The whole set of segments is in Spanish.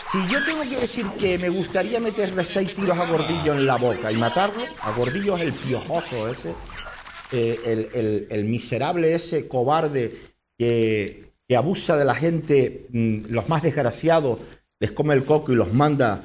Si yo tengo que decir que me gustaría meterle 6 tiros a Gordillo en la boca y matarlo, a Gordillo es el piojoso ese, el miserable ese cobarde que abusa de la gente, los más desgraciados, les come el coco y los manda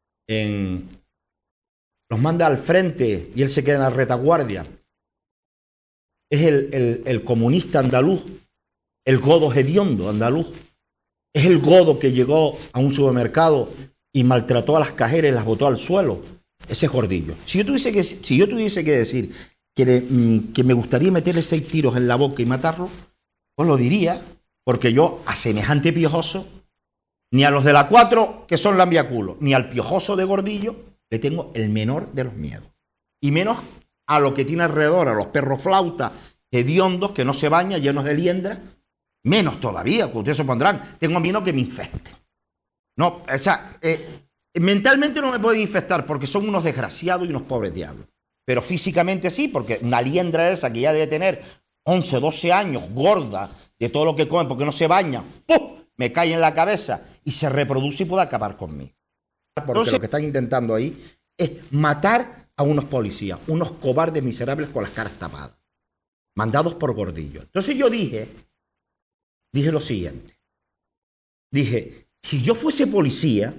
al frente y él se queda en la retaguardia. Es el comunista andaluz, el godo hediondo andaluz. Es el godo que llegó a un supermercado y maltrató a las cajeras y las botó al suelo. Ese es Gordillo. Si yo tuviese que decir que me gustaría meterle 6 tiros en la boca y matarlo, pues lo diría, porque yo a semejante piojoso, ni a los de la 4, que son lambiaculos, ni al piojoso de Gordillo, le tengo el menor de los miedos. Y menos a lo que tiene alrededor, a los perros flautas hediondos que no se bañan, llenos de liendra. Menos todavía, que ustedes supondrán, tengo miedo que me infecte. No, o sea, mentalmente no me pueden infectar porque son unos desgraciados y unos pobres diablos. Pero físicamente sí, porque una liendra esa que ya debe tener 11 o 12 años, gorda, de todo lo que come porque no se baña, ¡pum!, me cae en la cabeza y se reproduce y puede acabar conmigo. Porque entonces, lo que están intentando ahí es matar a unos policías, unos cobardes miserables con las caras tapadas, mandados por Gordillo. Entonces yo dije lo siguiente. Dije, si yo fuese policía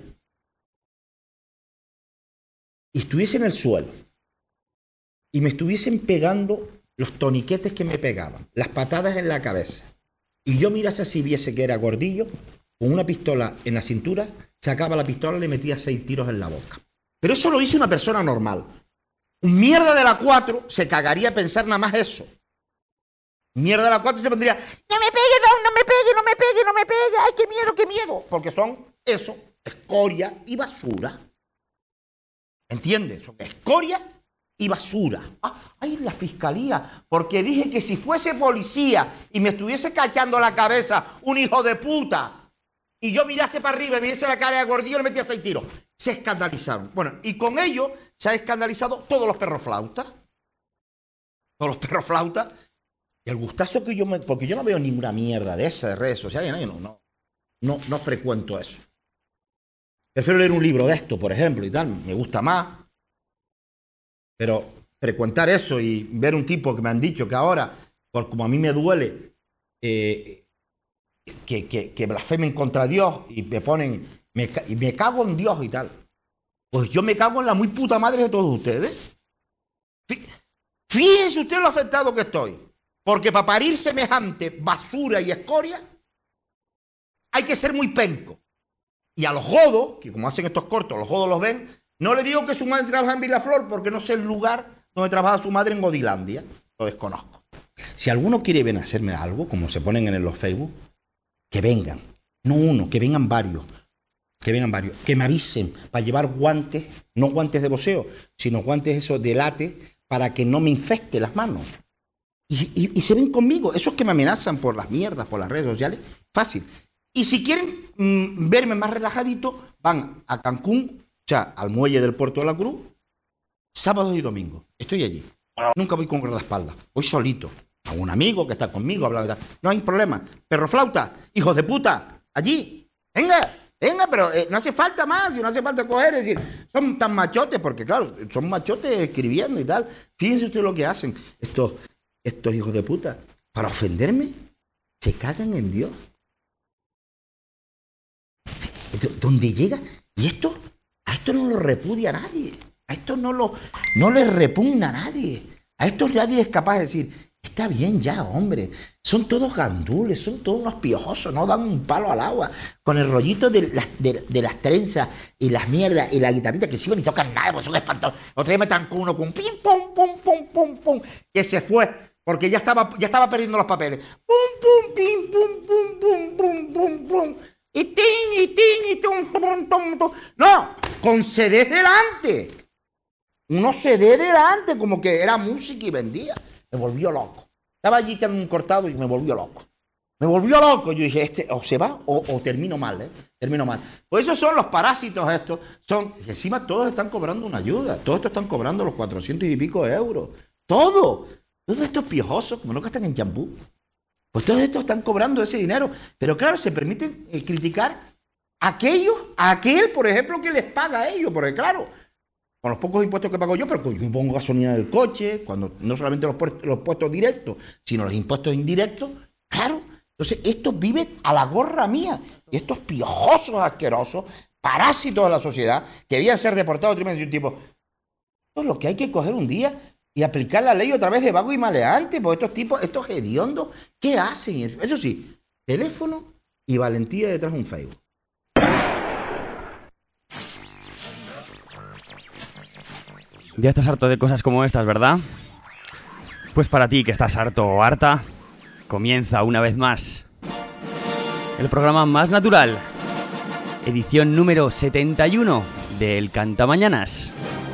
y estuviese en el suelo y me estuviesen pegando los toniquetes que me pegaban, las patadas en la cabeza, y yo mirase así, viese que era Gordillo, con una pistola en la cintura, sacaba la pistola y le metía 6 tiros en la boca. Pero eso lo hizo una persona normal. Un mierda de la 4 se cagaría a pensar nada más eso. Mierda de la 4 se pondría, no me pegue, Don, no me pegue, no me pegue, no me pegue, ay, qué miedo, qué miedo. Porque son eso, escoria y basura. ¿Entiendes? Son escoria y basura. Ay, la fiscalía, porque dije que si fuese policía y me estuviese cachando la cabeza un hijo de puta y yo mirase para arriba y viese la cara de Gordillo, le metía 6 tiros. Se escandalizaron. Bueno, y con ello se han escandalizado todos los perros flautas. Todos los perros flautas. Y el gustazo que porque yo no veo ninguna mierda de esas de redes sociales, no frecuento eso. Prefiero leer un libro de esto, por ejemplo, y tal, me gusta más. Pero frecuentar eso y ver un tipo que me han dicho que ahora, por como a mí me duele, que blasfemen contra Dios y me ponen, y me cago en Dios y tal. Pues yo me cago en la muy puta madre de todos ustedes. Fíjense usted lo afectado que estoy. Porque para parir semejante basura y escoria hay que ser muy penco. Y a los godos, que como hacen estos cortos, los godos los ven, no le digo que su madre trabaja en Vilaflor porque no sé el lugar donde trabaja su madre en Godilandia. Lo desconozco. Si alguno quiere venir a hacerme algo, como se ponen en los Facebook, que vengan. No uno, que vengan varios. Que vengan varios. Que me avisen para llevar guantes, no guantes de boxeo, sino guantes esos de late para que no me infecte las manos. Y se ven conmigo. Esos que me amenazan por las mierdas, por las redes sociales, fácil. Y si quieren verme más relajadito, van a Cancún, o sea, al muelle del Puerto de la Cruz, sábado y domingo. Estoy allí. Nunca voy con guardaespaldas. Voy solito. A un amigo que está conmigo, hablando. No hay problema. Perro flauta, hijos de puta, allí. Venga, pero no hace falta más, no hace falta coger. Es decir, son tan machotes, porque claro, son machotes escribiendo y tal. Fíjense ustedes lo que hacen estos hijos de puta, para ofenderme, se cagan en Dios. ¿Dónde llega? Y a esto no lo repudia nadie. A esto no les repugna a nadie. A esto nadie es capaz de decir, está bien ya, hombre. Son todos gandules, son todos unos piojosos, no dan un palo al agua. Con el rollito de las trenzas y las mierdas y la guitarrita que sí ni tocan nada, pues son espantosos. Otra vez me trancó uno con pim, pum, pum, pum, pum, pum, que se fue. Porque ya estaba perdiendo los papeles. Pum, pum, pim, pum, pum, pum, pum, pum, pum. Y tum, tum, tum, tum. No, con CD delante. Uno CD delante, como que era música y vendía. Me volvió loco. Estaba allí en un cortado y me volvió loco. Me volvió loco. Yo dije, o se va o termino mal, ¿eh? Termino mal. Pues esos son los parásitos estos. Encima todos están cobrando una ayuda. Todos estos están cobrando los 400 y pico de euros. Todo. Todos estos piojosos, como no gastan en champú, pues todos estos están cobrando ese dinero. Pero claro, se permiten criticar aquel, por ejemplo, que les paga a ellos, porque claro, con los pocos impuestos que pago yo, pero yo pongo gasolina en el coche, cuando no solamente los puestos directos, sino los impuestos indirectos, claro. Entonces, estos viven a la gorra mía. Y estos piojosos asquerosos, parásitos de la sociedad, que debían ser deportados, de un tipo. Esto es lo que hay que coger un día y aplicar la ley otra vez de vago y maleante, porque estos tipos, estos hediondos, ¿qué hacen? Eso sí, teléfono y valentía detrás de un Facebook. Ya estás harto de cosas como estas, ¿verdad? Pues para ti que estás harto o harta, comienza una vez más el programa más natural, edición número 71 del Cantamañanas.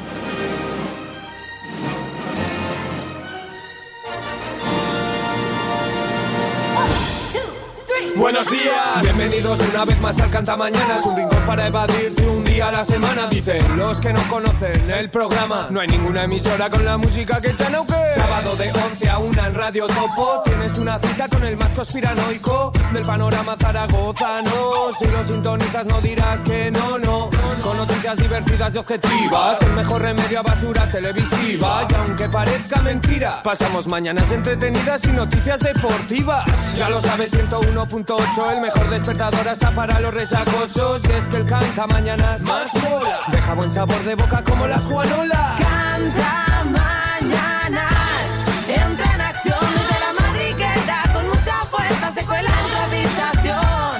Buenos días, bienvenidos una vez más al Cantamañanas, un rincón para evadirte un día a la semana. Dicen los que no conocen el programa, no hay ninguna emisora con la música que echan auque. Sábado de 11 a 1 en Radio Topo, tienes una cita con el más conspiranoico del panorama zaragozano. Si lo sintonizas no dirás que no, con noticias divertidas y objetivas, el mejor remedio a basura televisiva. Y aunque parezca mentira, pasamos mañanas entretenidas y noticias deportivas. Ya lo sabes, 101.8, el mejor despertador hasta para los resacosos. Y es que el Cantamañanas más mola, deja buen sabor de boca como las Juanolas. Cantamañanas, entra en acción desde la madriguera, con mucha fuerza se cuela en tu habitación.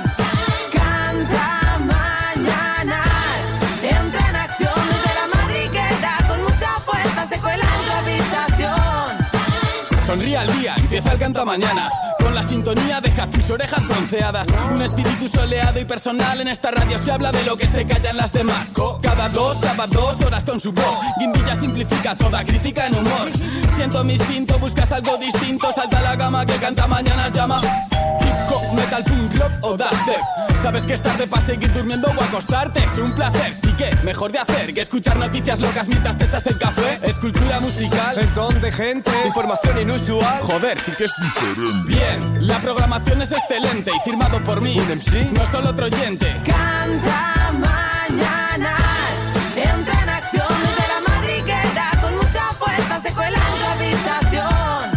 Cantamañanas, entra en acción desde la madriguera, con mucha fuerza se cuela en tu habitación. Sonríe al día, empieza el Cantamañanas, con la sintonía deja tus orejas bronceadas. Un espíritu soleado y personal, en esta radio se habla de lo que se calla en las demás. Cada 2 sábados horas con su voz, Guindilla simplifica toda crítica en humor. Siento mi instinto, buscas algo distinto, salta la gama que Cantamañanas llama. Hip hop, metal, punk, rock o dubstep. Sabes que es tarde para seguir durmiendo o acostarte. Es un placer, ¿y qué mejor de hacer que escuchar noticias locas mientras te echas el café? Es cultura musical, Es don de gente, información inusual. joder, sí que es diferente. Bien, la programación es excelente y firmado por mí, ¿Un MC? no solo otro oyente. Cantamañanas, entra en acción desde la madriguera, con mucha fuerza se cuela en tu habitación.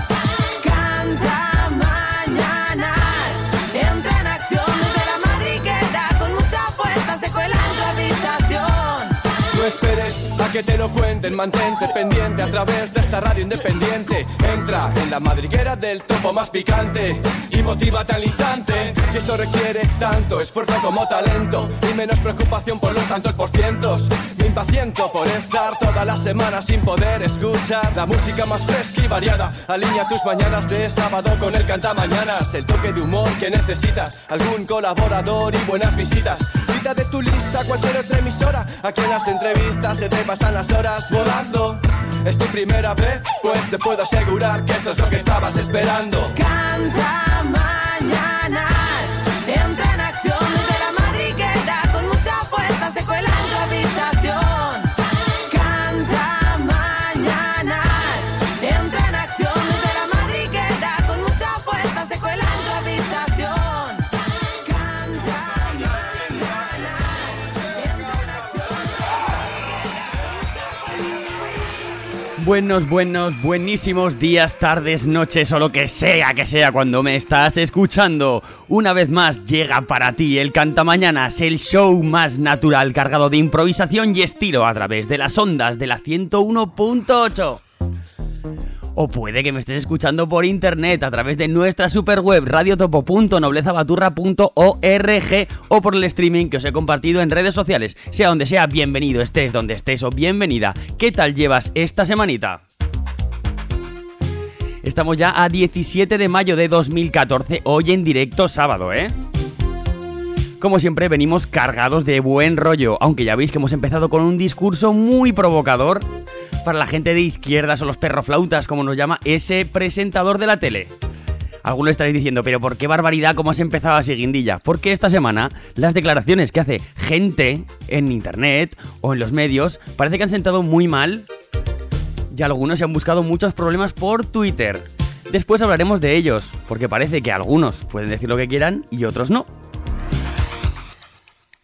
Cantamañanas, entra en acción desde la madriguera, con mucha fuerza se cuela en tu habitación. No esperes a que te lo cuenten, mantente pendiente a través de esta radio independiente. Entra en la madriguera del topo más picante y motívate al instante. Y esto requiere tanto esfuerzo como talento y menos preocupación por los tantos porcientos. Me impaciento por estar toda la semana sin poder escuchar la música más fresca y variada. Alinea tus mañanas de sábado con el Cantamañanas, el toque de humor que necesitas, algún colaborador y buenas visitas. Quita de tu lista cualquier otra emisora, aquí en las entrevistas se te pasan las horas volando. ¿Es tu primera vez? Pues te puedo asegurar que esto es lo que estabas esperando. Cantamañanas, entra en acción desde la madriguera, con mucha fuerza se cuela en tu habitación. Cantamañanas, entra en acción desde la madriguera, con mucha fuerza se cuela en tu habitación. Cantamañanas, entra en acción. Buenísimos días, tardes, noches o lo que sea cuando me estás escuchando. Una vez más llega para ti el Cantamañanas, el show más natural cargado de improvisación y estilo a través de las ondas de la 101.8. O puede que me estés escuchando por internet a través de nuestra superweb radiotopo.noblezabaturra.org o por el streaming que os he compartido en redes sociales. Sea donde sea, bienvenido estés donde estés o bienvenida. ¿Qué tal llevas esta semanita? Estamos ya a 17 de mayo de 2014, hoy en directo sábado, ¿eh? Como siempre venimos cargados de buen rollo, aunque ya veis que hemos empezado con un discurso muy provocador para la gente de izquierdas o los perroflautas, como nos llama ese presentador de la tele. Algunos estaréis diciendo, pero ¿por qué barbaridad cómo has empezado así, Guindilla? Porque esta semana las declaraciones que hace gente en internet o en los medios parece que han sentado muy mal y algunos se han buscado muchos problemas por Twitter. Después hablaremos de ellos, porque parece que algunos pueden decir lo que quieran y otros no.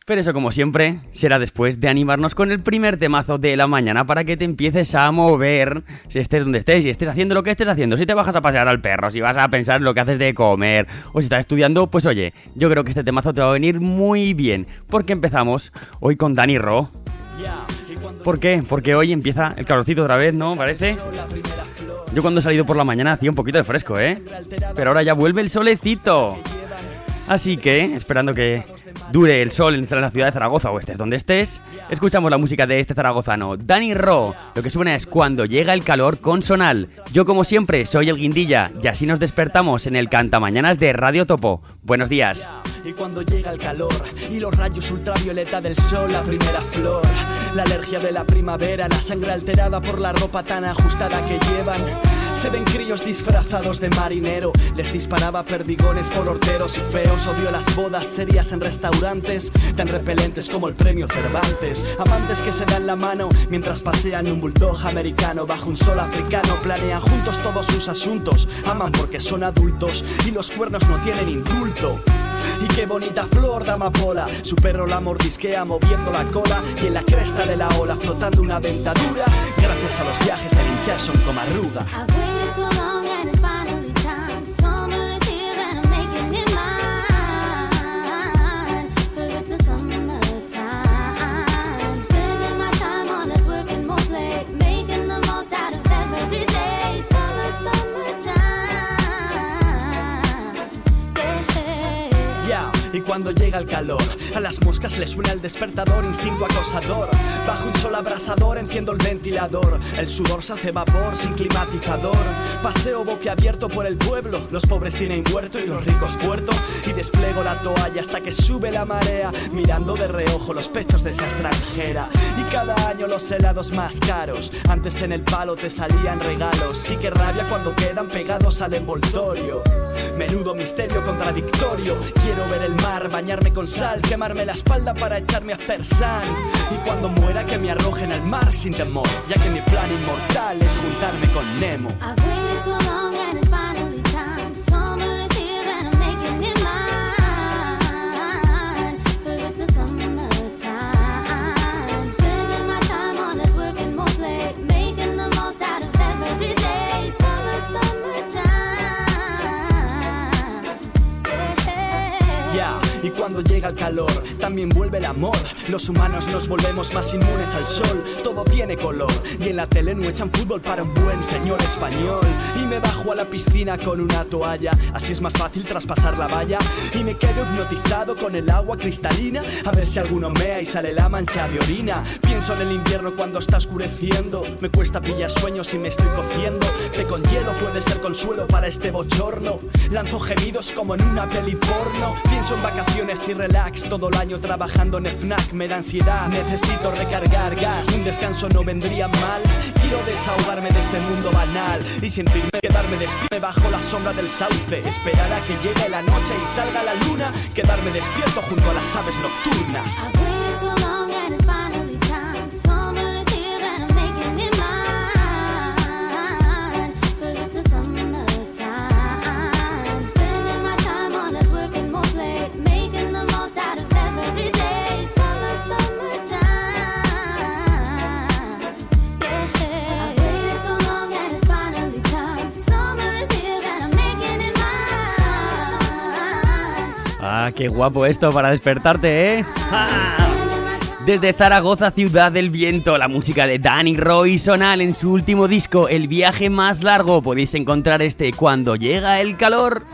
Pero eso, como siempre, será después de animarnos con el primer temazo de la mañana para que te empieces a mover, si estés donde estés y estés haciendo lo que estés haciendo. Si te bajas a pasear al perro, si vas a pensar en lo que haces de comer o si estás estudiando, pues oye, yo creo que este temazo te va a venir muy bien. Porque empezamos hoy con Dani Ro. ¿Por qué? Porque hoy empieza el calorcito otra vez, ¿no? Parece. Yo cuando he salido por la mañana hacía un poquito de fresco, ¿eh? Pero ahora ya vuelve el solecito. Así que, esperando que dure el sol en la ciudad de Zaragoza o estés donde estés, escuchamos la música de este zaragozano, Dani Ro. Lo que suena es Cuando llega el calor con Sonal. Yo, como siempre, soy el Guindilla y así nos despertamos en el Cantamañanas de Radio Topo. Buenos días. Y cuando llega el calor y los rayos ultravioleta del sol, la primera flor, la alergia de la primavera, la sangre alterada por la ropa tan ajustada que llevan. Se ven críos disfrazados de marinero, les disparaba perdigones por horteros y feos. Odio las bodas serias en restaurantes, tan repelentes como el premio Cervantes. Amantes que se dan la mano mientras pasean un bulldog americano bajo un sol africano. Planean juntos todos sus asuntos, aman porque son adultos y los cuernos no tienen indulto. Y qué bonita flor de amapola, su perro la mordisquea moviendo la cola. Y en la cresta de la ola flotando una dentadura, gracias a los viajes del Inserson como arruga. Y cuando llega el calor, a las moscas les suena el despertador, instinto acosador. Bajo un sol abrasador enciendo el ventilador, el sudor se hace vapor sin climatizador. Paseo boquiabierto por el pueblo, los pobres tienen huerto y los ricos puerto. Y despliego la toalla hasta que sube la marea, mirando de reojo los pechos de esa extranjera. Y cada año los helados más caros, antes en el palo te salían regalos. Y qué rabia cuando quedan pegados al envoltorio. Menudo misterio contradictorio, quiero ver el mar, bañarme con sal, quemarme la espalda para echarme a Persan. Y cuando muera que me arrojen al mar sin temor, ya que mi plan inmortal es juntarme con Nemo. Y cuando llega el calor, también vuelve el amor. Los humanos nos volvemos más inmunes al sol. Todo tiene color y en la tele no echan fútbol para un buen señor español. Y me bajo a la piscina con una toalla, así es más fácil traspasar la valla. Y me quedo hipnotizado con el agua cristalina, a ver si alguno mea y sale la mancha de orina. Pienso en el invierno cuando está oscureciendo, me cuesta pillar sueños y me estoy cociendo. Té con hielo puede ser consuelo para este bochorno. Lanzo gemidos como en una peli porno. Pienso en vacaciones y relax, todo el año trabajando en FNAC me da ansiedad, necesito recargar gas, un descanso no vendría mal, quiero desahogarme de este mundo banal y sentirme, quedarme despierto bajo la sombra del sauce, esperar a que llegue la noche y salga la luna, quedarme despierto junto a las aves nocturnas. Ah, qué guapo esto para despertarte, ¿eh? ¡Ah! Desde Zaragoza, ciudad del viento, la música de Dani Ro y Sonal en su último disco, El viaje más largo. Podéis encontrar este Cuando llega el calor.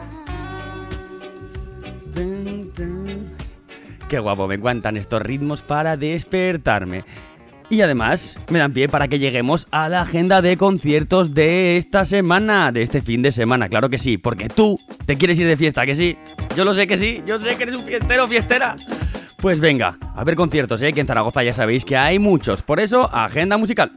Qué guapo, me encantan estos ritmos para despertarme. Y además me dan pie para que lleguemos a la agenda de conciertos de esta semana, de este fin de semana, claro que sí, porque tú te quieres ir de fiesta, ¿que sí? Yo lo sé que sí, yo sé que eres un fiestero, fiestera. Pues venga, a ver conciertos, que en Zaragoza ya sabéis que hay muchos, por eso, agenda musical.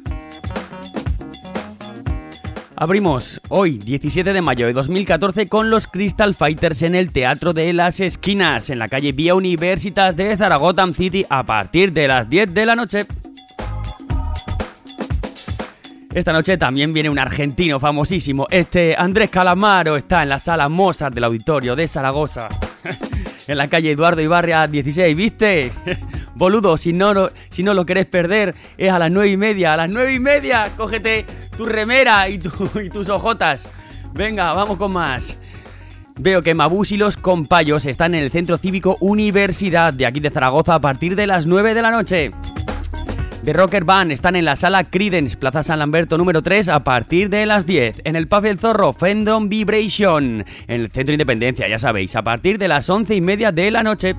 Abrimos hoy, 17 de mayo de 2014, con los Crystal Fighters en el Teatro de las Esquinas, en la calle Vía Universitas de Zaragoza City, a partir de las 10 de la noche. Esta noche también viene un argentino famosísimo, Andrés Calamaro, está en la sala Mozart del Auditorio de Zaragoza. En la calle Eduardo Ibarria 16, ¿viste? Boludo, si no lo querés perder, es a las 9:30. A las 9:30, cógete tu remera y tus ojotas. Venga, vamos con más. Veo que Mabús y los compayos están en el Centro Cívico Universidad de aquí de Zaragoza a partir de las 9 de la noche. The Rocker Band están en la Sala Creedence, Plaza San Lamberto número 3 a partir de las 10. En el Pub El Zorro, Fandom Vibration, en el Centro Independencia, ya sabéis, a partir de las 11:30 de la noche.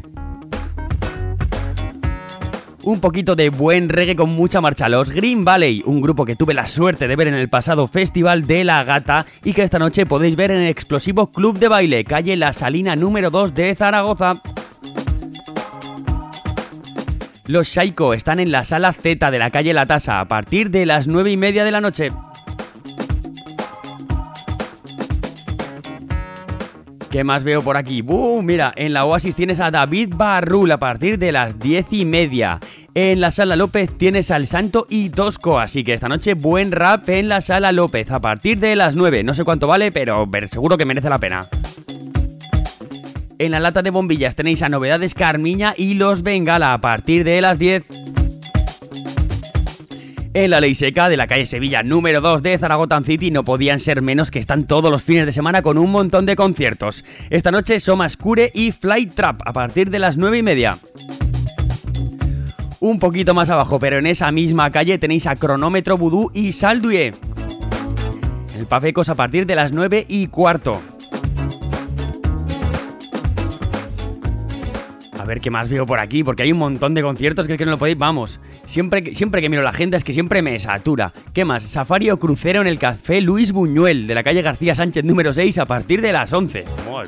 Un poquito de buen reggae con mucha marcha. Los Green Valley, un grupo que tuve la suerte de ver en el pasado Festival de la Gata y que esta noche podéis ver en el explosivo Club de Baile, calle La Salina número 2 de Zaragoza. Los Shaiko están en la Sala Z de la calle La Tasa a partir de las 9:30 de la noche. ¿Qué más veo por aquí? Mira, en la Oasis tienes a David Barrul a partir de las 10:30. En la Sala López tienes al Santo y Tosco, así que esta noche buen rap en la Sala López a partir de las 9. No sé cuánto vale, pero seguro que merece la pena. En la Lata de Bombillas tenéis a Novedades Carmiña y Los Bengala a partir de las 10. En la Ley Seca de la calle Sevilla número 2 de Zaragoza City no podían ser menos, que están todos los fines de semana con un montón de conciertos. Esta noche Soma Scure y Flight Trap a partir de las 9:30. Un poquito más abajo, pero en esa misma calle tenéis a Cronómetro Vudú y Salduie. El Pafecos a partir de las 9:15. A ver qué más veo por aquí, porque hay un montón de conciertos que es que no lo podéis, vamos. Siempre que miro la agenda es que siempre me satura. ¿Qué más? Safari o crucero en el Café Luis Buñuel de la calle García Sánchez número 6 a partir de las 11.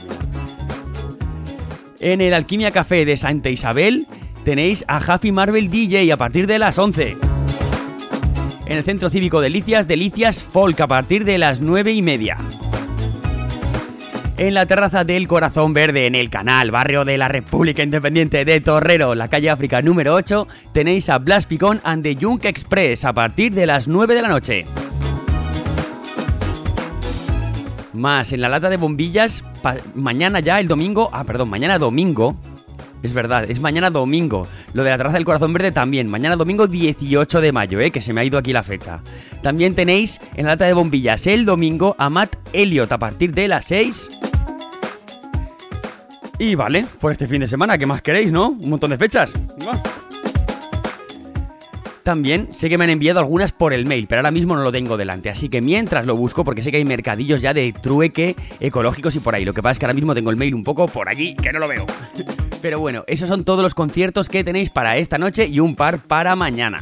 En el Alquimia Café de Santa Isabel tenéis a Jaffy Marvel DJ a partir de las 11. En el Centro Cívico Delicias Folk a partir de las 9:30. En la terraza del Corazón Verde, en el Canal, barrio de la República Independiente de Torrero, la calle África número 8, tenéis a Blas Picón and the Young Express a partir de las 9 de la noche. Más en la Lata de Bombillas, mañana domingo. Es verdad, es mañana domingo. Lo de la terraza del Corazón Verde también. Mañana domingo 18 de mayo, que se me ha ido aquí la fecha. También tenéis en la Lata de Bombillas el domingo a Matt Elliot a partir de las 6. Y vale, por este fin de semana, ¿qué más queréis, no? Un montón de fechas. También sé que me han enviado algunas por el mail, pero ahora mismo no lo tengo delante, así que mientras lo busco, porque sé que hay mercadillos ya de trueque ecológicos y por ahí. Lo que pasa es que ahora mismo tengo el mail un poco por allí, que no lo veo. Pero bueno, esos son todos los conciertos que tenéis para esta noche y un par para mañana.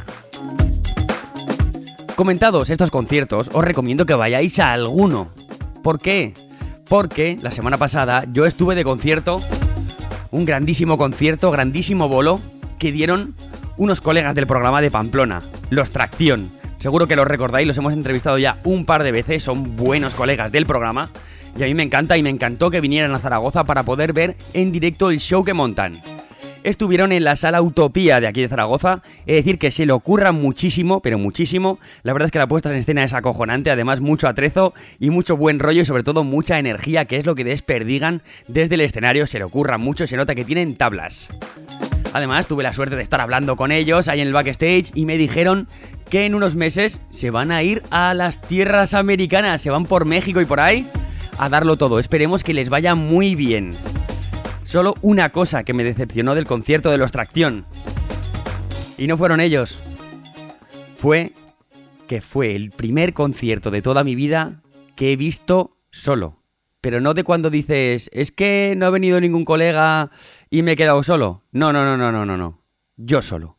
Comentados estos conciertos, os recomiendo que vayáis a alguno. ¿Por qué? Porque la semana pasada yo estuve de concierto, un grandísimo concierto, grandísimo bolo, que dieron unos colegas del programa de Pamplona, Los Tracción. Seguro que los recordáis, los hemos entrevistado ya un par de veces, son buenos colegas del programa. Y a mí me encanta y me encantó que vinieran a Zaragoza para poder ver en directo el show que montan. Estuvieron en la Sala Utopía de aquí de Zaragoza, es decir, que se le ocurran muchísimo, pero muchísimo. La verdad es que la puesta en escena es acojonante, además mucho atrezo y mucho buen rollo y sobre todo mucha energía, que es lo que desperdigan desde el escenario. Se le ocurra mucho, se nota que tienen tablas. Además, tuve la suerte de estar hablando con ellos ahí en el backstage y me dijeron que en unos meses se van a ir a las tierras americanas, se van por México y por ahí a darlo todo. Esperemos que les vaya muy bien. Solo una cosa que me decepcionó del concierto de Los Tracción, y no fueron ellos, fue que fue el primer concierto de toda mi vida que he visto solo. Pero no de cuando dices, es que no ha venido ningún colega y me he quedado solo. No. Yo solo.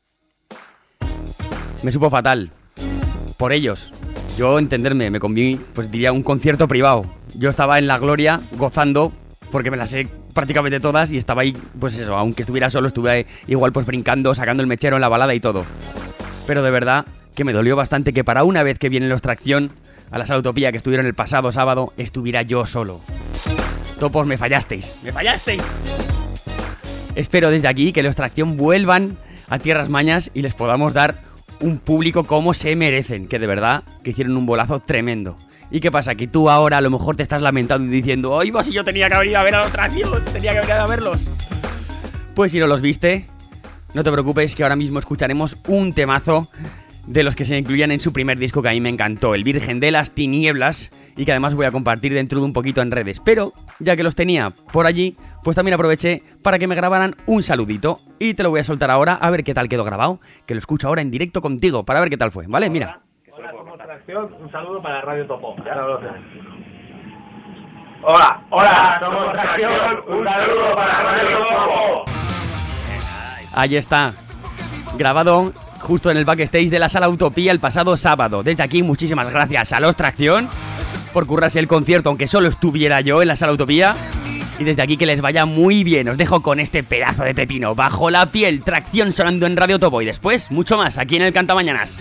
Me supo fatal. Por ellos. Yo, entenderme, me comí, pues diría, un concierto privado. Yo estaba en la gloria, gozando, porque me las sé prácticamente todas y estaba ahí, pues eso, aunque estuviera solo, estuve ahí, igual pues brincando, sacando el mechero en la balada y todo. Pero de verdad que me dolió bastante que para una vez que vienen Los Tracción a la Sala Utopía, que estuvieron el pasado sábado, estuviera yo solo. Topos, me fallasteis. Espero desde aquí que Los Tracción vuelvan a tierras mañas y les podamos dar un público como se merecen, que de verdad que hicieron un bolazo tremendo. ¿Y qué pasa? Que tú ahora a lo mejor te estás lamentando y diciendo, ¡ay, si yo tenía que haber ido a ver a la Tracción! ¡Tenía que haber ido a verlos! Pues si no los viste, no te preocupes que ahora mismo escucharemos un temazo de los que se incluían en su primer disco que a mí me encantó, El Virgen de las Tinieblas, y que además voy a compartir dentro de un poquito en redes. Pero, ya que los tenía por allí, pues también aproveché para que me grabaran un saludito. Y te lo voy a soltar ahora, a ver qué tal quedó grabado, que lo escucho ahora en directo contigo, para ver qué tal fue, ¿vale? Mira. Hola, somos Tracción, un saludo para Radio Topo. Ya lo sé. Hola, somos Tracción, un saludo para Radio Topo. Ahí está, grabado justo en el backstage de la Sala Utopía el pasado sábado. Desde aquí, muchísimas gracias a los Tracción por currarse el concierto, aunque solo estuviera yo en la Sala Utopía. Y desde aquí que les vaya muy bien. Os dejo con este pedazo de pepino, Bajo la piel, Tracción sonando en Radio Topo. Y después, mucho más, aquí en el Cantamañanas.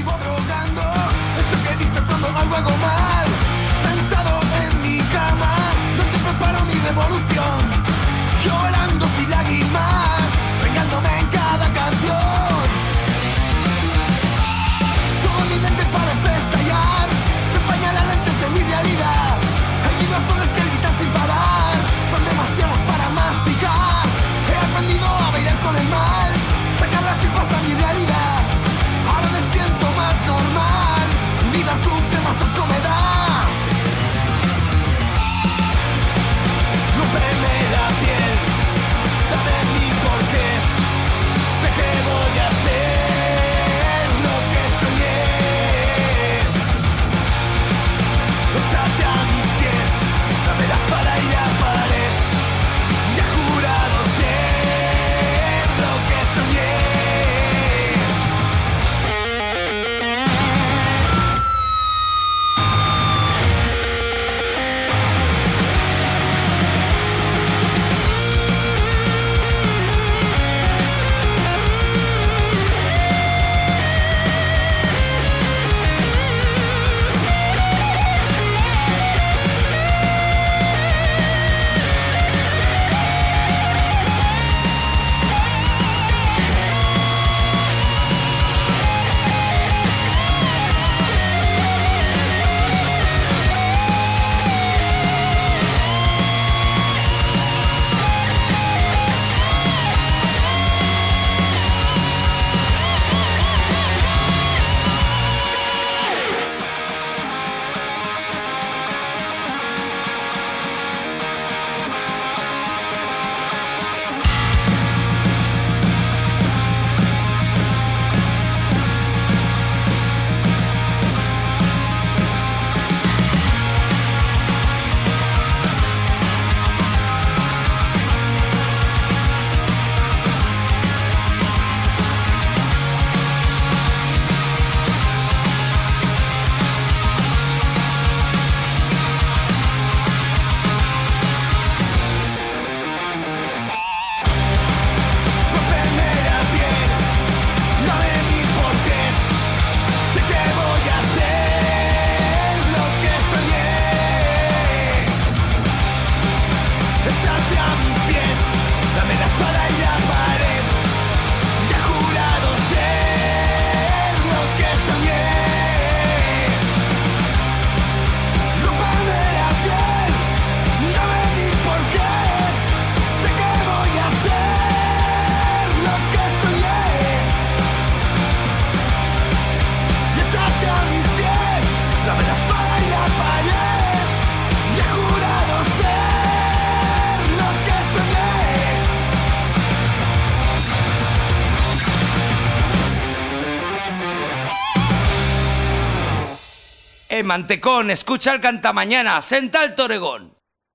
Mantecón, escucha el Cantamañana, senta el Toregón.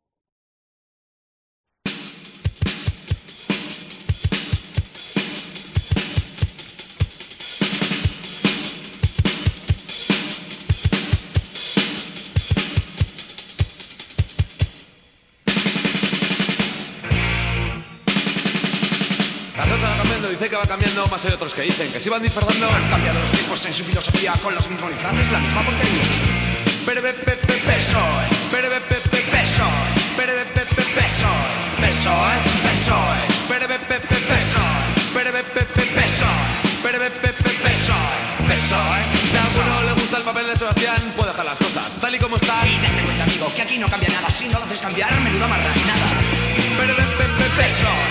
La flota va cambiando, dice que va cambiando, más hay otros que dicen que se van disfrazando. Han cambiado los tipos en su filosofía con los mismos disfraces, la misma porquería. PSOE, Si a alguno le gusta el papel de Sebastián, puede hacer las cosas. tal y como está. Y date cuenta, amigo, que aquí no cambia nada. Si no lo haces cambiar, menudo marranada. PSOE,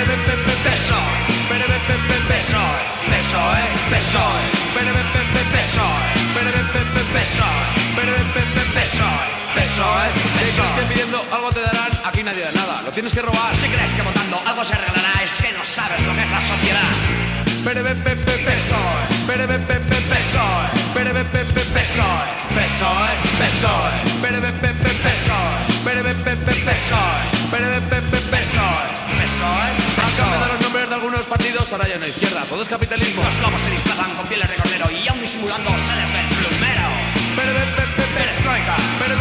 que pidiendo algo te darán, aquí nadie da nada, lo tienes que robar. Si crees que votando algo se arreglará, es que no sabes lo que es la sociedad. Han cambiado los nombres de algunos partidos, ahora ya no hay izquierda, todo es capitalismo. Los lobos se disfrazan con pieles de cordero y aún disimulando se les ve el plumero. Perestroika,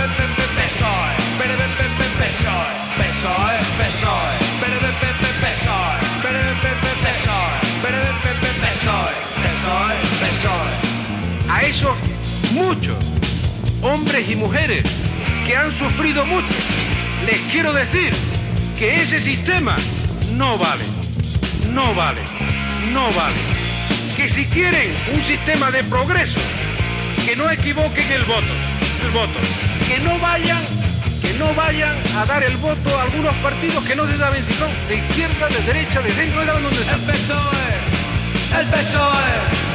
A esos muchos hombres y mujeres que han sufrido mucho, les quiero decir que ese sistema no vale. Que si quieren un sistema de progreso, que no equivoquen el voto. Que no vayan a dar el voto a algunos partidos que no se saben si son de izquierda, de derecha, de centro, de donde sea. El PSOE.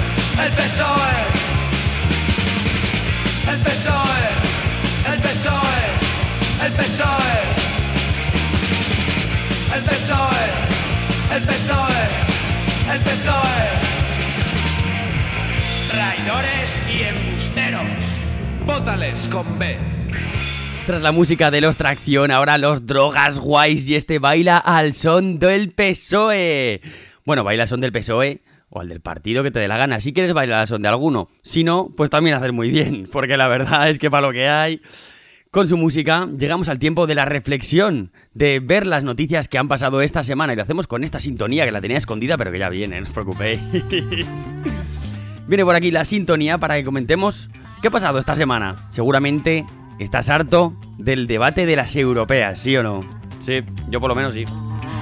Traidores y embusteros. Vótales con B. Tras la música de los Tracción, ahora los Drogas Guays y este baila al son del PSOE. Bueno, baila al son del PSOE o al del partido que te dé la gana. Si quieres bailar al son de alguno. Si no, pues también hacer muy bien. Porque la verdad es que para lo que hay... Con su música llegamos al tiempo de la reflexión, de ver las noticias que han pasado esta semana. Y lo hacemos con esta sintonía que la tenía escondida, pero que ya viene, no os preocupéis. Viene por aquí la sintonía para que comentemos qué ha pasado esta semana. Seguramente estás harto del debate de las europeas, ¿sí o no? Sí, yo por lo menos sí.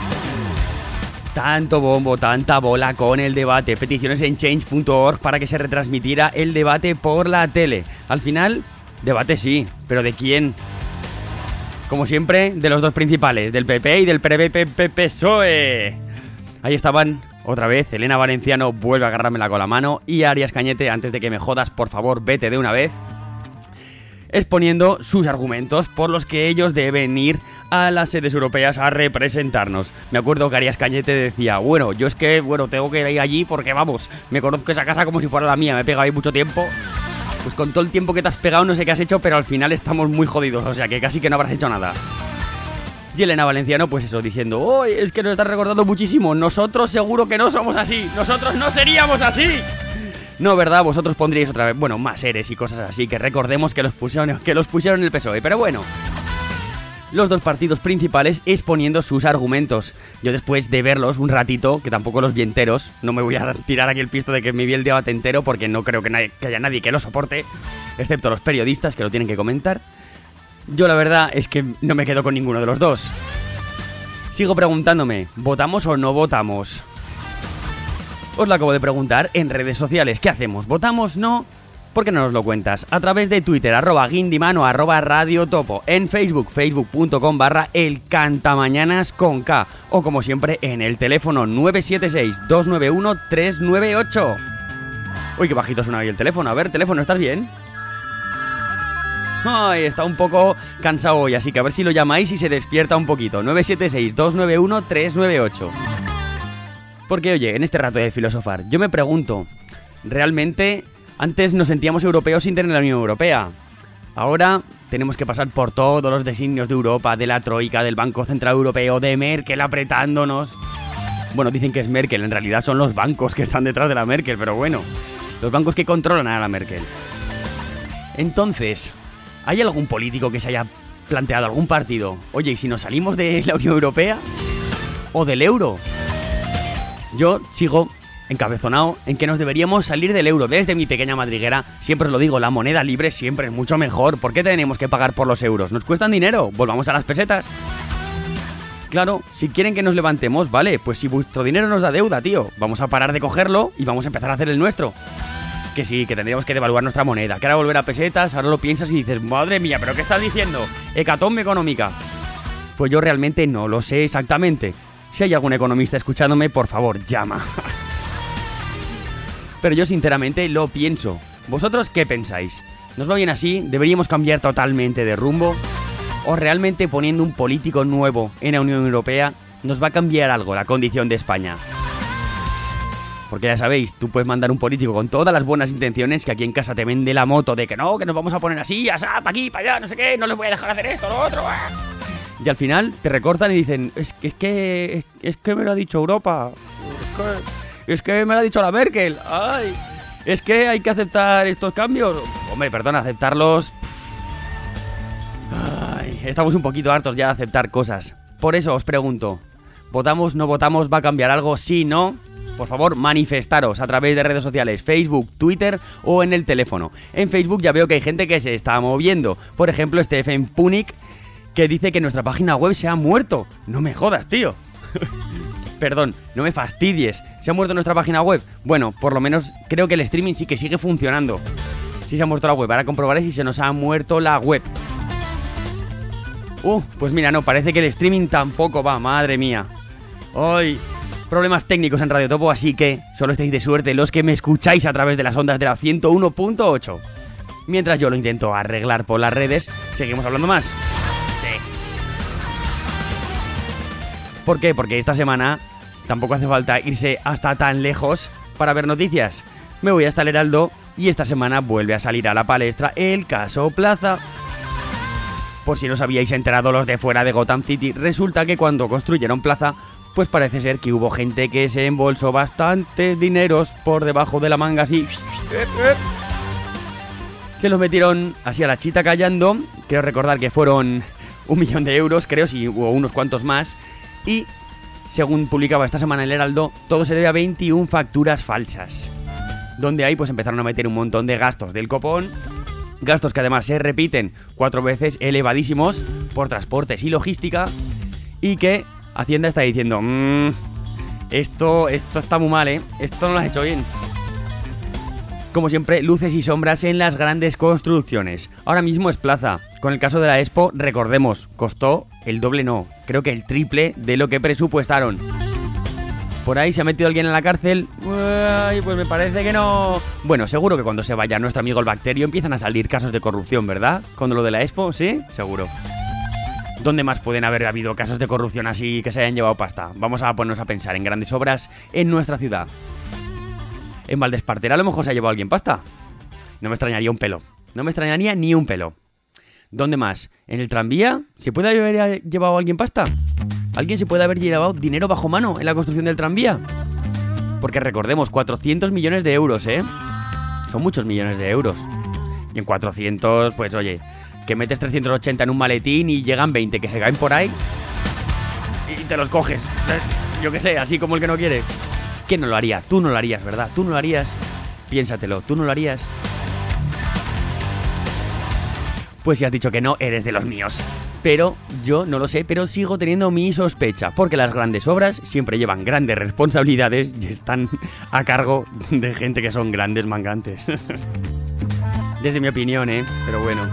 Tanto bombo, tanta bola con el debate. Peticiones en change.org para que se retransmitiera el debate por la tele. Al final, debate sí, pero ¿de quién? Como siempre, de los dos principales, del PP y del PSOE. Ahí estaban otra vez. Elena Valenciano vuelve a agarrármela con la mano. Y Arias Cañete, antes de que me jodas, por favor, vete de una vez. Exponiendo sus argumentos por los que ellos deben ir a las sedes europeas a representarnos. Me acuerdo que Arias Cañete decía, bueno, yo es que, tengo que ir allí porque, vamos, me conozco esa casa como si fuera la mía, me he pegado ahí mucho tiempo. Pues con todo el tiempo que te has pegado no sé qué has hecho, pero al final estamos muy jodidos, o sea que casi que no habrás hecho nada. Y Elena Valenciano, pues eso, diciendo, ¡oh, es que nos estás recordando muchísimo! Nosotros seguro que no somos así, nosotros no seríamos así. No, ¿verdad? Vosotros pondríais otra vez, más eres y cosas así, que recordemos que los pusieron en el PSOE, pero bueno. Los dos partidos principales exponiendo sus argumentos. Yo después de verlos un ratito, que tampoco los vi enteros, no me voy a tirar aquí el pisto de que me vi el debate entero, porque no creo que haya nadie que lo soporte, excepto los periodistas que lo tienen que comentar. Yo la verdad es que no me quedo con ninguno de los dos. Sigo preguntándome, ¿votamos o no votamos? Os lo acabo de preguntar en redes sociales. ¿Qué hacemos? ¿Votamos? ¿No? ¿Por qué no nos lo cuentas? A través de Twitter, @guindiman o @radiotopo. En Facebook, facebook.com/elcantamañanas con K. O como siempre, en el teléfono 976-291-398. Uy, qué bajito suena ahí el teléfono. A ver, teléfono, ¿estás bien? Ay, está un poco cansado hoy, así que a ver si lo llamáis y se despierta un poquito. 976-291-398. Porque, oye, en este rato de filosofar, yo me pregunto, ¿realmente antes nos sentíamos europeos sin tener la Unión Europea? Ahora tenemos que pasar por todos los designios de Europa, de la Troika, del Banco Central Europeo, de Merkel apretándonos. Bueno, dicen que es Merkel, en realidad son los bancos que están detrás de la Merkel, pero bueno, los bancos que controlan a la Merkel. Entonces, ¿hay algún político que se haya planteado, algún partido? Oye, ¿y si nos salimos de la Unión Europea? ¿O del euro? Yo sigo encabezonado en que nos deberíamos salir del euro. Desde mi pequeña madriguera siempre os lo digo, la moneda libre siempre es mucho mejor. ¿Por qué tenemos que pagar por los euros? ¿Nos cuestan dinero? Volvamos a las pesetas. Claro, si quieren que nos levantemos, vale, pues si vuestro dinero nos da deuda, tío, vamos a parar de cogerlo y vamos a empezar a hacer el nuestro. que sí, que tendríamos que devaluar nuestra moneda, que ahora volver a pesetas, ahora lo piensas y dices, madre mía, ¿pero qué estás diciendo? Hecatombe económica. Pues yo realmente no lo sé exactamente. Si hay algún economista escuchándome, por favor, llama. Pero yo sinceramente lo pienso. ¿Vosotros qué pensáis? ¿Nos va bien así? ¿Deberíamos cambiar totalmente de rumbo? ¿O realmente poniendo un político nuevo en la Unión Europea nos va a cambiar algo la condición de España? Porque ya sabéis, tú puedes mandar un político con todas las buenas intenciones que aquí en casa te vende la moto de que no, que nos vamos a poner así, asá, para aquí, para allá, no sé qué, no les voy a dejar hacer esto, lo otro. Y al final te recortan y dicen, es que me lo ha dicho Europa, es que me lo ha dicho la Merkel, ay, es que hay que aceptar estos cambios. Hombre, perdona, aceptarlos. Ay, estamos un poquito hartos ya de aceptar cosas. Por eso os pregunto, ¿votamos, no votamos, va a cambiar algo? Sí, no. Por favor, manifestaros a través de redes sociales, Facebook, Twitter o en el teléfono. En Facebook ya veo que hay gente que se está moviendo. Por ejemplo, Stephen Punick, que dice que nuestra página web se ha muerto. No me jodas, tío. Perdón, no me fastidies. ¿Se ha muerto nuestra página web? Bueno, por lo menos creo que el streaming sí que sigue funcionando. Sí se ha muerto la web. Ahora comprobaré si se nos ha muerto la web. Pues mira, no, parece que el streaming tampoco va, madre mía. ¡Ay! Problemas técnicos en Radio Topo, así que solo estáis de suerte los que me escucháis a través de las ondas de la 101.8. Mientras yo lo intento arreglar por las redes, seguimos hablando más. Sí. ¿Por qué? Porque esta semana tampoco hace falta irse hasta tan lejos para ver noticias. Me voy hasta el Heraldo y esta semana vuelve a salir a la palestra el caso Plaza. Por si no os habíais enterado los de fuera de Gotham City, resulta que cuando construyeron Plaza, pues parece ser que hubo gente que se embolsó bastantes dineros por debajo de la manga así. Se los metieron así a la chita callando. Quiero recordar que fueron 1 millón de euros, creo, si hubo unos cuantos más. Y, según publicaba esta semana el Heraldo, todo se debe a 21 facturas falsas. Donde ahí pues empezaron a meter un montón de gastos del copón. Gastos que además se repiten 4 veces, elevadísimos, por transportes y logística. Y que Hacienda está diciendo, esto está muy mal, esto no lo has hecho bien. Como siempre, luces y sombras en las grandes construcciones. Ahora mismo es Plaza. Con el caso de la Expo, recordemos, costó el doble, no, creo que el triple de lo que presupuestaron. ¿Por ahí se ha metido alguien en la cárcel? Ay, pues me parece que no. Bueno, seguro que cuando se vaya nuestro amigo el Bacterio empiezan a salir casos de corrupción, ¿verdad? Con lo de la Expo, ¿sí? Seguro. ¿Dónde más pueden haber habido casos de corrupción así que se hayan llevado pasta? Vamos a ponernos a pensar en grandes obras en nuestra ciudad. En Valdespartera a lo mejor se ha llevado alguien pasta. No me extrañaría un pelo. No me extrañaría ni un pelo. ¿Dónde más? ¿En el tranvía? ¿Se puede haber llevado alguien pasta? ¿Alguien se puede haber llevado dinero bajo mano en la construcción del tranvía? Porque recordemos, 400 millones de euros, ¿eh? Son muchos millones de euros. Y en 400, pues oye, que metes 380 en un maletín y llegan 20 que se caen por ahí y te los coges. Yo qué sé, así como el que no quiere. ¿Quién no lo haría? Tú no lo harías, ¿verdad? Tú no lo harías. Piénsatelo, tú no lo harías. Pues si has dicho que no, eres de los míos. Pero yo no lo sé, pero sigo teniendo mi sospecha, porque las grandes obras siempre llevan grandes responsabilidades y están a cargo de gente que son grandes mangantes. Desde mi opinión, pero bueno.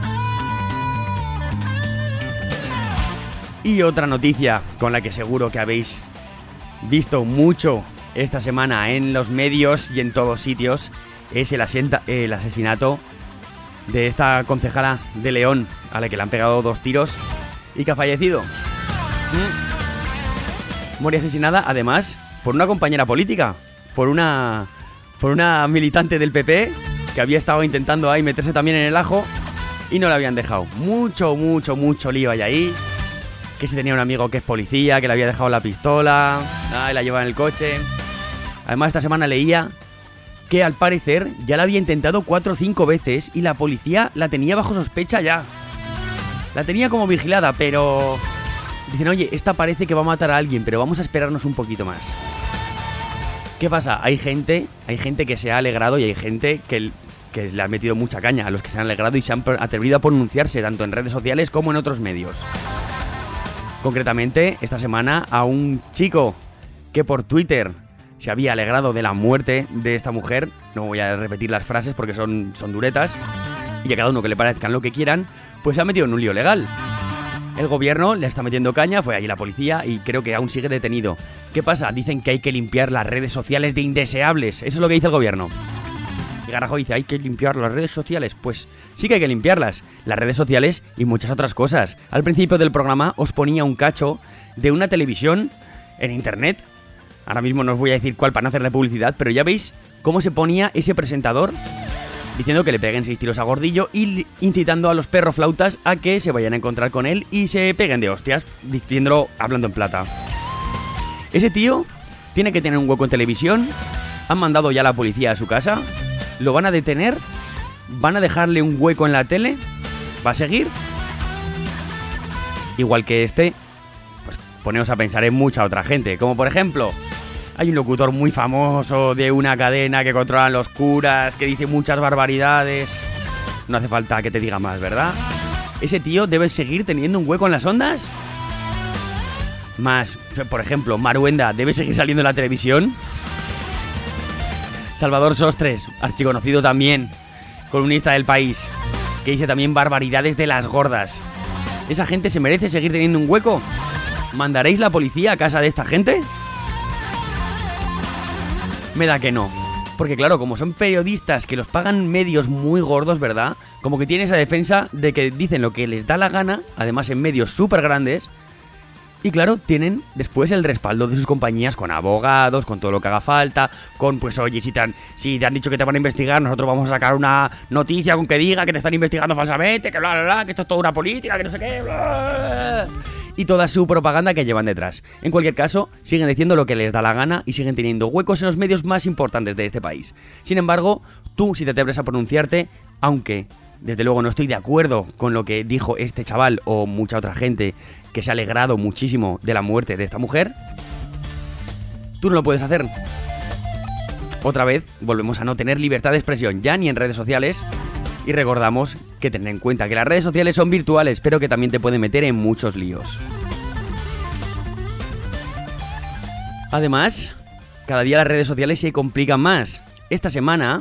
Y otra noticia con la que seguro que habéis visto mucho esta semana en los medios y en todos sitios es el asesinato de esta concejala de León, a la que le han pegado 2 tiros y que ha fallecido. Moría asesinada, además, por una compañera política, por una militante del PP que había estado intentando ahí meterse también en el ajo y no la habían dejado. Mucho lío hay ahí. Que si tenía un amigo que es policía, que le había dejado la pistola, y la llevaba en el coche. Además, esta semana leía que al parecer ya la había intentado 4 o 5 veces y la policía la tenía bajo sospecha ya. La tenía como vigilada, pero dicen, oye, esta parece que va a matar a alguien, pero vamos a esperarnos un poquito más. ¿Qué pasa? Hay gente que se ha alegrado y hay gente que le ha metido mucha caña a los que se han alegrado y se han atrevido a pronunciarse tanto en redes sociales como en otros medios. Concretamente, esta semana a un chico que por Twitter se había alegrado de la muerte de esta mujer. No voy a repetir las frases porque son duretas. Y a cada uno que le parezcan lo que quieran, pues se ha metido en un lío legal. El gobierno le está metiendo caña, fue allí la policía y creo que aún sigue detenido. ¿Qué pasa? Dicen que hay que limpiar las redes sociales de indeseables. Eso es lo que dice el gobierno. Y Garajo dice, hay que limpiar las redes sociales. Pues sí que hay que limpiarlas. Las redes sociales y muchas otras cosas. Al principio del programa os ponía un cacho de una televisión en internet. Ahora mismo no os voy a decir cuál para no hacerle publicidad, pero ya veis cómo se ponía ese presentador diciendo que le peguen 6 tiros a Gordillo y incitando a los perroflautas a que se vayan a encontrar con él y se peguen de hostias, diciéndolo hablando en plata. Ese tío tiene que tener un hueco en televisión. Han mandado ya a la policía a su casa. Lo van a detener. Van a dejarle un hueco en la tele. ¿Va a seguir? Igual que este, pues poneos a pensar en mucha otra gente. Como por ejemplo, hay un locutor muy famoso de una cadena que controlan los curas, que dice muchas barbaridades. No hace falta que te diga más, ¿verdad? ¿Ese tío debe seguir teniendo un hueco en las ondas? Más, por ejemplo, Maruenda, ¿debe seguir saliendo en la televisión? Salvador Sostres, archiconocido también, columnista del País, que dice también barbaridades de las gordas. ¿Esa gente se merece seguir teniendo un hueco? ¿Mandaréis la policía a casa de esta gente? Me da que no. Porque claro, como son periodistas que los pagan medios muy gordos, ¿verdad? Como que tienen esa defensa de que dicen lo que les da la gana, además en medios súper grandes. Y claro, tienen después el respaldo de sus compañías con abogados, con todo lo que haga falta, con pues oye, si te han dicho que te van a investigar, nosotros vamos a sacar una noticia con que diga que te están investigando falsamente, que bla bla bla, que esto es toda una política, que no sé qué, bla. Y toda su propaganda que llevan detrás. En cualquier caso, siguen diciendo lo que les da la gana y siguen teniendo huecos en los medios más importantes de este país. Sin embargo, tú si te atreves a pronunciarte, aunque desde luego no estoy de acuerdo con lo que dijo este chaval o mucha otra gente que se ha alegrado muchísimo de la muerte de esta mujer, tú no lo puedes hacer. Otra vez volvemos a no tener libertad de expresión ya ni en redes sociales. Y recordamos que tener en cuenta que las redes sociales son virtuales, pero que también te pueden meter en muchos líos. Además, cada día las redes sociales se complican más. Esta semana,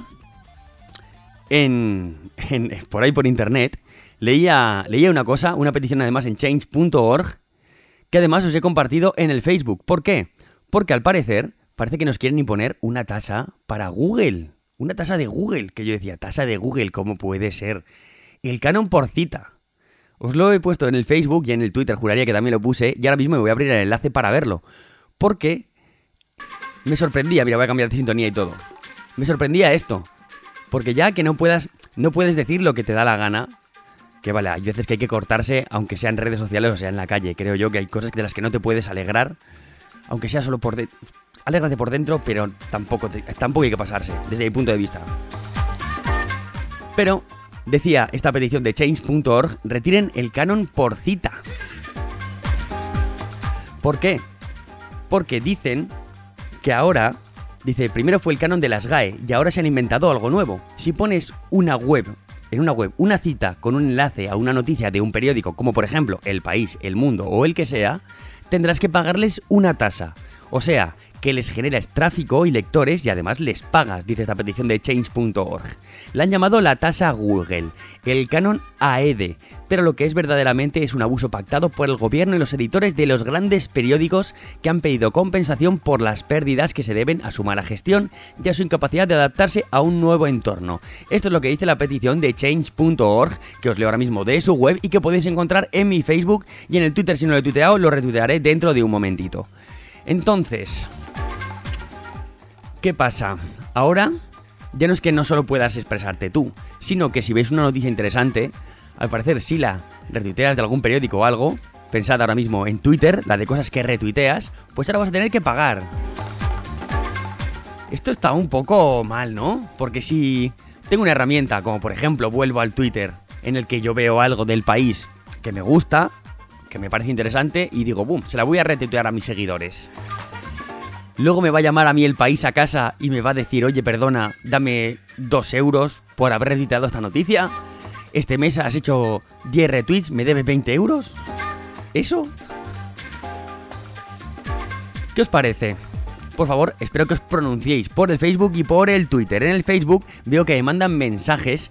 por ahí por internet, leía una cosa, una petición además en change.org, que además os he compartido en el Facebook. ¿Por qué? Porque al parecer, parece que nos quieren imponer una tasa para Google. Una tasa de Google, que yo decía, tasa de Google, ¿cómo puede ser? El canon por cita. Os lo he puesto en el Facebook y en el Twitter, juraría que también lo puse, y ahora mismo me voy a abrir el enlace para verlo. Porque me sorprendía, mira, voy a cambiar de sintonía y todo. Me sorprendía esto. Porque ya que no puedes decir lo que te da la gana, que vale, hay veces que hay que cortarse, aunque sea en redes sociales o sea en la calle. Creo yo que hay cosas de las que no te puedes alegrar, aunque sea solo por dentro. Alégrate por dentro, pero tampoco hay que pasarse, desde mi punto de vista. Pero, decía esta petición de change.org, retiren el canon por cita. ¿Por qué? Porque dicen que ahora, primero fue el canon de las GAE y ahora se han inventado algo nuevo. Si pones en una web, una cita con un enlace a una noticia de un periódico, como por ejemplo El País, El Mundo o el que sea, tendrás que pagarles una tasa. O sea, que les generas tráfico y lectores y además les pagas, dice esta petición de change.org. La han llamado la tasa Google, el canon AED, pero lo que es verdaderamente es un abuso pactado por el gobierno y los editores de los grandes periódicos que han pedido compensación por las pérdidas que se deben a su mala gestión y a su incapacidad de adaptarse a un nuevo entorno. Esto es lo que dice la petición de change.org, que os leo ahora mismo de su web y que podéis encontrar en mi Facebook y en el Twitter. Si no lo he tuiteado, lo retuitearé dentro de un momentito. Entonces, ¿qué pasa? Ahora ya no es que no solo puedas expresarte tú, sino que si veis una noticia interesante, al parecer si la retuiteas de algún periódico o algo, pensad ahora mismo en Twitter, la de cosas que retuiteas, pues ahora vas a tener que pagar. Esto está un poco mal, ¿no? Porque si tengo una herramienta, como por ejemplo vuelvo al Twitter, en el que yo veo algo del país que me gusta, que me parece interesante y digo, boom, se la voy a retuitear a mis seguidores. Luego me va a llamar a mí El País a casa y me va a decir, oye, perdona, dame 2 euros por haber retuiteado esta noticia. Este mes has hecho 10 retweets, ¿me debes 20 euros? ¿Eso? ¿Qué os parece? por favor, espero que os pronunciéis por el Facebook y por el Twitter. En el Facebook veo que me mandan mensajes.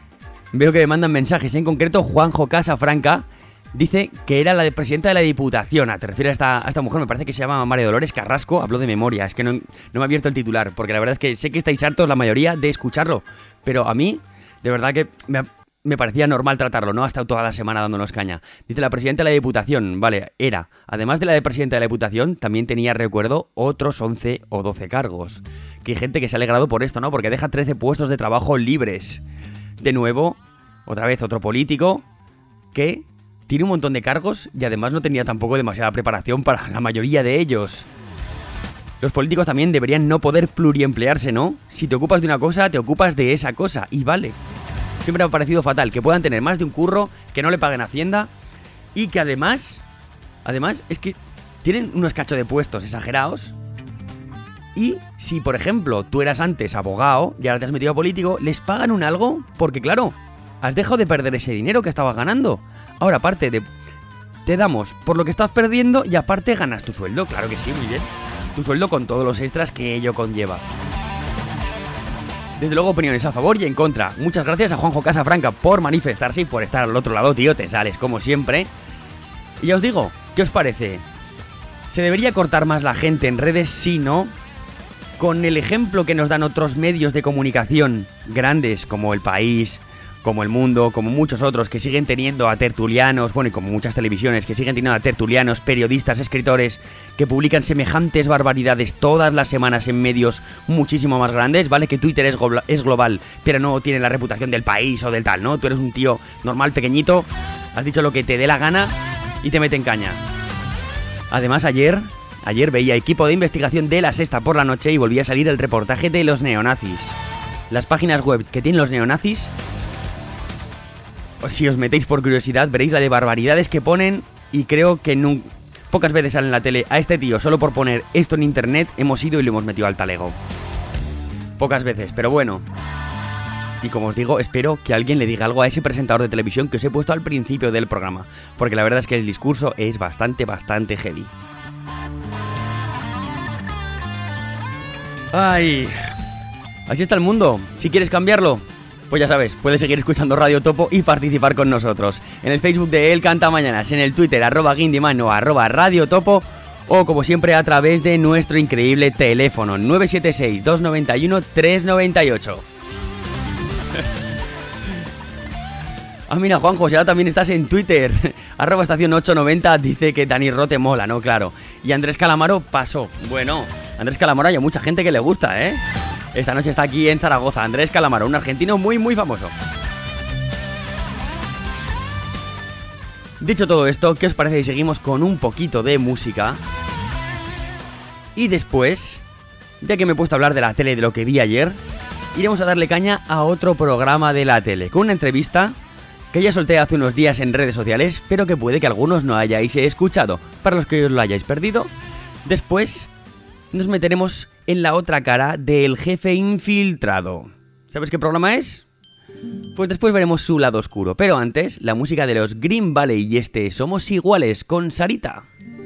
En concreto, Juanjo Casafranca dice que era la presidenta de la Diputación. Te refieres a esta mujer, me parece que se llama María Dolores Carrasco. Hablo de memoria, es que no me ha abierto el titular, porque la verdad es que sé que estáis hartos la mayoría de escucharlo, pero a mí, de verdad que me parecía normal tratarlo, ¿no? Ha estado toda la semana dándonos caña. Dice la presidenta de la Diputación, vale, era, además de la de presidenta de la Diputación, también tenía, recuerdo, otros 11 o 12 cargos. Que hay gente que se ha alegrado por esto, ¿no? Porque deja 13 puestos de trabajo libres. De nuevo, otra vez otro político que tiene un montón de cargos y además no tenía tampoco demasiada preparación para la mayoría de ellos. Los políticos también deberían no poder pluriemplearse, ¿no? Si te ocupas de una cosa, te ocupas de esa cosa, y vale. Siempre me ha parecido fatal que puedan tener más de un curro, que no le paguen Hacienda y que además es que tienen unos cachos de puestos exagerados. Y si, por ejemplo, tú eras antes abogado y ahora te has metido a político, les pagan un algo porque, claro, has dejado de perder ese dinero que estabas ganando. Ahora, aparte te damos por lo que estás perdiendo y aparte ganas tu sueldo. Claro que sí, muy bien. Tu sueldo con todos los extras que ello conlleva. Desde luego, opiniones a favor y en contra. Muchas gracias a Juanjo Casafranca por manifestarse y por estar al otro lado, tío. Te sales como siempre. Y ya os digo, ¿qué os parece? ¿Se debería cortar más la gente en redes? Sí, ¿no? Con el ejemplo que nos dan otros medios de comunicación grandes como El País, como El Mundo, como muchos otros que siguen teniendo a tertulianos, bueno, y como muchas televisiones que siguen teniendo a tertulianos, periodistas, escritores que publican semejantes barbaridades todas las semanas en medios muchísimo más grandes, ¿vale? Que Twitter es global, pero no tiene la reputación del País o del tal, ¿no? Tú eres un tío normal, pequeñito, has dicho lo que te dé la gana y te meten caña. Además, ayer veía Equipo de Investigación de La Sexta por la noche y volvía a salir el reportaje de los neonazis. Las páginas web que tienen los neonazis, si os metéis por curiosidad, veréis la de barbaridades que ponen y creo que pocas veces sale en la tele. A este tío, solo por poner esto en internet, hemos ido y lo hemos metido al talego. Pocas veces, pero bueno. Y como os digo, espero que alguien le diga algo a ese presentador de televisión que os he puesto al principio del programa, porque la verdad es que el discurso es bastante heavy. ¡Ay! Así está el mundo. Si quieres cambiarlo, pues ya sabes, puedes seguir escuchando Radio Topo y participar con nosotros. En el Facebook de El Cantamañanas, en el Twitter @Guindiman o @Radio Topo, o como siempre a través de nuestro increíble teléfono 976-291-398. Ah, mira, Juanjo, si ahora también estás en Twitter, @estación890, dice que Dani Rote mola, ¿no? Claro. Y Andrés Calamaro pasó. Bueno, Andrés Calamaro hay mucha gente que le gusta, ¿eh? Esta noche está aquí en Zaragoza Andrés Calamaro, un argentino muy famoso. Dicho todo esto, ¿qué os parece si seguimos con un poquito de música? Y después, ya que me he puesto a hablar de la tele, de lo que vi ayer, iremos a darle caña a otro programa de la tele, con una entrevista que ya solté hace unos días en redes sociales, pero que puede que algunos no hayáis escuchado. Para los que os lo hayáis perdido, después nos meteremos en la otra cara del jefe infiltrado. ¿Sabes qué programa es? Pues después veremos su lado oscuro, pero antes, la música de los Green Valley y este Somos Iguales con Sarita.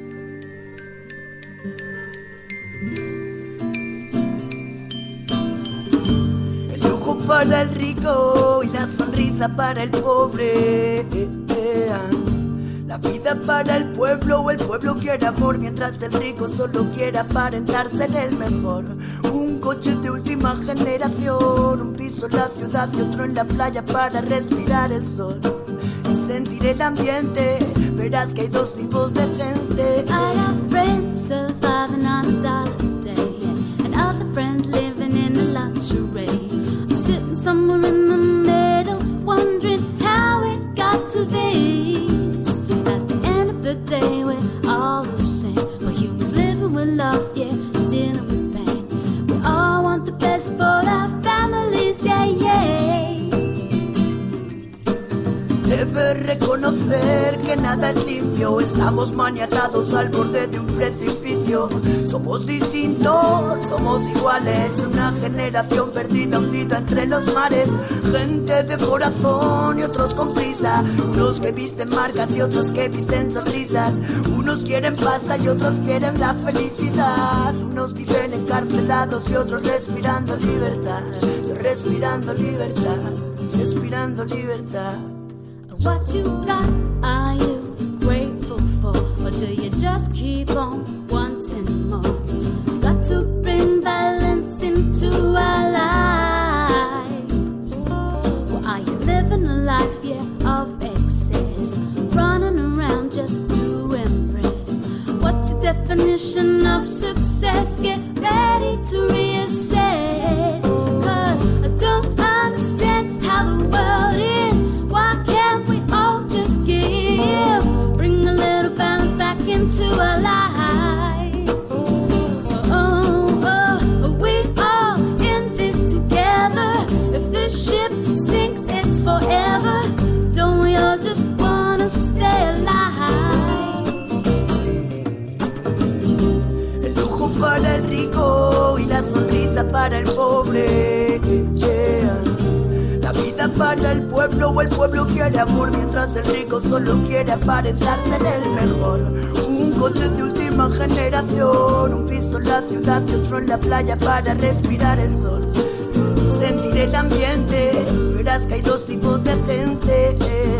El lujo para el rico y la sonrisa para el pobre. La vida para el pueblo, o el pueblo quiere amor, mientras el rico solo quiere aparentar ser el mejor. Un coche de última generación, un piso en la ciudad y otro en la playa para respirar el sol y sentir el ambiente. Verás que hay dos tipos de gente. I have friends surviving on a dollar a day, and other friends living in a luxury. I'm sitting somewhere in the middle, wondering how it got to this. The day we're all the same, we're humans living with love, yeah, dealing with pain. We all want the best for our families, yeah, yeah. Debes reconocer reconocer que nada es limpio. Estamos maniatados al borde de un precipicio. Somos distintos, somos iguales. Una generación perdida, hundida entre los mares. Gente de corazón y otros con prisa. Unos que visten marcas y otros que visten sonrisas. Unos quieren pasta y otros quieren la felicidad. Unos viven encarcelados y otros respirando libertad. Yo respirando libertad, respirando libertad. What you got, are you grateful for? Or do you just keep on wanting more? Got to bring balance into our lives. Or are you living a life, yeah, of excess? Running around just to impress. What's your definition of success? Get ready to reassess. Cause I don't understand how the world is. Why can't we all just give? Bring a little balance back into our lives. We all in this together. If this ship sinks, it's forever. Don't we all just wanna stay alive? El lujo para el rico y la sonrisa para el pobre. La vida para el pueblo o el pueblo quiere amor, mientras el rico solo quiere aparentar ser el mejor. Un coche de última generación, un piso en la ciudad y otro en la playa para respirar el sol. Sentir el ambiente, verás que hay dos tipos de gente.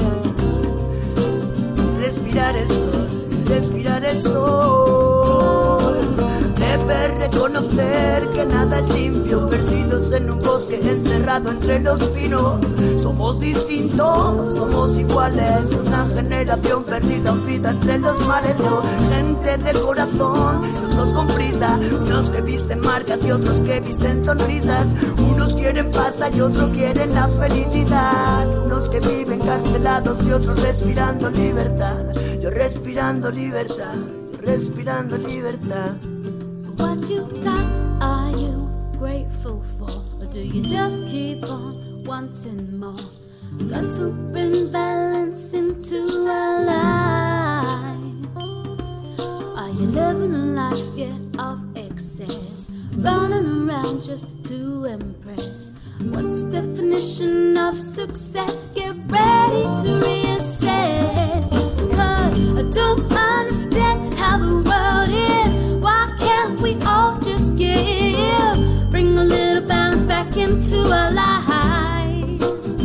Respirar el sol, respirar el sol. Debes reconocer que nada es limpio, perdidos en un bosque encerrado entre los pinos. Somos distintos, somos iguales, una generación perdida, hundida entre los mares. Yo, gente de corazón y otros con prisa, unos que visten marcas y otros que visten sonrisas. Unos quieren pasta y otros quieren la felicidad. Unos que viven carcelados y otros respirando libertad. Yo respirando libertad, yo respirando libertad. What you got, are you grateful for? Or do you just keep on wanting more? Got to bring balance into our lives. Are you living a life, yeah, of excess? Running around just to impress. What's the definition of success? Get ready to reassess. Cause I don't understand how the world is. Why can't we all just give? Bring a little balance back into our lives.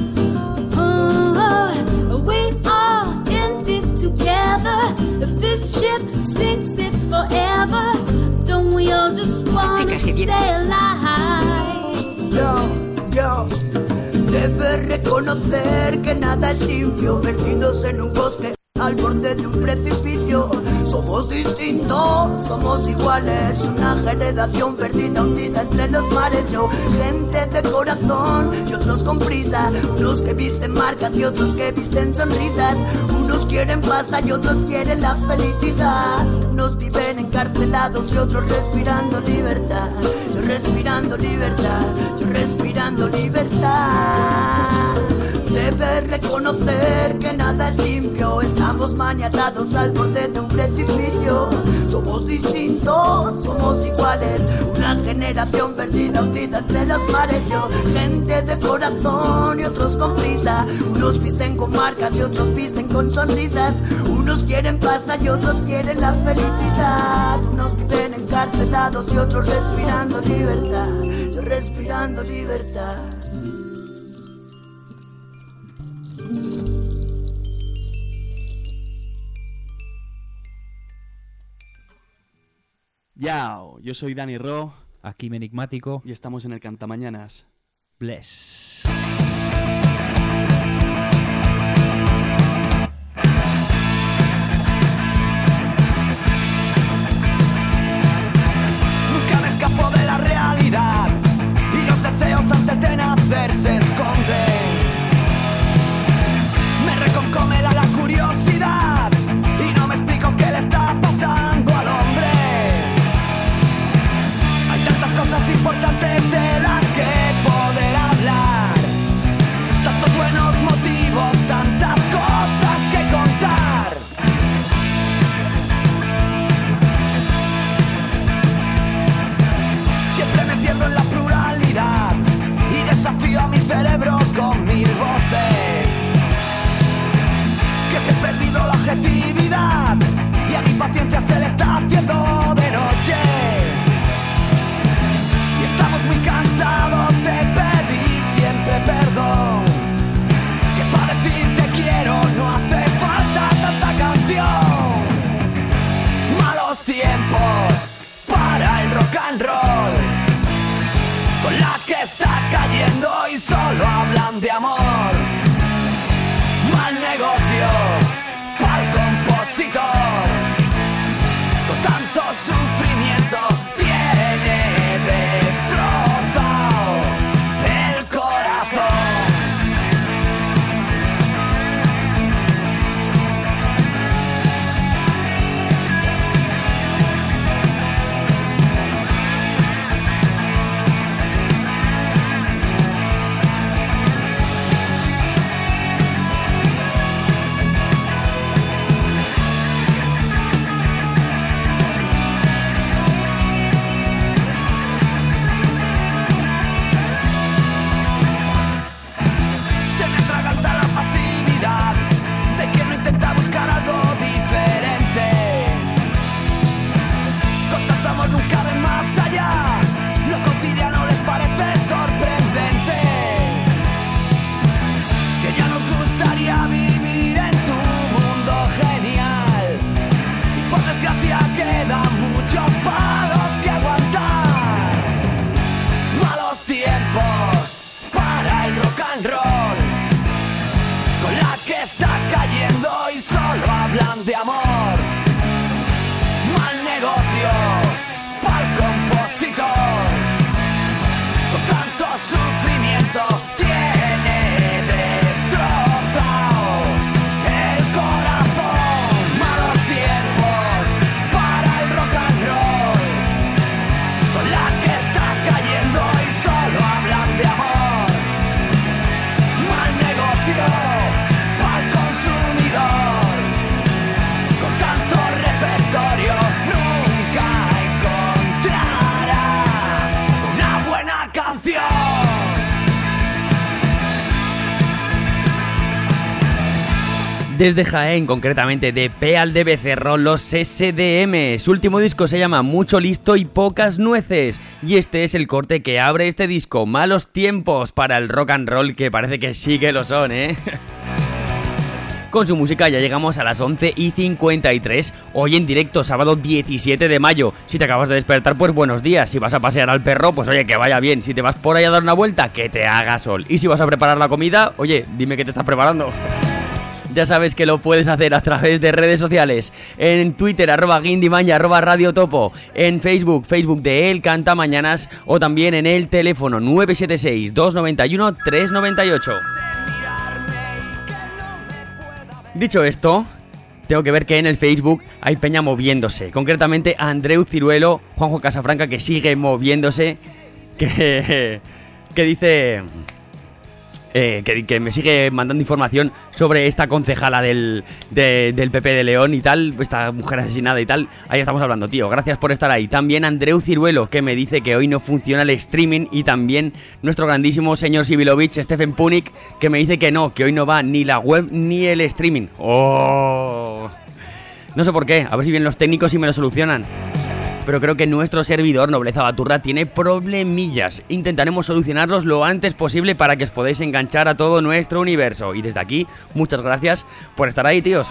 We all in this together. If this ship sinks, it's forever. Don't we all just wanna stay alive? Yo, debes reconocer que nada es limpio, perdidos en un bosque al borde de un precipicio. Somos distintos, somos iguales, una generación perdida, hundida entre los mares. Yo, gente de corazón y otros con prisa, unos que visten marcas y otros que visten sonrisas. Unos quieren pasta y otros quieren la felicidad. Unos viven encarcelados y otros respirando libertad. Yo respirando libertad, yo respirando libertad. Debes reconocer que nada es limpio. Estamos maniatados al borde de un precipicio. Somos distintos, somos iguales, una generación perdida, hundida entre los mares. Yo, gente de corazón y otros con prisa. Unos visten con marcas y otros visten con sonrisas. Unos quieren pasta y otros quieren la felicidad. Unos viven encarcelados y otros respirando libertad. Yo respirando libertad. Yao, yo soy Dani Ro. Aquí Enigmático. Y estamos en el Cantamañanas. Bless. Nunca me escapo de la realidad y los deseos antes de nacer se esconden. Me reconcome la curiosidad y no me explico qué le está pasando al hombre. Hay tantas cosas importantes de las que poder hablar. objetividad y a mi paciencia se le está haciendo de noche. Y estamos muy cansados de pedir siempre perdón, que para decir te quiero no hace falta tanta canción. Malos tiempos para el rock and roll, con la que está cayendo y solo hablan de amor. Mal negocio para el compositor, con tanto sufrimiento tiene destrozado el corazón. Se me atraganta la pasividad de quien no intenta buscar algo diferente. Con tanto amor nunca ven más allá, lo cotidiano les parece sorprendente. Que ya nos gustaría vivir en tu mundo genial, y por desgracia quedan muchos palos que aguantar. Malos tiempos para el rock and roll, con la que está cayendo y solo hablan de amor. Mal negocio para el compositor, con tanto sufrimiento tiene destrozado el corazón. Malos tiempos para el rock and roll, con la que está cayendo y solo hablan de amor. Mal negocio para el consumidor, con tanto repertorio nunca encontrará una buena canción. Desde Jaén, concretamente de Peal de Becerro, los SDM. Su último disco se llama Mucho listo y pocas nueces, y este es el corte que abre este disco. Malos tiempos para el rock and roll, que parece que sí que lo son, ¿eh? Con su música ya llegamos a las 11:53, hoy en directo, sábado 17 de mayo. Si te acabas de despertar, pues buenos días. Si vas a pasear al perro, pues oye, que vaya bien. Si te vas por ahí a dar una vuelta, que te haga sol. Y si vas a preparar la comida, oye, dime qué te estás preparando. Ya sabes que lo puedes hacer a través de redes sociales. En Twitter, @guindimaña, @radiotopo. En Facebook de El Cantamañanas. O también en el teléfono 976-291-398. Dicho esto, tengo que ver que en el Facebook hay peña moviéndose. Concretamente Andreu Ciruelo, Juanjo Casafranca, que sigue moviéndose. Que dice... que me sigue mandando información sobre esta concejala del PP de León y tal, esta mujer asesinada y tal. Ahí estamos hablando, tío, gracias por estar ahí. También Andreu Ciruelo, que me dice que hoy no funciona el streaming. Y también nuestro grandísimo señor Sibilovich, Stephen Punik, que me dice que hoy no va ni la web ni el streaming. ¡Oh! No sé por qué, a ver si vienen los técnicos y me lo solucionan. Pero creo que nuestro servidor Nobleza Baturra tiene problemillas. Intentaremos solucionarlos lo antes posible para que os podáis enganchar a todo nuestro universo. Y desde aquí, muchas gracias por estar ahí, tíos.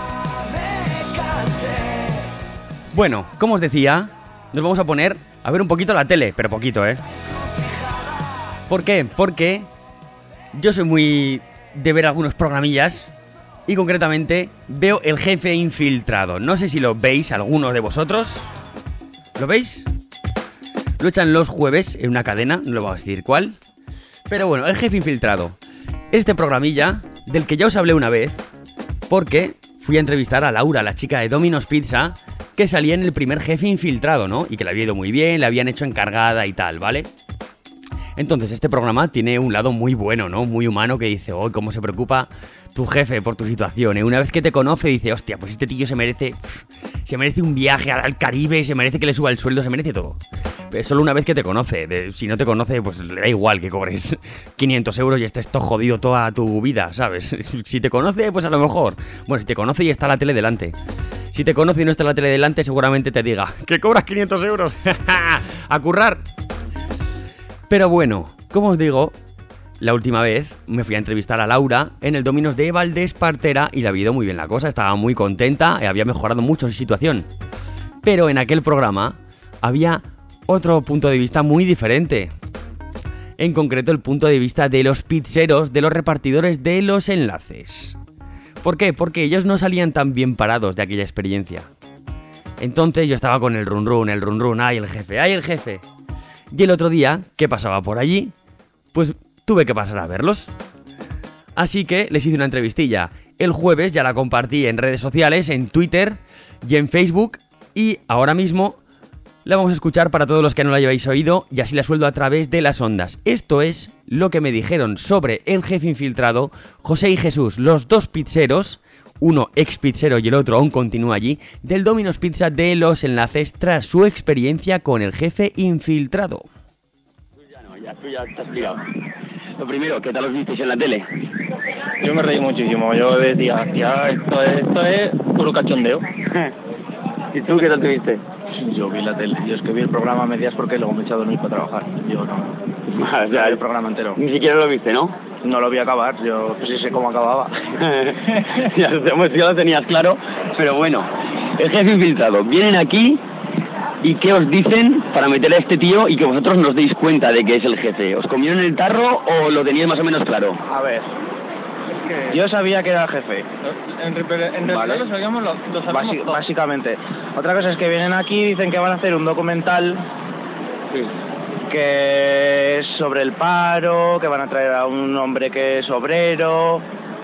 Bueno, como os decía, nos vamos a poner a ver un poquito la tele, pero poquito, ¿eh? ¿Por qué? Porque yo soy muy de ver algunos programillas. Y concretamente veo El Jefe Infiltrado. No sé si lo veis algunos de vosotros. ¿Lo veis? Lo echan los jueves en una cadena, no le voy a decir cuál. Pero bueno, El Jefe Infiltrado. Este programilla, del que ya os hablé una vez, porque fui a entrevistar a Laura, la chica de Domino's Pizza, que salía en el primer Jefe Infiltrado, ¿no? Y que le había ido muy bien, le habían hecho encargada y tal, ¿vale? Entonces este programa tiene un lado muy bueno, ¿no? Muy humano, que dice, oh, cómo se preocupa tu jefe por tu situación, ¿eh? Una vez que te conoce dice, hostia, pues este tío se merece un viaje al Caribe, se merece que le suba el sueldo, se merece todo. solo una vez que te conoce. Si no te conoce, pues le da igual que cobres 500 euros y estés todo jodido toda tu vida, ¿sabes? Si te conoce, pues a lo mejor. Bueno, si te conoce y está la tele delante. Si te conoce y no está la tele delante, seguramente te diga que cobras 500 euros. ¡A currar! Pero bueno, como os digo, la última vez me fui a entrevistar a Laura en el Domino's de Valdespartera y le había ido muy bien la cosa, estaba muy contenta y había mejorado mucho su situación. Pero en aquel programa había otro punto de vista muy diferente. En concreto el punto de vista de los pizzeros, de los repartidores de los enlaces. ¿Por qué? Porque ellos no salían tan bien parados de aquella experiencia. Entonces yo estaba con el run, ¡ay el jefe, ay el jefe! Y el otro día, ¿qué pasaba por allí? Pues tuve que pasar a verlos. Así que les hice una entrevistilla. El jueves ya la compartí en redes sociales, en Twitter y en Facebook. Y ahora mismo la vamos a escuchar para todos los que no la hayáis oído y así la sueldo a través de las ondas. Esto es lo que me dijeron sobre el jefe infiltrado, José y Jesús, los dos pizzeros, uno ex pizzero y el otro aún continúa allí, del Domino's Pizza de los Enlaces tras su experiencia con el jefe infiltrado. Tú ya te has explicado. Lo primero, ¿qué tal os visteis en la tele? Yo me reí muchísimo. Yo decía, hostia, esto es puro cachondeo. ¿Y tú qué tal te viste? Yo vi la tele. Yo es que vi el programa a medias porque luego me he echado a dormir para trabajar. Yo no. O sea, el programa entero. Ni siquiera lo viste, ¿no? No lo vi acabar. Yo pues sí sé cómo acababa. ya lo tenías claro. Pero bueno, el jefe infiltrado. Vienen aquí y ¿qué os dicen para meter a este tío y que vosotros nos deis cuenta de que es el jefe? ¿Os comieron el tarro o lo teníais más o menos claro? A ver. Yo sabía que era el jefe. En realidad lo sabíamos todos. Básicamente. Otra cosa es que vienen aquí y dicen que van a hacer un documental que es sobre el paro, que van a traer a un hombre que es obrero.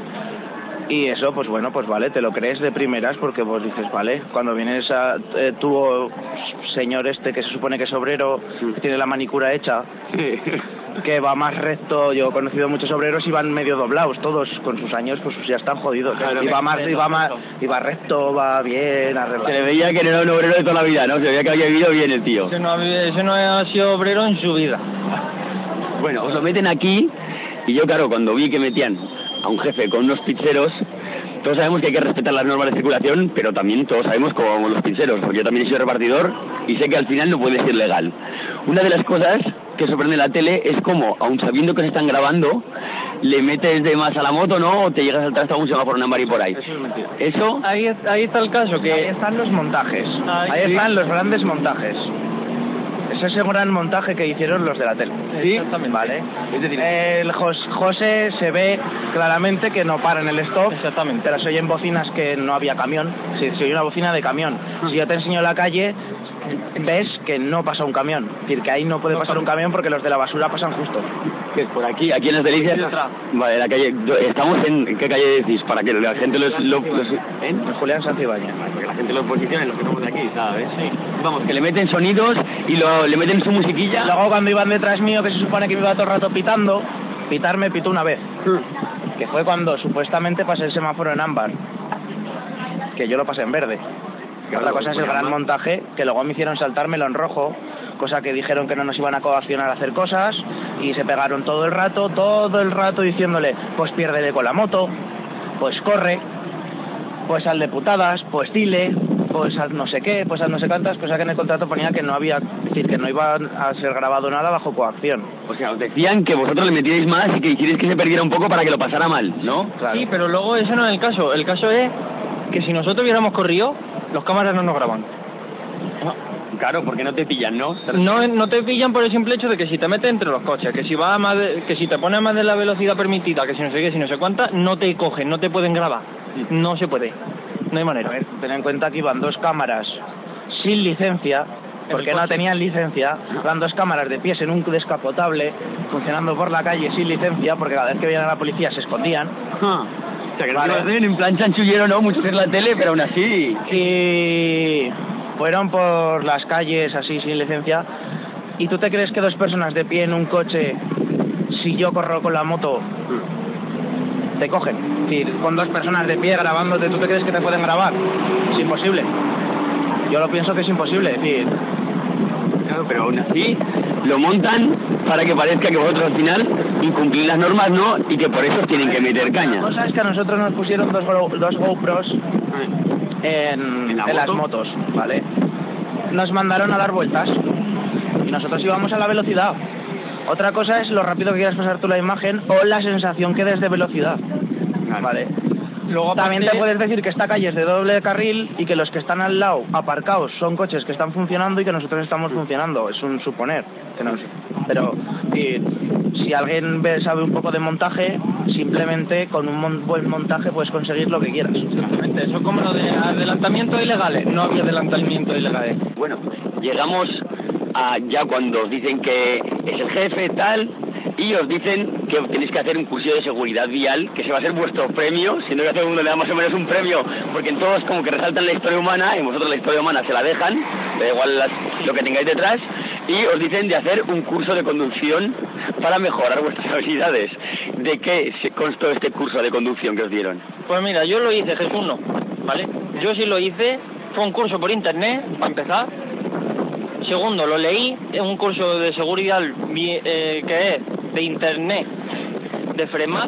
Y eso, pues bueno, pues vale, te lo crees de primeras porque pues dices, vale, cuando vienes a tu señor este que se supone que es obrero, que tiene la manicura hecha, que va más recto, yo he conocido muchos obreros y van medio doblados, todos con sus años, pues ya están jodidos. Claro, y va recto, va bien, arreglado. Se le veía que no era un obrero de toda la vida, ¿no? Se veía que había vivido bien el tío. Ese no ha sido obrero en su vida. Bueno, os lo meten aquí y yo, claro, cuando vi que metían a un jefe con unos pizzeros, todos sabemos que hay que respetar las normas de circulación, pero también todos sabemos cómo vamos los pizzeros, porque yo también he sido repartidor y sé que al final no puede ser legal. Una de las cosas que sorprende la tele es cómo, aun sabiendo que se están grabando, le metes de más a la moto, ¿no? O te llegas al trasto a un semáforo en Amari por ahí. Eso es mentira. ¿Eso? Ahí está el caso, que ahí están los montajes. Ahí están los grandes montajes. Ese es el gran montaje que hicieron los de la tele. Sí, exactamente. Vale. Es decir, el José se ve claramente que no para en el stop. Exactamente. Pero se oyen bocinas que no había camión. Se oye una bocina de camión. Si yo te enseño la calle, ves que no pasa un camión. Es decir, que ahí no puede pasar un camión porque los de la basura pasan justo. ¿Qué es por aquí? ¿Aquí en Las Delicias? Vale, la calle. ¿Estamos en qué calle decís? Para que la gente en Julián Santibáñez. Para que la gente los posicione, los que estamos de aquí, ¿sabes? Sí. Vamos, que le meten sonidos y le meten su musiquilla. Luego cuando iban detrás mío, que se supone que me iba todo el rato pitando, pitarme pitó una vez. Que fue cuando supuestamente pasé el semáforo en ámbar. Que yo lo pasé en verde. Otra cosa es el gran montaje, que luego me hicieron saltármelo en rojo, cosa que dijeron que no nos iban a coaccionar a hacer cosas, y se pegaron todo el rato diciéndole, pues piérdele con la moto, pues corre, pues al de putadas, pues dile, pues al no sé qué, pues al no sé cuántas, cosa que en el contrato ponía que no había, es decir, que no iba a ser grabado nada bajo coacción. O sea, os decían que vosotros le metierais más y que hicierais que se perdiera un poco para que lo pasara mal, ¿no? Claro. Sí, pero luego ese no es el caso. El caso es que si nosotros hubiéramos corrido, los cámaras no nos graban. Claro, porque no te pillan, ¿no? No te pillan por el simple hecho de que si te metes entre los coches, que si va que si te pones más de la velocidad permitida, que si no sé qué, si no sé cuánta, no te cogen, no te pueden grabar. No se puede. No hay manera. A ver, ten en cuenta que iban dos cámaras sin licencia, porque no tenían licencia, iban dos cámaras de pies en un descapotable, funcionando por la calle sin licencia, porque cada vez que veían a la policía se escondían. O sea, que no lo hacen en plan chanchullero, ¿no? Muchos en la tele, pero aún así. Y fueron por las calles así sin licencia. ¿Y tú te crees que dos personas de pie en un coche, si yo corro con la moto, te cogen? Es decir, con dos personas de pie grabándote, ¿tú te crees que te pueden grabar? Es imposible. Yo lo pienso que es imposible. Es decir, Claro, pero aún así lo montan para que parezca que vosotros al final incumplís las normas, ¿no? Y que por eso tienen que meter caña. La cosa es que a nosotros nos pusieron dos GoPros en las motos, ¿vale? Nos mandaron a dar vueltas y nosotros íbamos a la velocidad. Otra cosa es lo rápido que quieras pasar tú la imagen o la sensación que des de velocidad, ¿vale? Luego también te puedes decir que esta calle es de doble carril y que los que están al lado aparcados son coches que están funcionando y que nosotros estamos funcionando. Es un suponer. Pero si alguien sabe un poco de montaje, simplemente con un buen montaje puedes conseguir lo que quieras. Exactamente. Eso es como lo de adelantamientos ilegales. No había adelantamientos ilegales. Bueno, llegamos a ya cuando os dicen que es el jefe, tal... Y os dicen que tenéis que hacer un curso de seguridad vial, que se va a ser vuestro premio, siendo que a todo el mundo le da más o menos un premio, porque en todos como que resaltan la historia humana, y vosotros la historia humana se la dejan, da igual lo que tengáis detrás, y os dicen de hacer un curso de conducción para mejorar vuestras habilidades. ¿De qué se constó este curso de conducción que os dieron? Pues mira, yo lo hice, Jesús no, ¿vale? Yo sí lo hice, fue un curso por internet, para empezar. Segundo, lo leí, es un curso de seguridad que es de internet, de FREMAT,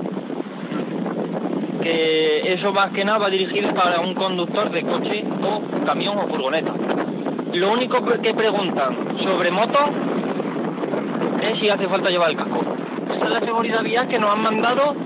que eso más que nada va dirigido para un conductor de coche o camión o furgoneta. Lo único que preguntan sobre motos es si hace falta llevar el casco. Esa es la seguridad vial que nos han mandado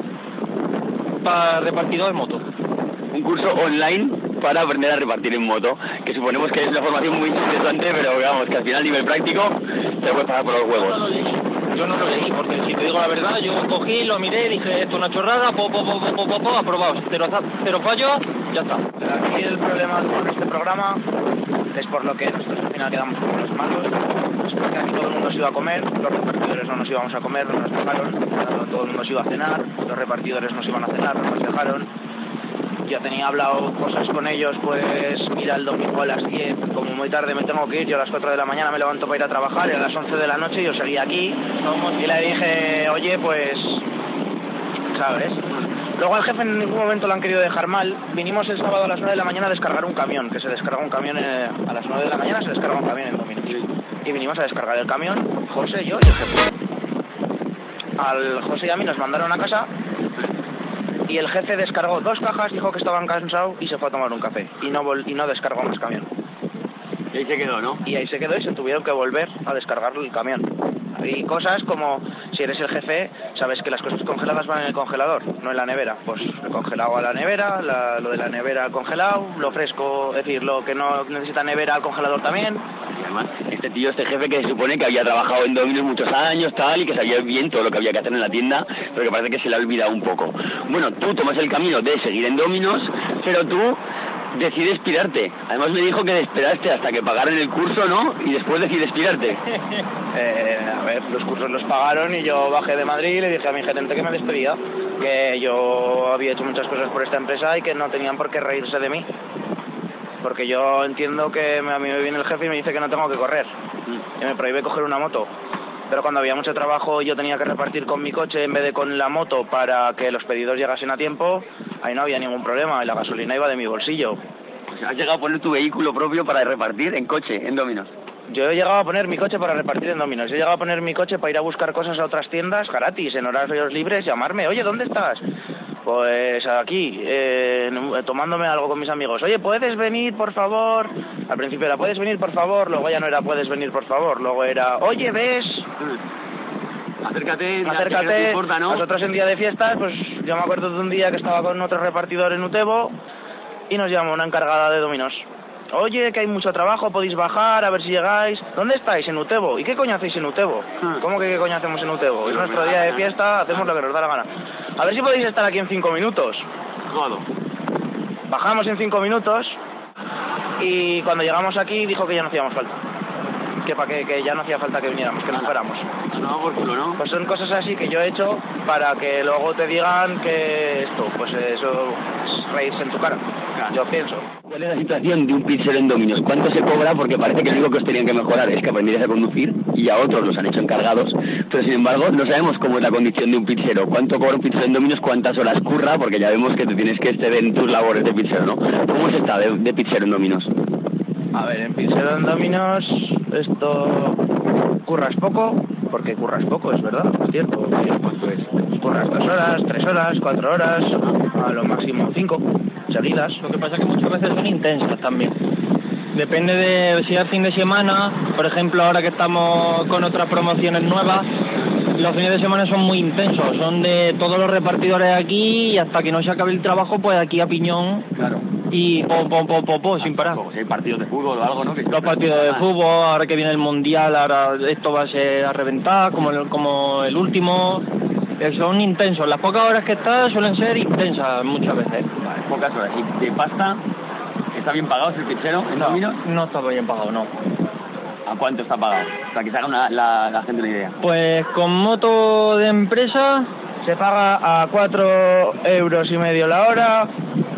para repartidor de motos. Un curso online para aprender a repartir en moto, que suponemos que es una formación muy interesante, pero vamos, que al final a nivel práctico te puedes pasar por los huevos. Yo no lo leí, porque si te digo la verdad, yo cogí, lo miré, dije, esto es una chorrada, aprobado, cero fallos, ya está. Pero aquí el problema con este programa es por lo que nosotros al final quedamos como los malos, es porque aquí todo el mundo se iba a comer, los repartidores no nos íbamos a comer, no nos dejaron, todo el mundo se iba a cenar, los repartidores nos iban a cenar, no nos dejaron. Yo tenía hablado cosas con ellos, pues mira, el domingo a las 10, como muy tarde me tengo que ir, yo a las 4 de la mañana me levanto para ir a trabajar y a las 11 de la noche yo seguía aquí y le dije, oye, pues, ¿sabes? Luego al jefe en ningún momento lo han querido dejar mal. Vinimos el sábado a las 9 de la mañana a descargar un camión, que se descarga un camión a las 9 de la mañana, se descarga un camión en Dominos. Y vinimos a descargar el camión, José, yo y el jefe. Al José y a mí nos mandaron a casa. Y el jefe descargó 2 cajas, dijo que estaban cansados y se fue a tomar un café. Y no descargó más camión. Y ahí se quedó, ¿no? Y ahí se quedó y se tuvieron que volver a descargar el camión. Hay cosas como, si eres el jefe, sabes que las cosas congeladas van en el congelador, no en la nevera. Pues el congelado a la nevera, lo de la nevera al congelado, lo fresco, es decir, lo que no necesita nevera al congelador también. Y además, este jefe que se supone que había trabajado en Domino's muchos años, tal, y que sabía bien todo lo que había que hacer en la tienda, pero que parece que se le ha olvidado un poco. Bueno, tú tomas el camino de seguir en Domino's, pero tú decides pirarte. Además me dijo que esperaste hasta que pagaran el curso, ¿no? Y después decides pirarte. A ver, los cursos los pagaron y yo bajé de Madrid y le dije a mi gerente que me despedía, que yo había hecho muchas cosas por esta empresa y que no tenían por qué reírse de mí. Porque yo entiendo que a mí me viene el jefe y me dice que no tengo que correr. Y me prohíbe coger una moto. Pero cuando había mucho trabajo yo tenía que repartir con mi coche en vez de con la moto para que los pedidos llegasen a tiempo, ahí no había ningún problema y la gasolina iba de mi bolsillo. O sea, ¿has llegado a poner tu vehículo propio para repartir en coche, en Domino's? Yo he llegado a poner mi coche para repartir en Domino's. He llegado a poner mi coche para ir a buscar cosas a otras tiendas gratis, en horarios libres, llamarme. Oye, ¿dónde estás? Pues aquí, tomándome algo con mis amigos. Oye, ¿puedes venir, por favor? Al principio era, ¿puedes venir, por favor? Luego ya no era, ¿puedes venir, por favor? Luego era, oye, ¿ves? Acércate, no te importa, ¿no? Nosotros en día de fiestas, pues yo me acuerdo de un día que estaba con otro repartidor en Utebo y nos llamó una encargada de Domino's. Oye, que hay mucho trabajo, podéis bajar, a ver si llegáis. ¿Dónde estáis? En Utebo. ¿Y qué coño hacéis en Utebo? ¿Cómo que qué coño hacemos en Utebo? Es nuestro día de fiesta, hacemos lo que nos da la gana. A ver si podéis estar aquí en 5 minutos. Joder. Bajamos en 5 minutos y cuando llegamos aquí dijo que ya no hacíamos falta. Que ya no hacía falta que viniéramos, que nos fuéramos. No, por culo, ¿no? Pues son cosas así que yo he hecho para que luego te digan que esto, pues eso es reírse en tu cara. Claro. Yo pienso. ¿Cuál es la situación de un pizzero en Domino's? ¿Cuánto se cobra? Porque parece que lo único que os tenían que mejorar es que aprendierais a conducir y a otros los han hecho encargados, pero sin embargo no sabemos cómo es la condición de un pizzero. ¿Cuánto cobra un pizzero en Domino's? ¿Cuántas horas curra? Porque ya vemos que te tienes que exceder en tus labores de pizzero, ¿no? ¿Cómo se está de pizzero en Domino's? A ver, en Pinsero en Dominos esto curras poco, porque curras poco, es verdad, es cierto. ¿Cuánto es? Curras 2 horas, 3 horas, 4 horas, a lo máximo 5 seguidas. Lo que pasa es que muchas veces son intensas también. Depende de si es fin de semana, por ejemplo, ahora que estamos con otras promociones nuevas, los fines de semana son muy intensos, son de todos los repartidores aquí y hasta que no se acabe el trabajo, pues aquí a piñón. Claro. Y sin parar. Como si hay partidos de fútbol o algo, ¿no? Los partidos de fútbol, ahora que viene el Mundial, ahora esto va a ser a reventar, como el último. Son intensos. Las pocas horas que estás suelen ser intensas muchas veces. Vale, pocas horas. ¿Y de pasta está bien pagado el pizzero en Dominos? No está bien pagado, no. ¿A cuánto está pagado? Para que se haga la gente una idea. Pues con moto de empresa se paga a 4,5 euros la hora.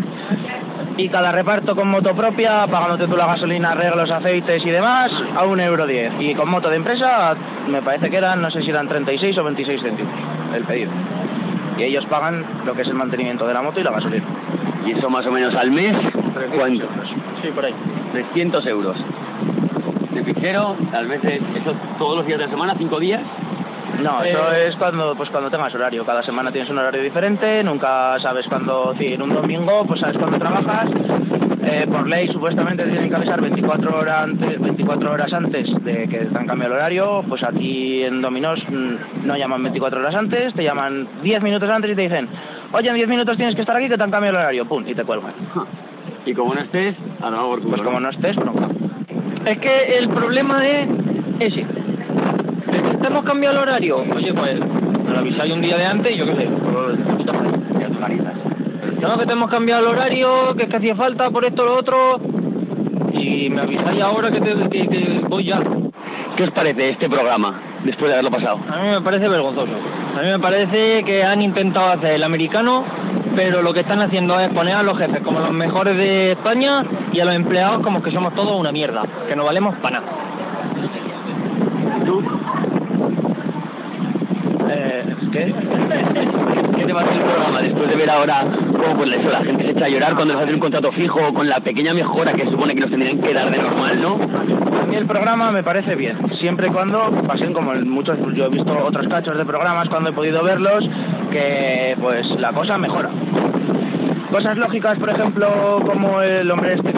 Y cada reparto con moto propia, pagándote tú la gasolina, arreglos, aceites y demás, a 1,10 euro. Y con moto de empresa, me parece que eran, no sé si eran 36 o 26 céntimos el pedido. Y ellos pagan lo que es el mantenimiento de la moto y la gasolina. ¿Y eso más o menos al mes? ¿Cuánto? Sí, por ahí. 300 euros. De pizzero, tal vez eso todos los días de la semana, 5 días. No, eso es cuando tengas horario. Cada semana tienes un horario diferente, nunca sabes cuándo. Si en un domingo, pues sabes cuándo trabajas. Por ley, supuestamente tienen que avisar 24 horas antes de que te han cambiado el horario. Pues aquí en Dominos no llaman 24 horas antes, te llaman 10 minutos antes y te dicen: oye, en 10 minutos tienes que estar aquí que te han cambiado el horario. Pum, y te cuelgan. Y como no estés, a lo mejor... Pues como no estés, bronca. Es que el problema es ese. ¿Te hemos cambiado el horario? Oye, pues me lo avisáis un día de antes y yo qué sé, ya te organizas. No, que te hemos cambiado el horario, que es que hacía falta por esto o lo otro, y me avisáis ahora que voy ya. ¿Qué os parece este programa, después de haberlo pasado? A mí me parece vergonzoso. A mí me parece que han intentado hacer el americano, pero lo que están haciendo es poner a los jefes como los mejores de España y a los empleados como que somos todos una mierda, que no valemos para nada. ¿Tú? ¿Qué? ¿Qué te va a hacer el programa después de ver ahora cómo pues eso, la gente se echa a llorar cuando les hacen un contrato fijo con la pequeña mejora que supone que nos tendrían que dar de normal, ¿no? A mí el programa me parece bien, siempre y cuando pasen como muchos, yo he visto otros cachos de programas cuando he podido verlos, que pues la cosa mejora. Cosas lógicas, por ejemplo, como el hombre este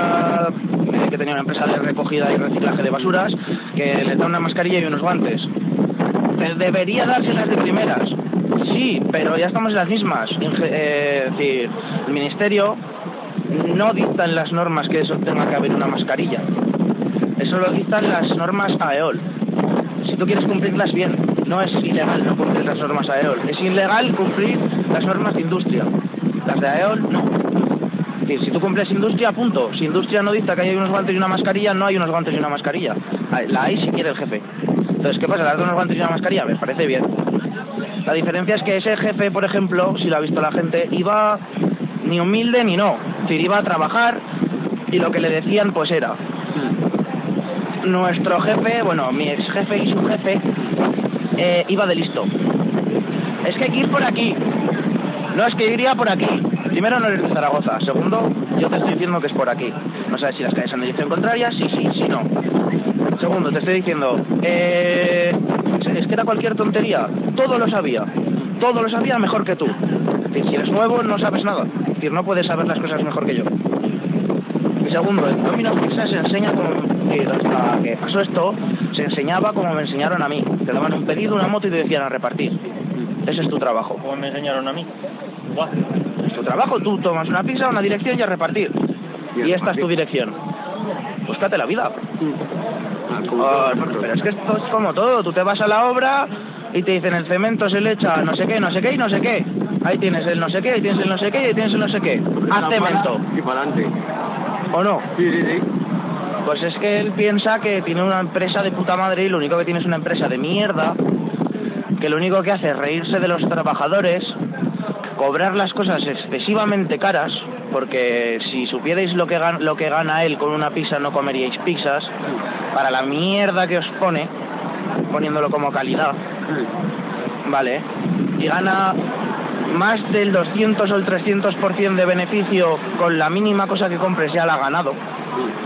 que tenía una empresa de recogida y reciclaje de basuras, que le da una mascarilla y unos guantes. Debería dárselas de primeras. Sí, pero ya estamos en las mismas. Es decir, el Ministerio no dicta en las normas que eso tenga que haber una mascarilla. Eso lo dictan las normas AEOL. Si tú quieres cumplirlas bien, no es ilegal no cumplir las normas AEOL. Es ilegal cumplir las normas de industria. Las de AEOL, no. Es decir, si tú cumples industria, punto. Si industria no dicta que hay unos guantes y una mascarilla, no hay unos guantes y una mascarilla. La hay si quiere el jefe. Entonces, ¿qué pasa? ¿Dar unos guantes y una mascarilla? Me parece bien. La diferencia es que ese jefe, por ejemplo, si lo ha visto la gente, iba ni humilde ni no. Es decir, iba a trabajar y lo que le decían pues era... Nuestro jefe, bueno, mi ex jefe y su jefe, iba de listo. Es que hay que ir por aquí. No, es que iría por aquí. Primero, no eres de Zaragoza. Segundo, yo te estoy diciendo que es por aquí. No sabes si las calles son de dirección contraria, sí, no. Segundo, te estoy diciendo, es que era cualquier tontería. Todo lo sabía mejor que tú. Es decir, si eres nuevo, no sabes nada. Es decir, no puedes saber las cosas mejor que yo. Y segundo, en Domino's Pizza se enseña hasta que pasó esto, se enseñaba como me enseñaron a mí. Te daban un pedido, una moto y te decían a repartir. Ese es tu trabajo. ¿Cómo me enseñaron a mí? Igual. Es tu trabajo, tú tomas una pizza, una dirección y a repartir. Y esta es tu dirección. Búscate la vida. Pero es que esto es como todo. Tú te vas a la obra y te dicen el cemento se le echa no sé qué, no sé qué y no sé qué. Ahí tienes el no sé qué, ahí tienes el no sé qué y ahí tienes el no sé qué. Haz cemento. Y para adelante. ¿O no? Sí. Pues es que él piensa que tiene una empresa de puta madre y lo único que tiene es una empresa de mierda, que lo único que hace es reírse de los trabajadores, cobrar las cosas excesivamente caras, porque si supierais lo que gana él con una pizza no comeríais pizzas, para la mierda que os pone, poniéndolo como calidad, ¿vale? Y gana más del 200 o el 300% de beneficio con la mínima cosa que compres, ya la ha ganado.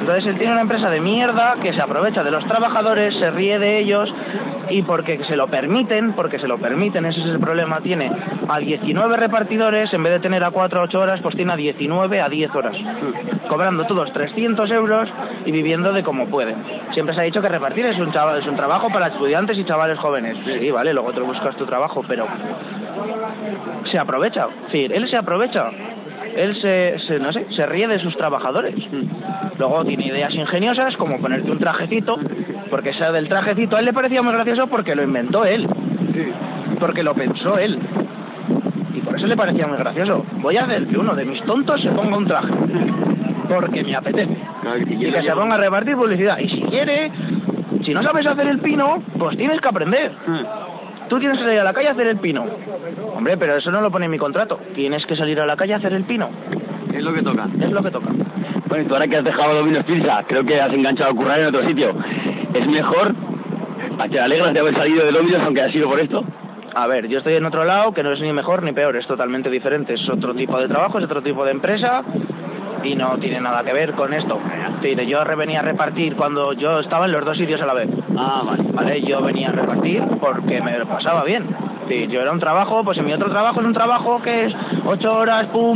Entonces él tiene una empresa de mierda que se aprovecha de los trabajadores, se ríe de ellos y porque se lo permiten, ese es el problema, tiene a 19 repartidores, en vez de tener a 4 o 8 horas, pues tiene a 19 a 10 horas, cobrando todos 300 euros y viviendo de como pueden. Siempre se ha dicho que repartir es un trabajo para estudiantes y chavales jóvenes. Sí, vale, luego te buscas tu trabajo, pero se aprovecha, sí, él se aprovecha. Él se ríe de sus trabajadores. Luego tiene ideas ingeniosas como ponerte un trajecito, porque ese del trajecito a él le parecía muy gracioso porque lo inventó él, porque lo pensó él, y por eso le parecía muy gracioso. Voy a hacer que uno de mis tontos se ponga un traje porque me apetece, y que se ponga a repartir publicidad. Y si quiere, si no sabes hacer el pino, pues tienes que aprender. Tú tienes que salir a la calle a hacer el pino. Hombre, pero eso no lo pone en mi contrato. Tienes que salir a la calle a hacer el pino. Es lo que toca. Es lo que toca. Bueno, y tú ahora que has dejado Domino's Pizza, creo que has enganchado a currar en otro sitio. ¿Es mejor? ¿Te alegras de haber salido de Domino's aunque ha sido por esto? A ver, yo estoy en otro lado que no es ni mejor ni peor, es totalmente diferente. Es otro tipo de trabajo, es otro tipo de empresa y no tiene nada que ver con esto. Yo venía a repartir cuando yo estaba en los dos sitios a la vez. Vale, yo venía a repartir porque me lo pasaba bien. Sí, yo era un trabajo, pues en mi otro trabajo es un trabajo que es 8 horas, pum,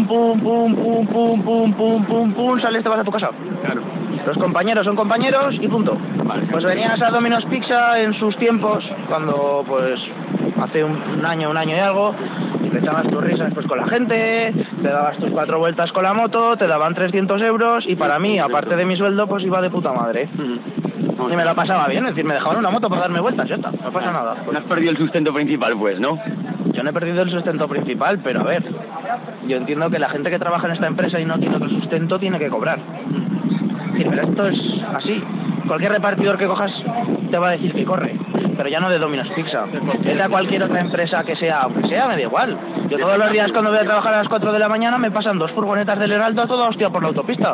sales, te vas a tu casa. Claro. Los compañeros son compañeros y punto. Vale. Pues venías a Domino's Pizza en sus tiempos, cuando pues hace un año y algo, y te echabas tus risas pues con la gente, te dabas tus 4 vueltas con la moto, te daban 300 euros y para mí, aparte de mi sueldo, pues iba de puta madre. Y me lo pasaba bien, es decir, me dejaban una moto para darme vueltas, ya está, no pasa nada. Pues no has perdido el sustento principal, pues, ¿no? Yo no he perdido el sustento principal, pero a ver, yo entiendo que la gente que trabaja en esta empresa y no tiene otro sustento tiene que cobrar. Sí, pero esto es así. Cualquier repartidor que cojas te va a decir que corre, pero ya no de Domino's Pizza. Es de cualquier otra empresa que sea, aunque sea, me da igual. Yo todos los días cuando voy a trabajar a las 4 de la mañana me pasan 2 furgonetas del Heraldo a toda hostia por la autopista.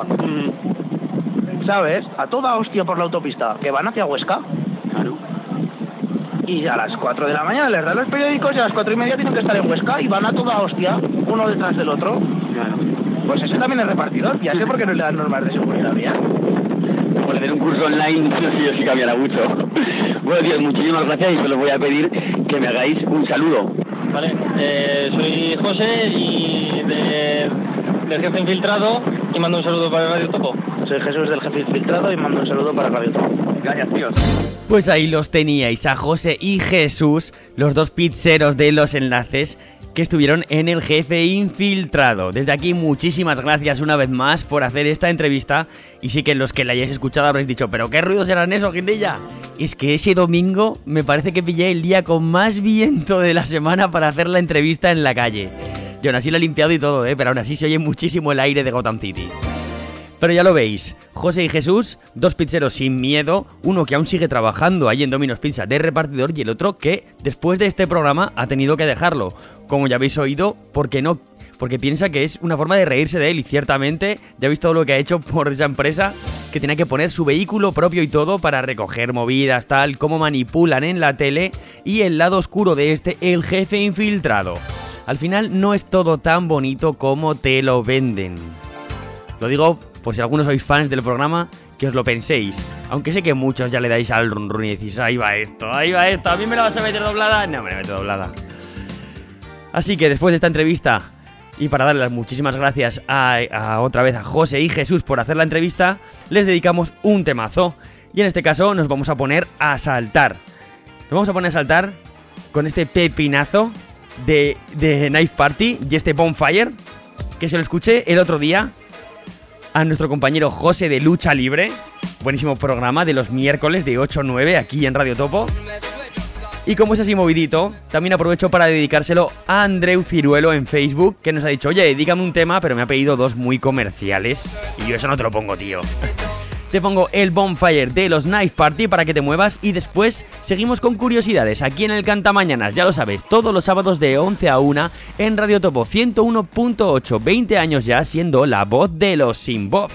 ¿Sabes? A toda hostia por la autopista, que van hacia Huesca. Claro. Y a las 4 de la mañana les dan los periódicos y a las 4:30 tienen que estar en Huesca y van a toda hostia, uno detrás del otro. Claro. Pues ese también es repartidor, ya sé por qué no le dan normas de seguridad ya. Por hacer un curso online, yo sí cambiará mucho. Bueno, tíos, muchísimas gracias y solo voy a pedir que me hagáis un saludo. Vale, soy José y del Jefe Infiltrado y mando un saludo para Radio Topo. Soy Jesús del Jefe Infiltrado y mando un saludo para Radio Topo. Gracias, tíos. Pues ahí los teníais, a José y Jesús, los dos pizzeros de Los Enlaces, que estuvieron en el Jefe Infiltrado. Desde aquí muchísimas gracias una vez más por hacer esta entrevista. Y sí que los que la hayáis escuchado habréis dicho, ¿pero qué ruidos eran esos, gentilla? Es que ese domingo me parece que pillé el día con más viento de la semana para hacer la entrevista en la calle. Yo aún así lo he limpiado y todo, pero aún así se oye muchísimo el aire de Gotham City. Pero ya lo veis, José y Jesús, dos pizzeros sin miedo, uno que aún sigue trabajando ahí en Domino's Pizza de repartidor y el otro que después de este programa ha tenido que dejarlo. Como ya habéis oído, porque piensa que es una forma de reírse de él y ciertamente ya habéis todo lo que ha hecho por esa empresa, que tenía que poner su vehículo propio y todo para recoger movidas, tal, cómo manipulan en la tele y el lado oscuro de este, el Jefe Infiltrado. Al final no es todo tan bonito como te lo venden. Lo digo por si algunos sois fans del programa, que os lo penséis. Aunque sé que muchos ya le dais al run run y decís, ahí va esto, ¿a mí me la vas a meter doblada? No me la meto doblada. Así que después de esta entrevista, y para darles muchísimas gracias otra vez a José y Jesús por hacer la entrevista, les dedicamos un temazo. Y en este caso nos vamos a poner a saltar. Nos vamos a poner a saltar con este pepinazo de Knife Party y este Bonfire, que se lo escuché el otro día a nuestro compañero José de Lucha Libre. Buenísimo programa de los miércoles de 8 a 9 aquí en Radio Topo. Y como es así movidito, también aprovecho para dedicárselo a Andreu Ciruelo en Facebook, que nos ha dicho, oye, dedícame un tema, pero me ha pedido dos muy comerciales. Y yo eso no te lo pongo, tío. Te pongo el Bonfire de los Knife Party para que te muevas y después seguimos con curiosidades aquí en el Cantamañanas, ya lo sabes, todos los sábados de 11 a 1 en Radio Topo 101.8, 20 años ya siendo la voz de los sin voz.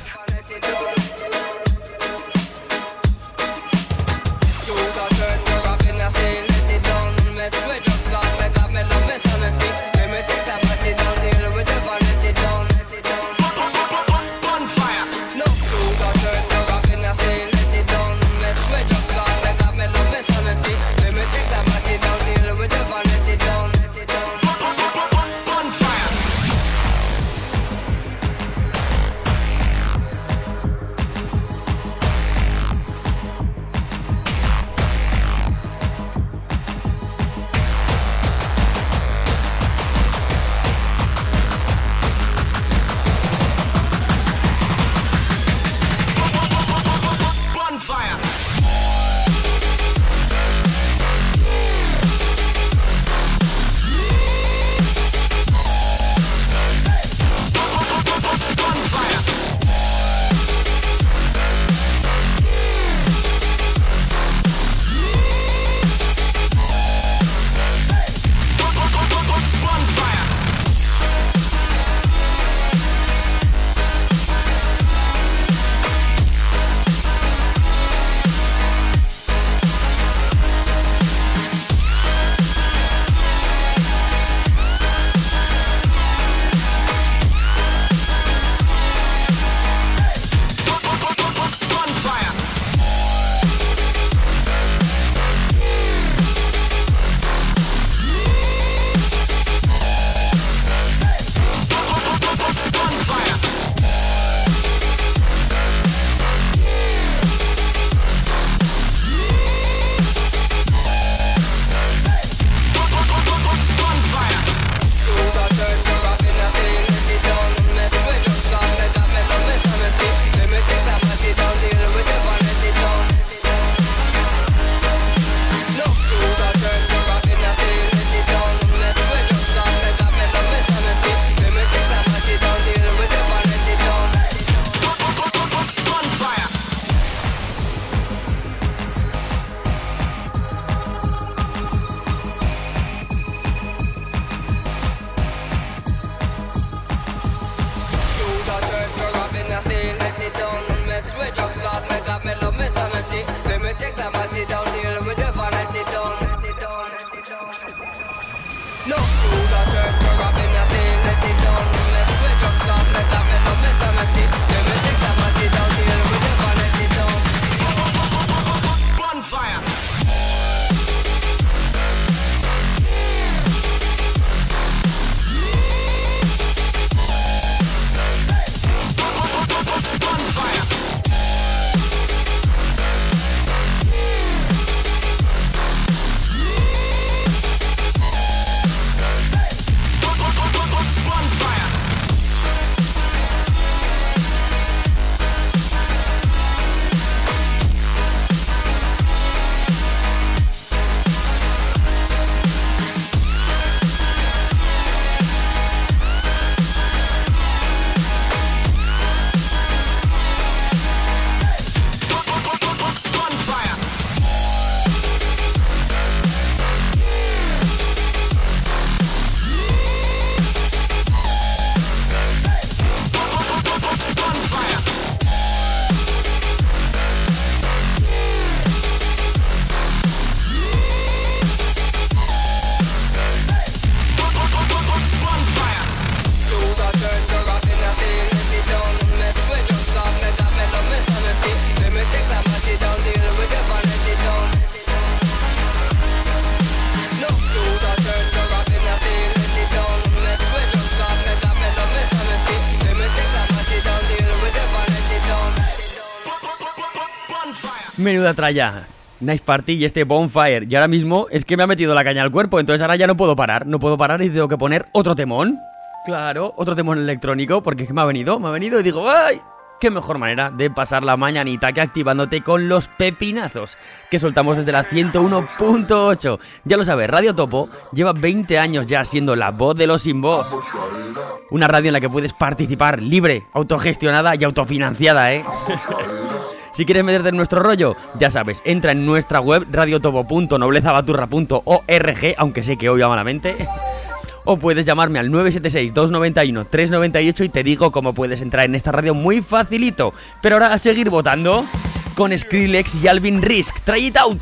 switch up, start me got me love me sanity. Let me take that body down, deal with the vanity down. No, you the turn to Robin, I say let it down. Me switch up, start me got me love me sanity. Let me take that body down, deal with the vanity down. Bonfire. Menuda tralla. Nice Party y este Bonfire. Y ahora mismo es que me ha metido la caña al cuerpo. Entonces ahora ya no puedo parar. No puedo parar y tengo que poner otro temón. Claro, otro temón electrónico. Porque es que me ha venido y digo, ¡ay! Qué mejor manera de pasar la mañanita que activándote con los pepinazos que soltamos desde la 101.8. Ya lo sabes, Radio Topo lleva 20 años ya siendo la voz de los sin voz. Una radio en la que puedes participar libre, autogestionada y autofinanciada, ¿eh? Si quieres meterte en nuestro rollo, ya sabes, entra en nuestra web radiotopo.noblezabaturra.org, aunque sé que hoy va malamente. O puedes llamarme al 976-291-398 y te digo cómo puedes entrar en esta radio muy facilito. Pero ahora a seguir votando con Skrillex y Alvin Risk. Try it out.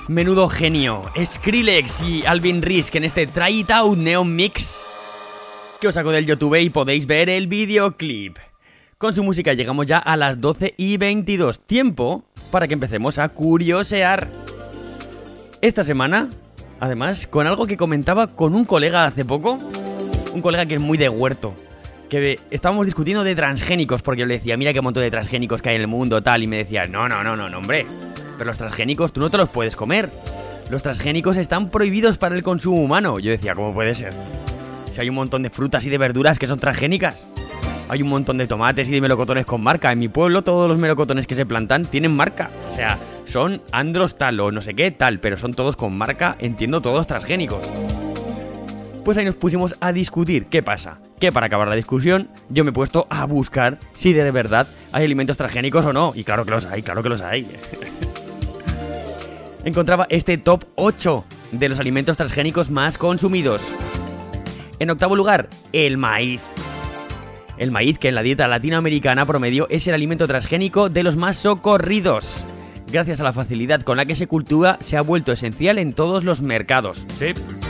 Menudo genio, Skrillex y Alvin Risk en este Try It Out Neon Mix que os saco del YouTube y podéis ver el videoclip. Con su música llegamos ya a las 12:22, tiempo para que empecemos a curiosear. Esta semana, además, con algo que comentaba con un colega hace poco, un colega que es muy de huerto, que estábamos discutiendo de transgénicos, porque yo le decía, mira qué montón de transgénicos que hay en el mundo, tal, y me decía, no, hombre, pero los transgénicos tú no te los puedes comer. Los transgénicos están prohibidos para el consumo humano. Yo decía, ¿cómo puede ser? Si hay un montón de frutas y de verduras que son transgénicas. Hay un montón de tomates y de melocotones con marca. En mi pueblo todos los melocotones que se plantan tienen marca. O sea, son andros tal o no sé qué tal, pero son todos con marca, entiendo, todos transgénicos. Pues ahí nos pusimos a discutir. ¿Qué pasa? Que para acabar la discusión yo me he puesto a buscar si de verdad hay alimentos transgénicos o no. Y claro que los hay, claro que los hay. Encontraba este top 8 de los alimentos transgénicos más consumidos. En octavo lugar, el maíz. El maíz, que en la dieta latinoamericana promedio es el alimento transgénico de los más socorridos. Gracias a la facilidad con la que se cultiva, se ha vuelto esencial en todos los mercados. ¿Sí?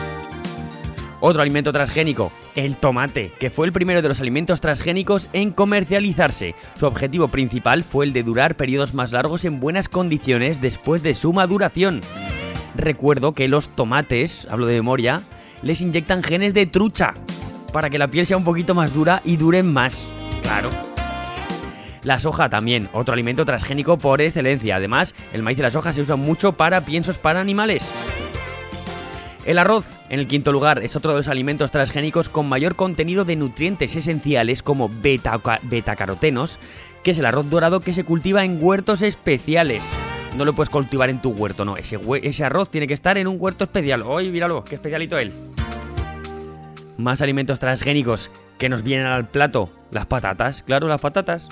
Otro alimento transgénico, el tomate, que fue el primero de los alimentos transgénicos en comercializarse. Su objetivo principal fue el de durar periodos más largos en buenas condiciones después de su maduración. Recuerdo que los tomates, hablo de memoria, les inyectan genes de trucha para que la piel sea un poquito más dura y duren más. Claro. La soja también, otro alimento transgénico por excelencia. Además, el maíz y la soja se usan mucho para piensos para animales. El arroz, en el quinto lugar, es otro de los alimentos transgénicos con mayor contenido de nutrientes esenciales como betacarotenos, que es el arroz dorado que se cultiva en huertos especiales. No lo puedes cultivar en tu huerto, no. Ese arroz tiene que estar en un huerto especial. ¡Ay, míralo! ¡Qué especialito él! Más alimentos transgénicos que nos vienen al plato. Las patatas, claro, las patatas.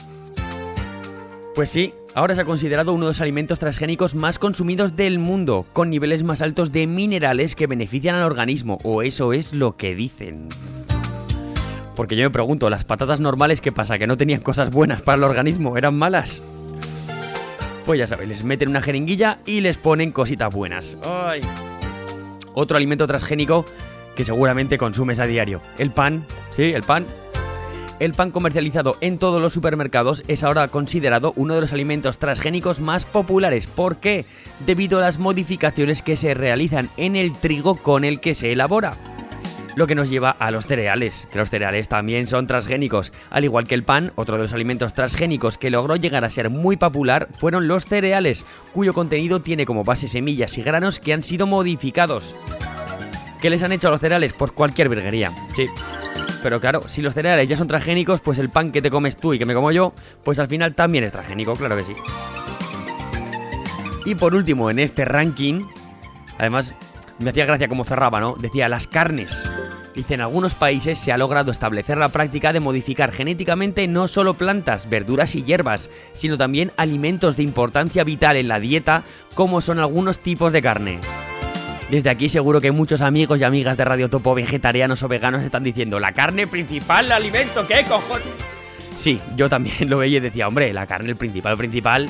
Pues sí, ahora se ha considerado uno de los alimentos transgénicos más consumidos del mundo, con niveles más altos de minerales que benefician al organismo, o eso es lo que dicen. Porque yo me pregunto, ¿las patatas normales qué pasa? ¿Que no tenían cosas buenas para el organismo? ¿Eran malas? Pues ya sabéis, les meten una jeringuilla y les ponen cositas buenas. ¡Ay! Otro alimento transgénico que seguramente consumes a diario. El pan, sí, el pan. El pan comercializado en todos los supermercados es ahora considerado uno de los alimentos transgénicos más populares. ¿Por qué? Debido a las modificaciones que se realizan en el trigo con el que se elabora. Lo que nos lleva a los cereales, que los cereales también son transgénicos. Al igual que el pan, otro de los alimentos transgénicos que logró llegar a ser muy popular fueron los cereales, cuyo contenido tiene como base semillas y granos que han sido modificados. ¿Qué les han hecho a los cereales? Pues cualquier virguería, sí. Pero claro, si los cereales ya son transgénicos, pues el pan que te comes tú y que me como yo, pues al final también es transgénico, claro que sí. Y por último, en este ranking, además me hacía gracia cómo cerraba, ¿no? Decía las carnes. Dice, en algunos países se ha logrado establecer la práctica de modificar genéticamente no solo plantas, verduras y hierbas, sino también alimentos de importancia vital en la dieta, como son algunos tipos de carne. Desde aquí seguro que muchos amigos y amigas de Radio Topo vegetarianos o veganos están diciendo, ¿la carne principal, el alimento? ¿Qué cojones? Sí, yo también lo veía y decía, hombre, la carne, el principal.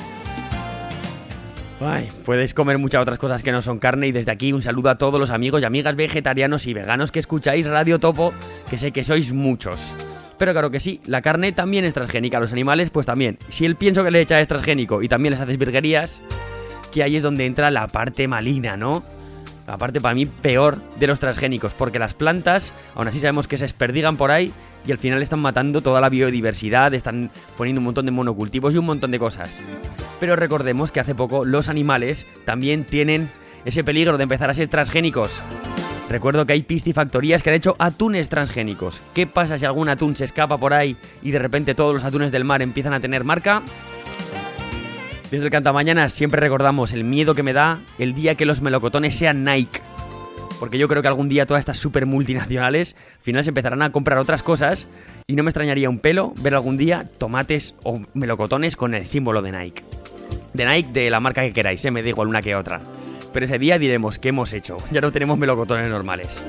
Ay, puedes comer muchas otras cosas que no son carne y desde aquí un saludo a todos los amigos y amigas vegetarianos y veganos que escucháis Radio Topo, que sé que sois muchos. Pero claro que sí, la carne también es transgénica, los animales pues también. Si el pienso que le echas es transgénico y también les haces virguerías, que ahí es donde entra la parte maligna, ¿no? La parte para mí peor de los transgénicos, porque las plantas, aún así sabemos que se desperdigan por ahí y al final están matando toda la biodiversidad, están poniendo un montón de monocultivos y un montón de cosas. Pero recordemos que hace poco los animales también tienen ese peligro de empezar a ser transgénicos. Recuerdo que hay piscifactorías que han hecho atunes transgénicos. ¿Qué pasa si algún atún se escapa por ahí y de repente todos los atunes del mar empiezan a tener marca? Desde el Cantamañanas siempre recordamos el miedo que me da el día que los melocotones sean Nike. Porque yo creo que algún día todas estas super multinacionales al final se empezarán a comprar otras cosas y no me extrañaría un pelo ver algún día tomates o melocotones con el símbolo de Nike. De Nike, de la marca que queráis, me da igual una que otra. Pero ese día diremos, ¿qué hemos hecho? Ya no tenemos melocotones normales.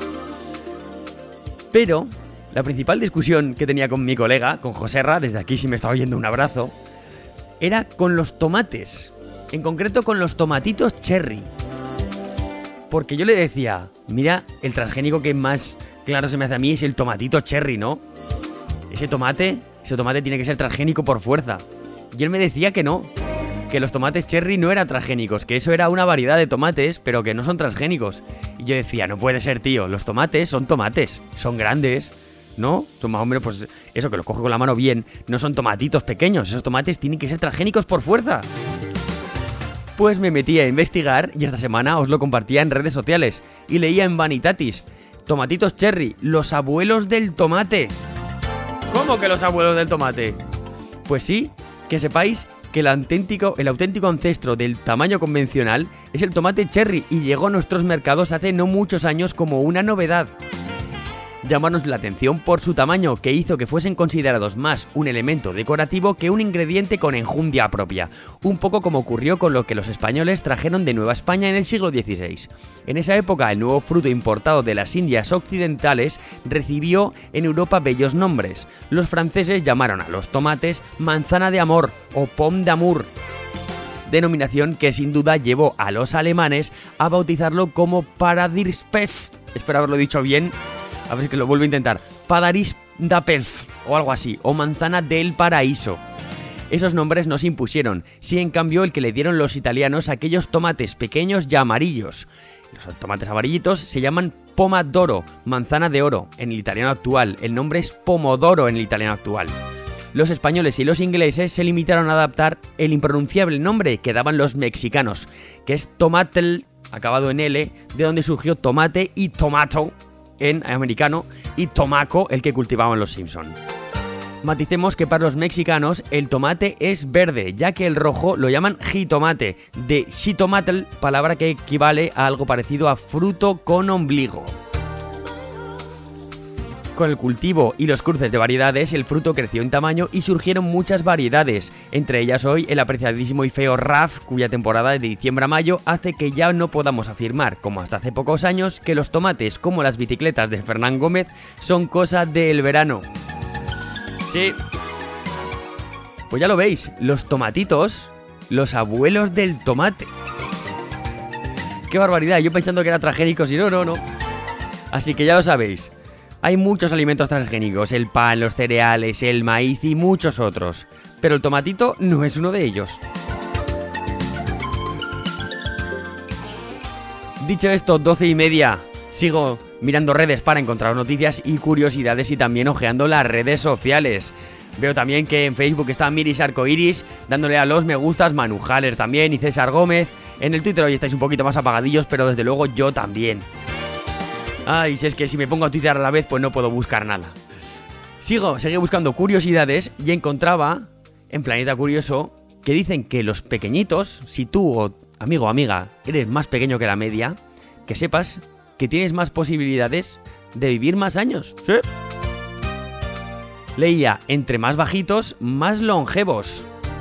Pero la principal discusión que tenía con mi colega, con Joserra, desde aquí si me estaba oyendo un abrazo, era con los tomates, en concreto con los tomatitos cherry. Porque yo le decía, mira, el transgénico que más claro se me hace a mí es el tomatito cherry, ¿no? Ese tomate tiene que ser transgénico por fuerza. Y él me decía que no, que los tomates cherry no eran transgénicos, que eso era una variedad de tomates, pero que no son transgénicos. Y yo decía, no puede ser, tío, los tomates, son grandes, ¿no? Son más o menos, pues eso, que los coge con la mano bien, no son tomatitos pequeños, esos tomates tienen que ser transgénicos por fuerza. Pues me metí a investigar y esta semana os lo compartía en redes sociales y leía en Vanitatis, tomatitos cherry, los abuelos del tomate. ¿Cómo que los abuelos del tomate? Pues sí, que sepáis que el auténtico ancestro del tamaño convencional es el tomate cherry y llegó a nuestros mercados hace no muchos años como una novedad. Llamaron la atención por su tamaño, que hizo que fuesen considerados más un elemento decorativo que un ingrediente con enjundia propia, un poco como ocurrió con lo que los españoles trajeron de Nueva España en el siglo XVI. En esa época, el nuevo fruto importado de las Indias occidentales recibió en Europa bellos nombres. Los franceses llamaron a los tomates manzana de amor o pomme d'amour, denominación que sin duda llevó a los alemanes a bautizarlo como Paradiespelf. Espero haberlo dicho bien. A ver si que lo vuelvo a intentar. Paradiespelf o algo así, o manzana del paraíso. Esos nombres no se impusieron, sí en cambio el que le dieron los italianos a aquellos tomates pequeños y amarillos. Los tomates amarillitos se llaman pomodoro, manzana de oro, en el italiano actual. El nombre es pomodoro en el italiano actual. Los españoles y los ingleses se limitaron a adaptar el impronunciable nombre que daban los mexicanos, que es tomatel, acabado en L, de donde surgió tomate y tomato en americano, y tomaco, el que cultivaban los Simpson. Maticemos que para los mexicanos el tomate es verde, ya que el rojo lo llaman jitomate, de xitomatl, palabra que equivale a algo parecido a fruto con ombligo. Con el cultivo y los cruces de variedades, el fruto creció en tamaño y surgieron muchas variedades, entre ellas hoy el apreciadísimo y feo RAF, cuya temporada de diciembre a mayo hace que ya no podamos afirmar, como hasta hace pocos años, que los tomates, como las bicicletas de Fernán Gómez, son cosa del verano. Sí. Pues ya lo veis, los tomatitos, los abuelos del tomate. ¡Qué barbaridad! Yo pensando que eran transgénicos y no. Así que ya lo sabéis. Hay muchos alimentos transgénicos, el pan, los cereales, el maíz y muchos otros. Pero el tomatito no es uno de ellos. Dicho esto, 12:30. Sigo mirando redes para encontrar noticias y curiosidades y también ojeando las redes sociales. Veo también que en Facebook está Miris Arcoiris, dándole a los me gustas, Manu Haller también y César Gómez. En el Twitter hoy estáis un poquito más apagadillos, pero desde luego yo también. Ay, si es que si me pongo a tuitear a la vez, pues no puedo buscar nada. Seguí buscando curiosidades y encontraba en Planeta Curioso que dicen que los pequeñitos, si tú, amigo o amiga, eres más pequeño que la media, que sepas que tienes más posibilidades de vivir más años. ¿Sí? Leía, entre más bajitos, más longevos.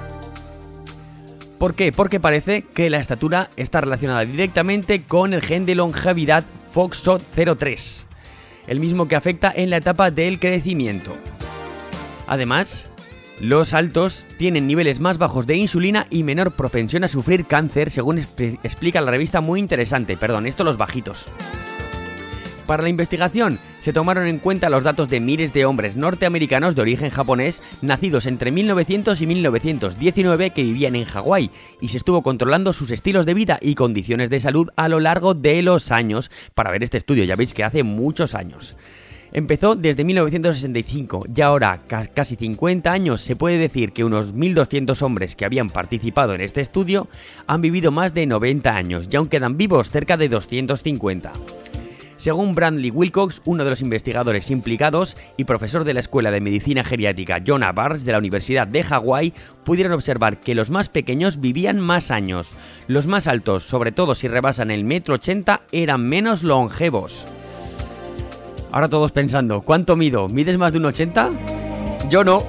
¿Por qué? Porque parece que la estatura está relacionada directamente con el gen de longevidad FOXO03, el mismo que afecta en la etapa del crecimiento. Además, los altos tienen niveles más bajos de insulina y menor propensión a sufrir cáncer, según explica la revista muy interesante. Perdón, esto los bajitos. Para la investigación se tomaron en cuenta los datos de miles de hombres norteamericanos de origen japonés nacidos entre 1900 y 1919 que vivían en Hawái y se estuvo controlando sus estilos de vida y condiciones de salud a lo largo de los años para ver este estudio. Ya veis que hace muchos años. Empezó desde 1965 y ahora, casi 50 años, se puede decir que unos 1.200 hombres que habían participado en este estudio han vivido más de 90 años y aún quedan vivos cerca de 250. Según Bradley Wilcox, uno de los investigadores implicados y profesor de la Escuela de Medicina Geriátrica John A. Barnes de la Universidad de Hawái, pudieron observar que los más pequeños vivían más años. Los más altos, sobre todo si rebasan el 1,80 m, eran menos longevos. Ahora todos pensando, ¿cuánto mido? ¿Mides más de 1,80 m? Yo no.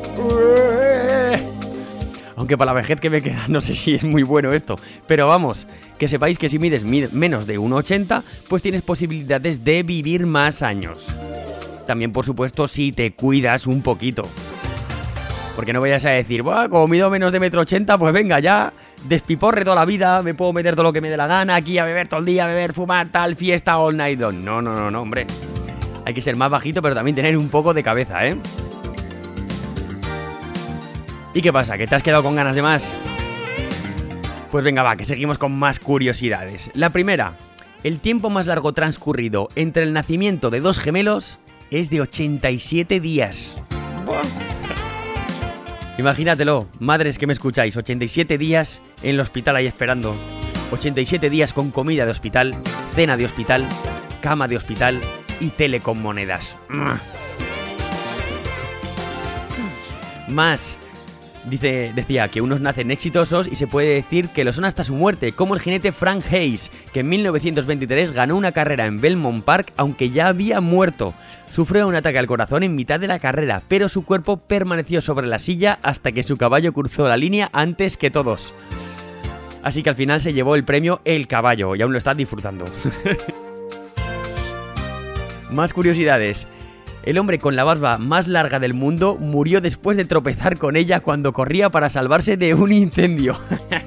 Aunque para la vejez que me queda no sé si es muy bueno esto. Pero vamos, que sepáis que si mides menos de 1,80 m, pues tienes posibilidades de vivir más años. También, por supuesto, si te cuidas un poquito. Porque no vayas a decir, como mido menos de 1,80 m, pues venga, ya despiporre toda la vida, me puedo meter todo lo que me dé la gana, aquí a beber todo el día, beber, fumar, tal, fiesta, all night long. No, hombre. Hay que ser más bajito, pero también tener un poco de cabeza, ¿eh? ¿Y qué pasa? ¿Que te has quedado con ganas de más? Pues venga, va, que seguimos con más curiosidades. La primera, el tiempo más largo transcurrido entre el nacimiento de dos gemelos es de 87 días. ¡Buah! Imagínatelo, madres que me escucháis, 87 días en el hospital ahí esperando. 87 días con comida de hospital, cena de hospital, cama de hospital y tele con monedas. Más, decía que unos nacen exitosos y se puede decir que lo son hasta su muerte, como el jinete Frank Hayes, que en 1923 ganó una carrera en Belmont Park aunque ya había muerto. Sufrió un ataque al corazón en mitad de la carrera, pero su cuerpo permaneció sobre la silla hasta que su caballo cruzó la línea antes que todos. Así que al final se llevó el premio el caballo y aún lo está disfrutando. Más curiosidades. El hombre con la barba más larga del mundo murió después de tropezar con ella cuando corría para salvarse de un incendio.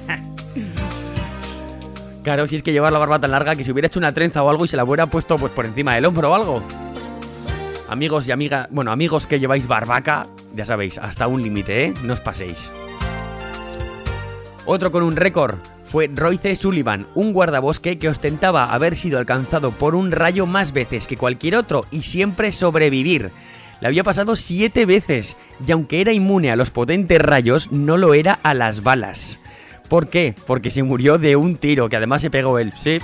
Claro, si es que llevar la barba tan larga que si hubiera hecho una trenza o algo y se la hubiera puesto pues por encima del hombro o algo. Amigos y amigas, bueno, amigos que lleváis barbaca, ya sabéis, hasta un límite, ¿eh? No os paséis. Otro con un récord fue Royce Sullivan, un guardabosque que ostentaba haber sido alcanzado por un rayo más veces que cualquier otro y siempre sobrevivir. Le había pasado 7 veces y aunque era inmune a los potentes rayos, no lo era a las balas. ¿Por qué? Porque se murió de un tiro, que además se pegó él, ¿sí?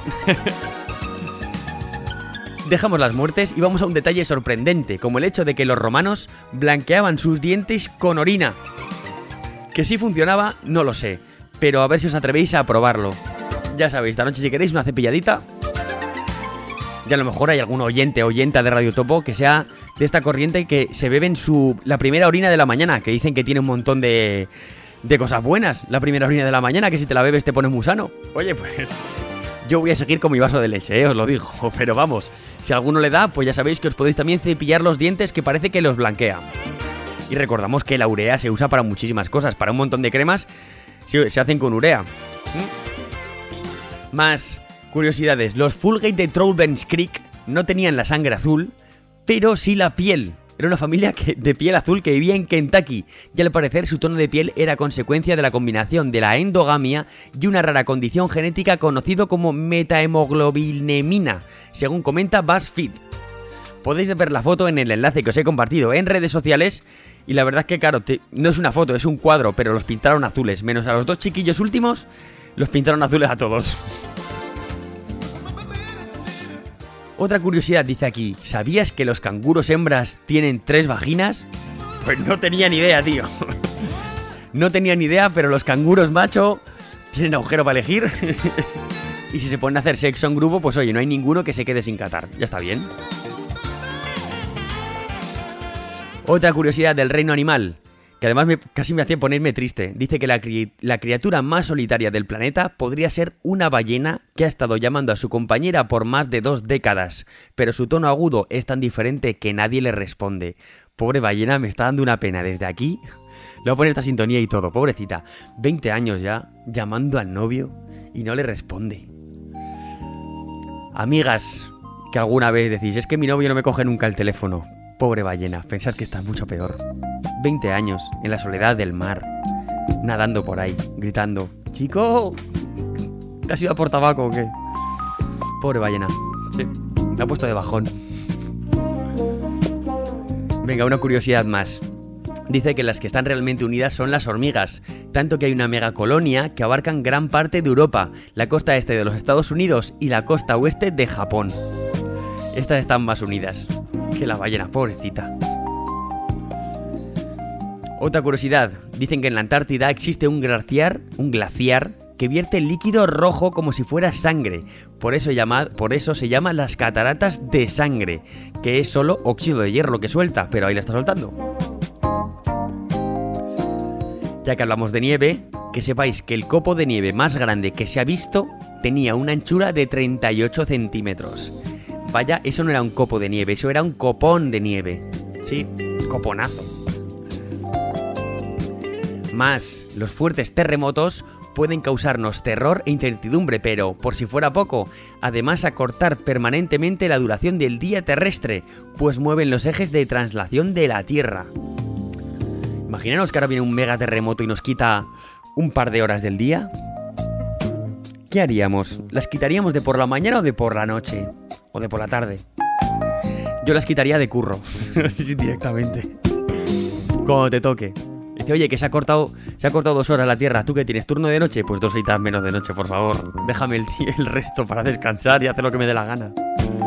Dejamos las muertes y vamos a un detalle sorprendente, como el hecho de que los romanos blanqueaban sus dientes con orina. Que si funcionaba, no lo sé, pero a ver si os atrevéis a probarlo. Ya sabéis, esta noche si queréis una cepilladita, y a lo mejor hay algún oyenta de Radio Topo que sea de esta corriente que se beben la primera orina de la mañana, que dicen que tiene un montón de cosas buenas, la primera orina de la mañana, que si te la bebes te pones muy sano. Oye, pues yo voy a seguir con mi vaso de leche, os lo digo, pero vamos, si a alguno le da, pues ya sabéis que os podéis también cepillar los dientes, que parece que los blanquea. Y recordamos que la urea se usa para muchísimas cosas, para un montón de cremas se hacen con urea. Más curiosidades, los Fulgate de Troubens Creek no tenían la sangre azul, pero sí la piel. Era una familia de piel azul que vivía en Kentucky y al parecer su tono de piel era consecuencia de la combinación de la endogamia y una rara condición genética conocido como metahemoglobinemia, según comenta BuzzFeed. Podéis ver la foto en el enlace que os he compartido en redes sociales y la verdad es que claro, no es una foto, es un cuadro, pero los pintaron azules, menos a los dos chiquillos últimos, los pintaron azules a todos. Otra curiosidad dice aquí, ¿sabías que los canguros hembras tienen 3 vaginas? Pues no tenía ni idea, tío. No tenía ni idea, pero los canguros macho tienen agujero para elegir. Y si se ponen a hacer sexo en grupo, pues oye, no hay ninguno que se quede sin catar. Ya está bien. Otra curiosidad del reino animal, que además casi me hacía ponerme triste. Dice que la criatura más solitaria del planeta podría ser una ballena que ha estado llamando a su compañera por más de 2 décadas, pero su tono agudo es tan diferente que nadie le responde. Pobre ballena, me está dando una pena desde aquí. Le voy a poner esta sintonía y todo, pobrecita. 20 años ya, llamando al novio y no le responde. Amigas, que alguna vez decís, es que mi novio no me coge nunca el teléfono. Pobre ballena, pensad que está mucho peor. 20 años, en la soledad del mar, nadando por ahí, gritando, ¡chico! ¿Te has ido a por tabaco o qué? Pobre ballena, sí, me ha puesto de bajón. Venga, una curiosidad más. Dice que las que están realmente unidas son las hormigas, tanto que hay una megacolonia que abarcan gran parte de Europa, la costa este de los Estados Unidos y la costa oeste de Japón. Estas están más unidas que la ballena, pobrecita. Otra curiosidad, dicen que en la Antártida existe un glaciar que vierte líquido rojo como si fuera sangre. Por eso se llama las cataratas de sangre, que es solo óxido de hierro lo que suelta, pero ahí la está soltando. Ya que hablamos de nieve, que sepáis que el copo de nieve más grande que se ha visto tenía una anchura de 38 centímetros. Vaya, eso no era un copo de nieve, eso era un copón de nieve. Sí, coponazo. Más, los fuertes terremotos pueden causarnos terror e incertidumbre, pero, por si fuera poco, además acortar permanentemente la duración del día terrestre, pues mueven los ejes de traslación de la Tierra. Imaginaros que ahora viene un mega terremoto y nos quita un par de horas del día. ¿Qué haríamos? ¿Las quitaríamos de por la mañana o de por la noche? ¿O de por la tarde? Yo las quitaría de curro, directamente. Cuando te toque. Dice, oye, que se ha cortado 2 horas la Tierra. ¿Tú qué tienes? ¿Turno de noche? Pues 2 horitas menos de noche, por favor. Déjame el resto para descansar y hacer lo que me dé la gana.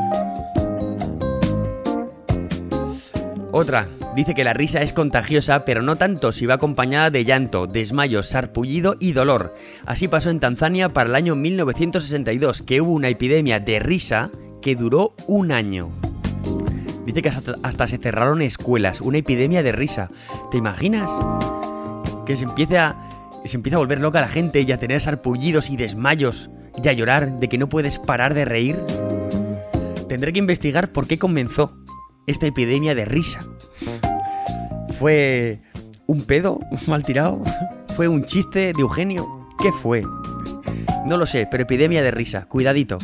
Otra. Dice que la risa es contagiosa, pero no tanto si va acompañada de llanto, desmayo, sarpullido y dolor. Así pasó en Tanzania para el año 1962, que hubo una epidemia de risa que duró 1 año. Dice que hasta se cerraron escuelas, una epidemia de risa. ¿Te imaginas? Que se empieza a volver loca la gente y a tener sarpullidos y desmayos y a llorar de que no puedes parar de reír. Tendré que investigar por qué comenzó esta epidemia de risa. ¿Fue un pedo mal tirado? ¿Fue un chiste de Eugenio? ¿Qué fue? No lo sé, pero epidemia de risa. Cuidadito.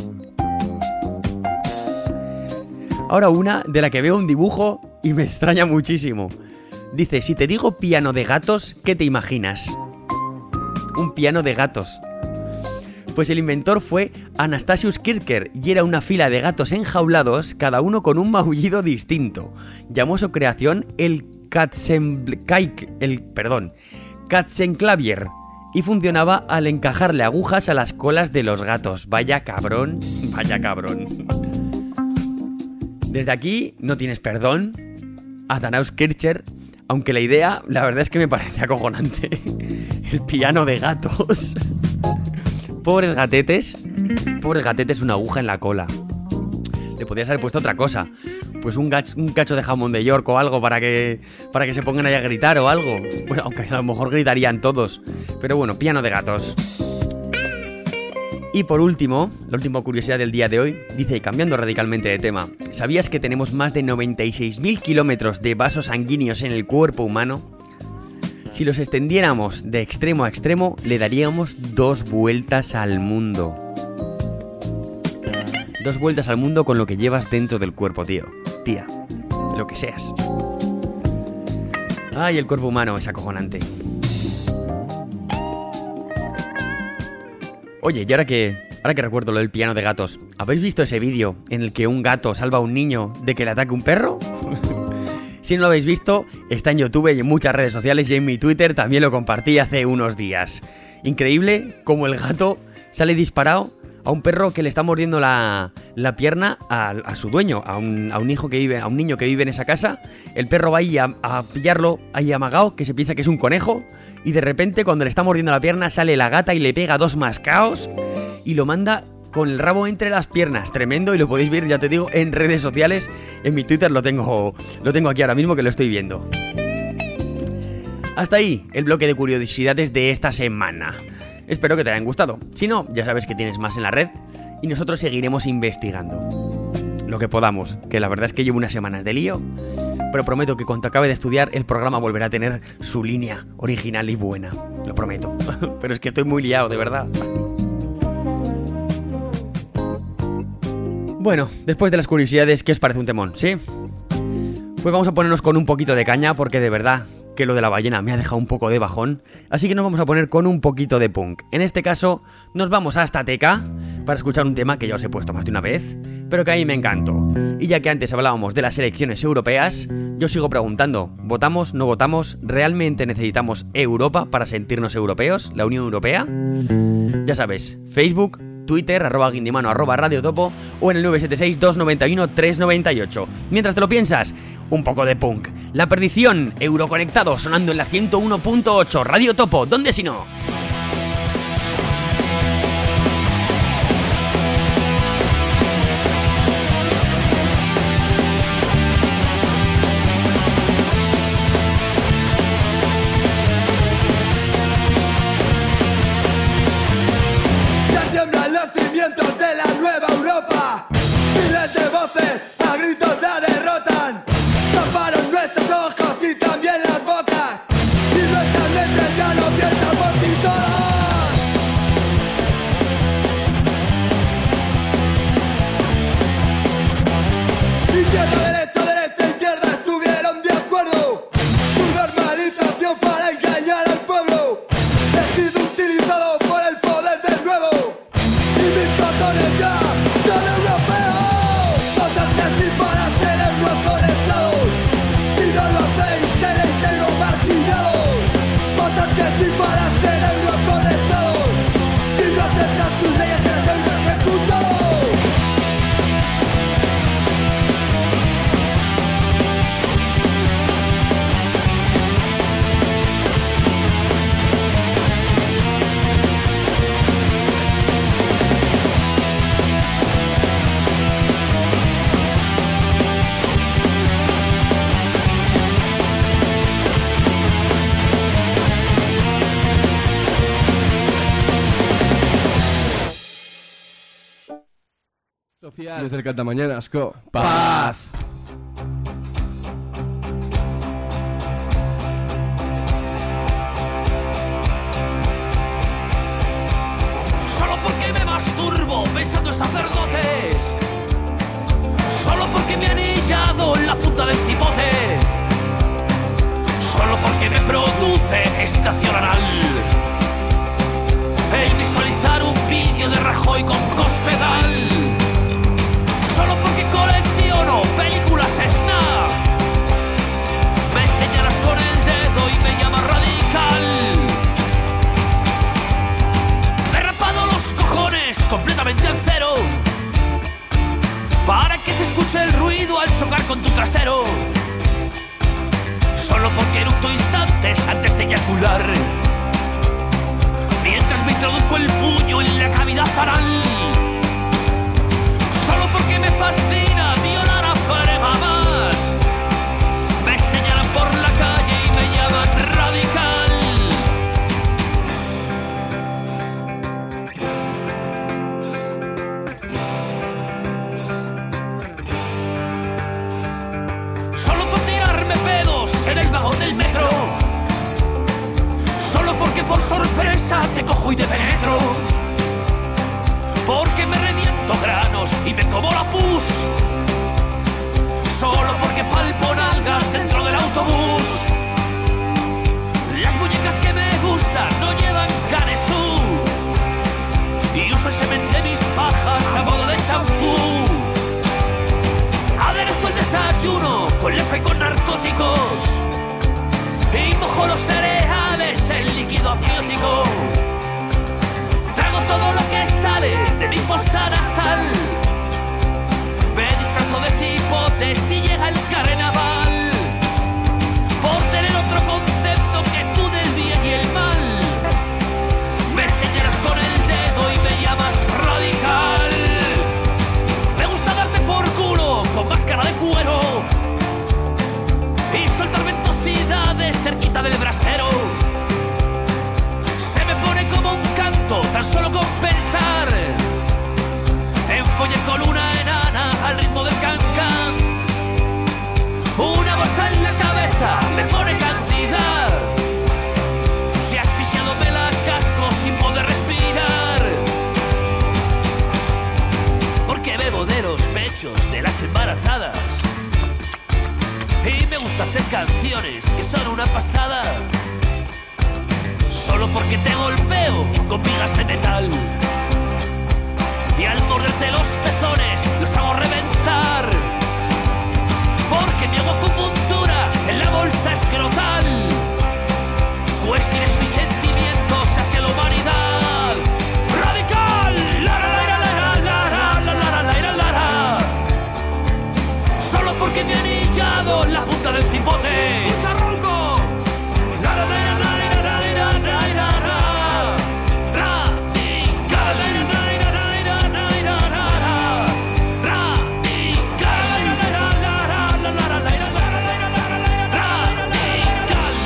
Ahora una de la que veo un dibujo y me extraña muchísimo. Dice, si te digo piano de gatos, ¿qué te imaginas? Un piano de gatos. Pues el inventor fue Anastasius Kircher y era una fila de gatos enjaulados, cada uno con un maullido distinto. Llamó su creación el Katzenklavier y funcionaba al encajarle agujas a las colas de los gatos. Vaya cabrón, vaya cabrón. Desde aquí no tienes perdón, Anastasius Kircher, aunque la idea, la verdad es que me parece acojonante. El piano de gatos. Pobres gatetes, una aguja en la cola. Le podrías haber puesto otra cosa. Pues un cacho de jamón de York o algo para que se pongan ahí a gritar o algo. Bueno, aunque a lo mejor gritarían todos. Pero bueno, piano de gatos. Y por último, la última curiosidad del día de hoy, dice, cambiando radicalmente de tema, ¿sabías que tenemos más de 96.000 kilómetros de vasos sanguíneos en el cuerpo humano? Si los extendiéramos de extremo a extremo, le daríamos 2 vueltas al mundo. 2 vueltas al mundo con lo que llevas dentro del cuerpo, tío. Tía, lo que seas. Ay, el cuerpo humano es acojonante. Oye, y ahora que recuerdo lo del piano de gatos, ¿habéis visto ese vídeo en el que un gato salva a un niño de que le ataque un perro? Si no lo habéis visto, está en YouTube y en muchas redes sociales y en mi Twitter también lo compartí hace unos días. Increíble cómo el gato sale disparado a un perro que le está mordiendo la pierna a su dueño, a un niño que vive en esa casa. El perro va ahí a pillarlo ahí amagado, que se piensa que es un conejo, y de repente cuando le está mordiendo la pierna sale la gata y le pega 2 mascaos y lo manda con el rabo entre las piernas. Tremendo, y lo podéis ver, ya te digo, en redes sociales. En mi Twitter lo tengo aquí ahora mismo, que lo estoy viendo. Hasta ahí el bloque de curiosidades de esta semana. Espero que te hayan gustado. Si no, ya sabes que tienes más en la red y nosotros seguiremos investigando lo que podamos, que la verdad es que llevo unas semanas de lío, pero prometo que cuando acabe de estudiar el programa volverá a tener su línea original y buena. Lo prometo. Pero es que estoy muy liado, de verdad. Bueno, después de las curiosidades, ¿qué os parece un temón? ¿Sí? Pues vamos a ponernos con un poquito de caña, porque de verdad que lo de la ballena me ha dejado un poco de bajón. Así que nos vamos a poner con un poquito de punk. En este caso, nos vamos hasta Teca para escuchar un tema que ya os he puesto más de una vez, pero que a mí me encantó. Y ya que antes hablábamos de las elecciones europeas, yo sigo preguntando, ¿votamos, no votamos? ¿Realmente necesitamos Europa para sentirnos europeos? ¿La Unión Europea? Ya sabes, Facebook, Twitter, @guindimano, @radiotopo o en el 976-291-398. Mientras te lo piensas, un poco de punk. La Perdición, Euroconectado, sonando en la 101.8, Radio Topo, ¿dónde si no? Nuestros ojos y también las bocas, y nuestras mentes ya no piensan por ti solas. Desde el Cantamañanas, paz. Solo porque me masturbo pensando en sacerdotes. Solo porque me han anillado en la punta del cipote. Solo porque me produce excitación anal el visualizar un vídeo de Rajoy con cospedal. Solo porque colecciono películas snuff. Me señalas con el dedo y me llamas radical. Me he rapado los cojones completamente al cero para que se escuche el ruido al chocar con tu trasero. Solo porque eructo instantes antes de eyacular, mientras me introduzco el puño en la cavidad anal. Solo porque me fascina violar a premamás. Me señalan por la calle y me llaman radical. Solo por tirarme pedos en el vagón del metro. Solo porque por sorpresa te cojo y te penetro. Porque me reviento granos y me como la pus. Solo porque palpo nalgas dentro del autobús. Las muñecas que me gustan no llevan canesú. Y uso el semen de mis pajas a modo de champú. Aderezo el desayuno con leche y con narcóticos. Y mojo los cereales en líquido amniótico. Trago todo lo que sale de mi fosa nasal. Me disfrazo de cipote si llega el carnaval. Por tener otro concepto que tú del bien y el mal. Me señalas con el dedo y me llamas radical. Me gusta darte por culo con máscara de cuero y soltar ventosidades cerquita del brasero. Se me pone como un canto tan solo con pensar en follar con una enana al ritmo del can-can. Una bolsa en la cabeza me pone cantidad. Si asfixiado me la casco sin poder respirar. Porque bebo de los pechos de las embarazadas. Y me gusta hacer canciones que son una pasada. Solo porque te golpeo con vigas de metal. Y al morderte los pezones los hago reventar. Porque me hago acupuntura en la bolsa escrotal. Pues tienes mis sentimientos hacia la humanidad. ¡Radical! ¡La, la, la, la, la, la, la, la, la, la, la, la! Solo porque me han anillado la punta del cipote. ¡Escucha, ronco! ¡La, la, la, la, la, la, la, la, la, la, la! ¡Radical! ¡La, la, la, la, la, la, la, la, la! ¡Radical! ¡La, la, la, la, la, la, la, la, la, ¡radical!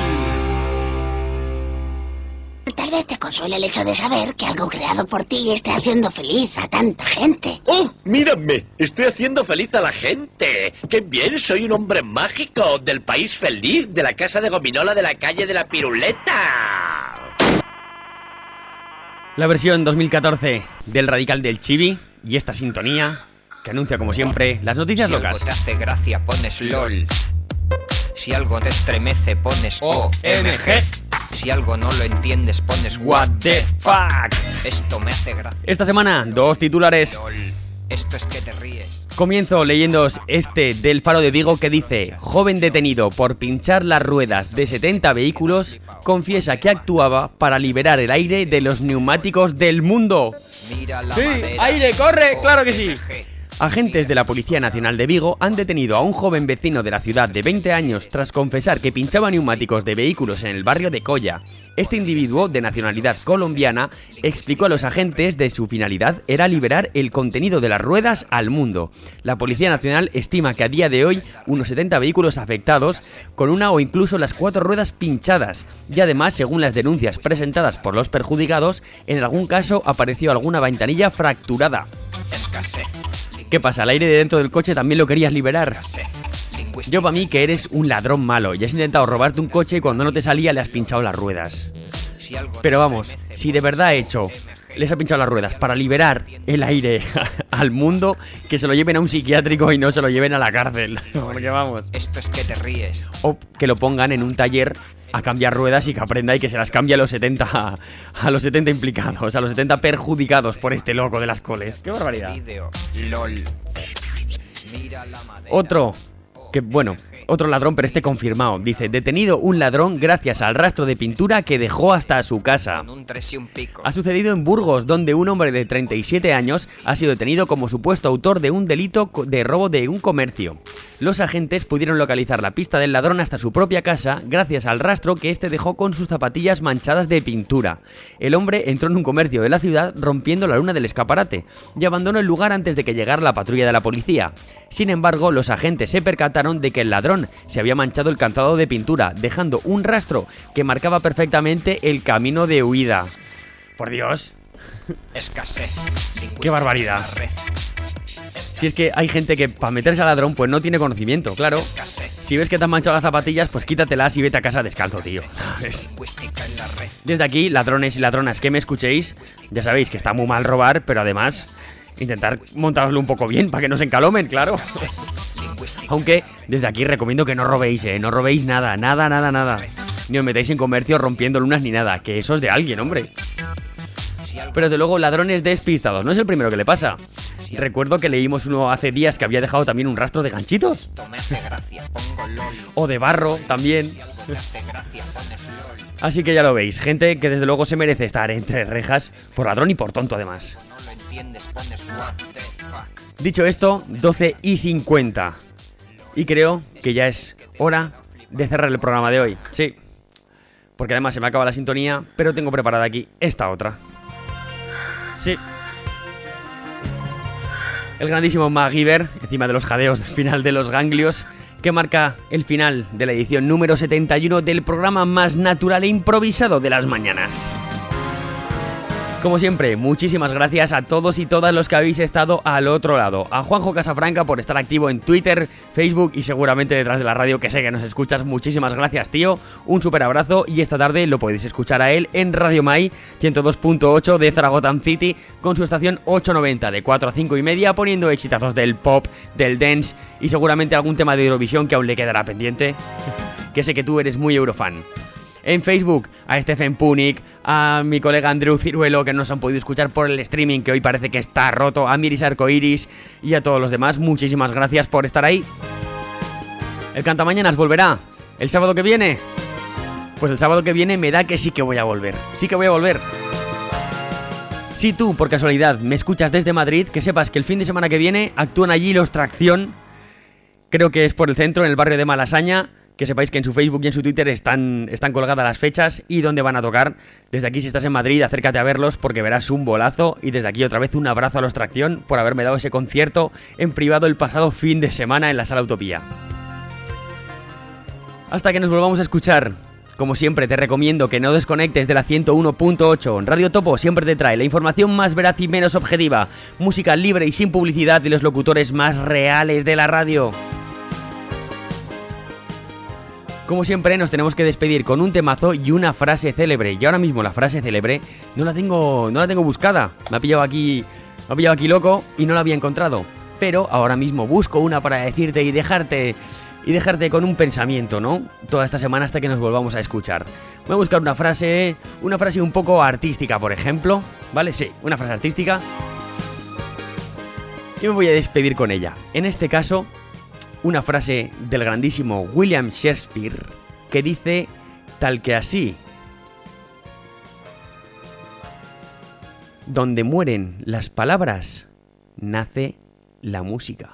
Tal vez te consuele el hecho de saber que algo creado por ti esté haciendo feliz a tanta gente. ¡Oh, mírame! Estoy haciendo feliz a la gente. ¡Qué bien! Soy un hombre mágico del país feliz, de la casa de gominola de la calle de la Piruleta. La versión 2014 del Radical del Chibi y esta sintonía que anuncia como siempre las noticias locas. Si algo te hace gracia pones LOL. Si algo te estremece pones OMG. Si algo no lo entiendes pones What the fuck. Esto me hace gracia. Esta semana, dos titulares. LOL. Esto es que te ríes. Comienzo leyéndoos este del Faro de Vigo que dice: joven detenido por pinchar las ruedas de 70 vehículos confiesa que actuaba para liberar el aire de los neumáticos del mundo. Mira la ¡Sí! madera. ¡Aire, corre! ¡Claro que sí! Agentes de la Policía Nacional de Vigo han detenido a un joven vecino de la ciudad de 20 años tras confesar que pinchaba neumáticos de vehículos en el barrio de Colla. Este individuo, de nacionalidad colombiana, explicó a los agentes de su finalidad era liberar el contenido de las ruedas al mundo. La Policía Nacional estima que a día de hoy unos 70 vehículos afectados, con una o incluso las 4 ruedas pinchadas. Y además, según las denuncias presentadas por los perjudicados, en algún caso apareció alguna ventanilla fracturada. Escasez. ¿Qué pasa? ¿El aire de dentro del coche también lo querías liberar? Yo para mí que eres un ladrón malo y has intentado robarte un coche y cuando no te salía le has pinchado las ruedas. Pero vamos, si de verdad les ha pinchado las ruedas para liberar el aire al mundo, que se lo lleven a un psiquiátrico y no se lo lleven a la cárcel. Porque vamos. Esto es que te ríes. O que lo pongan en un taller a cambiar ruedas y que aprenda y que se las cambie a los 70 implicados, a los 70 perjudicados por este loco de las coles. ¡Qué barbaridad! Otro ladrón, pero este confirmado. Dice, detenido un ladrón gracias al rastro de pintura que dejó hasta su casa. Ha sucedido en Burgos, donde un hombre de 37 años ha sido detenido como supuesto autor de un delito de robo de un comercio. Los agentes pudieron localizar la pista del ladrón hasta su propia casa gracias al rastro que este dejó con sus zapatillas manchadas de pintura. El hombre entró en un comercio de la ciudad rompiendo la luna del escaparate y abandonó el lugar antes de que llegara la patrulla de la policía. Sin embargo, los agentes se percataron de que el ladrón se había manchado el calzado de pintura, dejando un rastro que marcaba perfectamente el camino de huida. Por Dios. Escasez. ¡Qué barbaridad! Si es que hay gente que para meterse al ladrón pues no tiene conocimiento, claro. Si ves que te han manchado las zapatillas, pues quítatelas y vete a casa descalzo, tío. ¿Sabes? Desde aquí, ladrones y ladronas que me escuchéis, ya sabéis que está muy mal robar, pero además intentar montároslo un poco bien para que no se encalomen, claro. Aunque desde aquí recomiendo que no robéis, no robéis nada. Ni os metáis en comercio rompiendo lunas ni nada, que eso es de alguien, hombre. Pero de luego, ladrones despistados, no es el primero que le pasa. Recuerdo que leímos uno hace días que había dejado también un rastro de ganchitos. O de barro también. Así que ya lo veis, gente que desde luego se merece estar entre rejas por ladrón y por tonto además. Dicho esto, 12:50. Y creo que ya es hora de cerrar el programa de hoy. Sí, porque además se me acaba la sintonía, pero tengo preparada aquí esta otra. Sí. El grandísimo MacGyver, encima de los jadeos del final de los ganglios, que marca el final de la edición número 71 del programa más natural e improvisado de las mañanas. Como siempre, muchísimas gracias a todos y todas los que habéis estado al otro lado. A Juanjo Casafranca por estar activo en Twitter, Facebook y seguramente detrás de la radio, que sé que nos escuchas. Muchísimas gracias, tío. Un súper abrazo y esta tarde lo podéis escuchar a él en Radio Mai 102.8 de Zaragoza City con su estación 890 de 4 a 5 y media, poniendo exitazos del pop, del dance y seguramente algún tema de Eurovisión que aún le quedará pendiente. Que sé que tú eres muy eurofan. En Facebook, a Stephen Punic, a mi colega Andreu Ciruelo, que nos han podido escuchar por el streaming, que hoy parece que está roto, a Miris Arcoiris y a todos los demás, muchísimas gracias por estar ahí. ¿El Cantamañanas volverá el sábado que viene? Pues el sábado que viene me da que sí que voy a volver. Sí que voy a volver. Si tú, por casualidad, me escuchas desde Madrid, que sepas que el fin de semana que viene actúan allí los Tracción. Creo que es por el centro, en el barrio de Malasaña. Que sepáis que en su Facebook y en su Twitter están colgadas las fechas y dónde van a tocar. Desde aquí, si estás en Madrid, acércate a verlos porque verás un bolazo. Y desde aquí otra vez un abrazo a los Tracción por haberme dado ese concierto en privado el pasado fin de semana en la Sala Utopía. Hasta que nos volvamos a escuchar, como siempre te recomiendo que no desconectes de la 101.8. Radio Topo siempre te trae la información más veraz y menos objetiva. Música libre y sin publicidad de los locutores más reales de la radio. Como siempre, nos tenemos que despedir con un temazo y una frase célebre. Y ahora mismo la frase célebre no la tengo buscada. Me ha pillado aquí loco y no la había encontrado. Pero ahora mismo busco una para decirte y dejarte con un pensamiento, ¿no? Toda esta semana hasta que nos volvamos a escuchar. Voy a buscar una frase un poco artística, por ejemplo. ¿Vale? Sí, una frase artística. Y me voy a despedir con ella. En este caso, una frase del grandísimo William Shakespeare que dice tal que así: donde mueren las palabras, nace la música.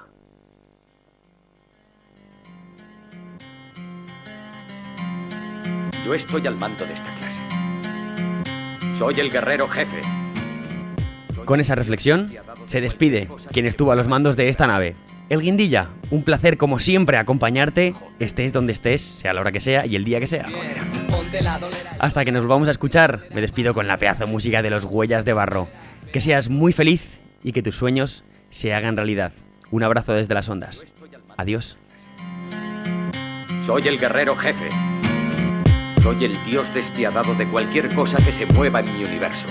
Yo estoy al mando de esta clase. Soy el guerrero jefe. Con esa reflexión se despide quien estuvo a los mandos de esta nave. El Guindilla, un placer como siempre acompañarte, estés donde estés, sea la hora que sea y el día que sea. Hasta que nos volvamos a escuchar, me despido con la pedazo música de los Huellas de Barro. Que seas muy feliz y que tus sueños se hagan realidad. Un abrazo desde las ondas. Adiós. Soy el guerrero jefe. Soy el dios despiadado de cualquier cosa que se mueva en mi universo.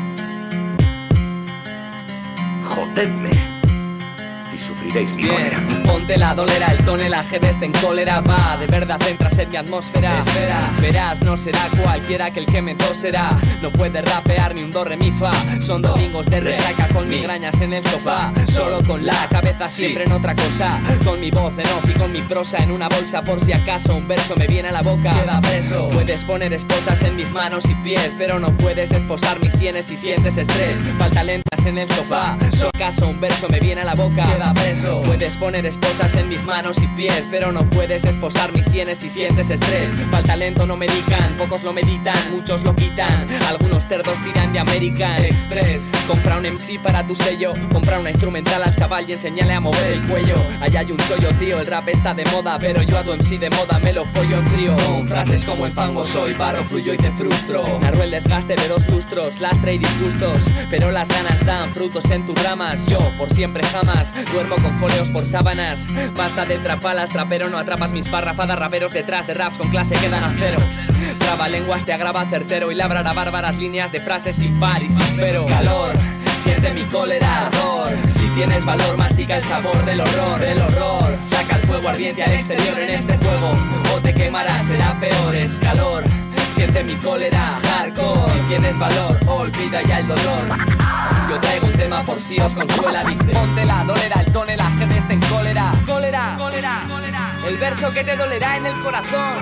Jodedme y sufriréis mi cólera. Ponte la dolera, el tonelaje de este en cólera va. De verdad entras en mi atmósfera. Espera, verás, no será cualquiera que el que me toserá. No puede rapear ni un do, re, mi, fa. Son domingos de resaca con migrañas en el sofá. Solo con la cabeza siempre en otra cosa. Con mi voz en off y con mi prosa en una bolsa. Por si acaso un verso me viene a la boca. Queda preso. Puedes poner esposas en mis manos y pies, pero no puedes esposar mis sienes si sientes estrés. Falta lentas en el sofá. Si acaso un verso me viene a la boca. Queda preso. Puedes poner esposas en mis manos y pies, pero no puedes esposar mis sienes si sientes estrés. Pa'l talento no medican, pocos lo meditan, muchos lo quitan. Algunos cerdos tiran de American Express. Compra un MC para tu sello, compra una instrumental al chaval y enséñale a mover el cuello. Allá hay un chollo, tío, el rap está de moda, pero yo a tu MC de moda me lo follo en frío. Con frases como el fango soy, barro, fluyo y te frustro. Narro el desgaste de 2 lustros, lastre y disgustos, pero las ganas dan frutos en tus ramas. Yo, por siempre jamás, duermo con fóleos por sábanas. Basta de trapalas, trapero, no atrapas mis parrafadas. Raperos detrás de raps con clase quedan a cero. Trabalenguas te agrava certero y labrará bárbaras líneas de frases sin par y sin pero. Calor, siente mi cólera, ardor. Si tienes valor, mastica el sabor del horror, del horror. Saca el fuego ardiente al exterior en este juego, o te quemará, será peor. Es calor, siente mi cólera, hardcore. Si tienes valor, olvida ya el dolor. Yo traigo un tema por si os consuela, dice. Ponte la dolera, el tonelaje de este en cólera. Cólera, cólera, cólera. El verso que te dolerá en el corazón.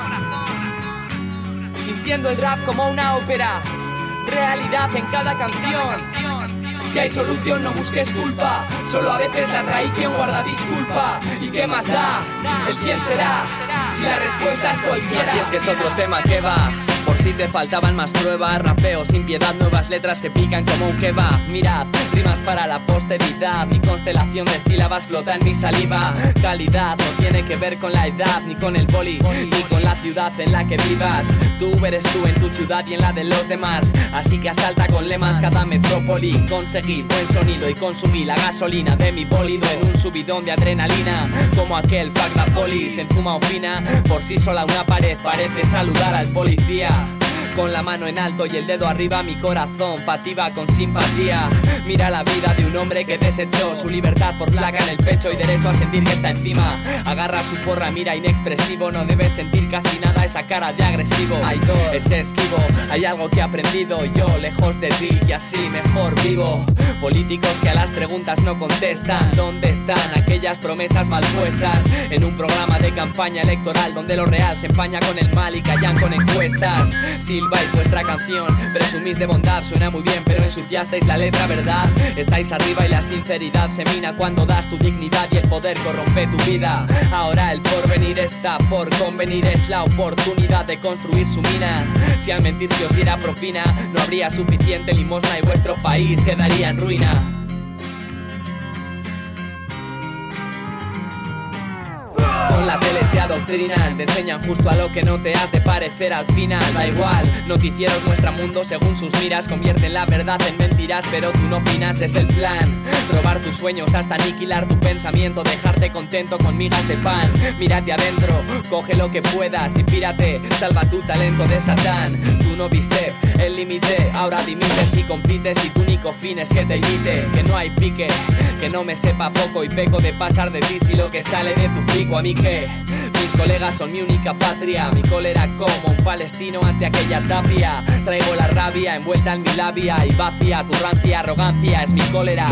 Sintiendo el rap como una ópera, realidad en cada canción. Si hay solución no busques culpa, solo a veces la trae quien guarda disculpa. ¿Y qué más da? ¿El quién será? Si la respuesta es cualquiera. Así es que es otro tema que va. Por si te faltaban más pruebas, rapeo sin piedad, nuevas letras que pican como un kebab. Mirad, rimas para la posteridad, mi constelación de sílabas flota en mi saliva. Calidad no tiene que ver con la edad, ni con el boli, ni con la ciudad en la que vivas. Tú eres tú en tu ciudad y en la de los demás, así que asalta con lemas cada metrópoli. Conseguí buen sonido y consumí la gasolina de mi bólido en un subidón de adrenalina. Como aquel fuck the police, encima opina, por sí sola una pared parece saludar al policía. Con la mano en alto y el dedo arriba, mi corazón pativa con simpatía. Mira la vida de un hombre que desechó su libertad por placa en el pecho y derecho a sentir que está encima. Agarra su porra, mira inexpresivo, no debes sentir casi nada esa cara de agresivo. Hay dos, es esquivo, hay algo que he aprendido yo lejos de ti y así mejor vivo. Políticos que a las preguntas no contestan, ¿dónde están aquellas promesas mal puestas? En un programa de campaña electoral donde lo real se empaña con el mal y callan con encuestas. Silbáis vuestra canción, presumís de bondad, suena muy bien, pero ensuciasteis la letra, ¿verdad? Estáis arriba y la sinceridad se mina cuando das tu dignidad y el poder corrompe tu vida. Ahora el porvenir está por convenir, es la oportunidad de construir su mina. Si al mentir se os diera propina, no habría suficiente limosna y vuestro país quedaría en ruina. Con la tele te adoctrinan, te enseñan justo a lo que no te has de parecer al final. Da igual, noticieros muestran mundo según sus miras, convierten la verdad en mentiras, pero tú no opinas, es el plan. Robar tus sueños hasta aniquilar tu pensamiento, dejarte contento con migas de pan. Mírate adentro, coge lo que puedas y pírate, salva tu talento de Satán. Tú no viste el límite, ahora dimites y compites y tu único fin es que te imite. Que no hay pique, que no me sepa poco y peco de pasar de ti si lo que sale de tu pico. A mí que mis colegas son mi única patria, mi cólera como un palestino ante aquella tapia. Traigo la rabia envuelta en mi labia y vacía tu rancia arrogancia, es mi cólera.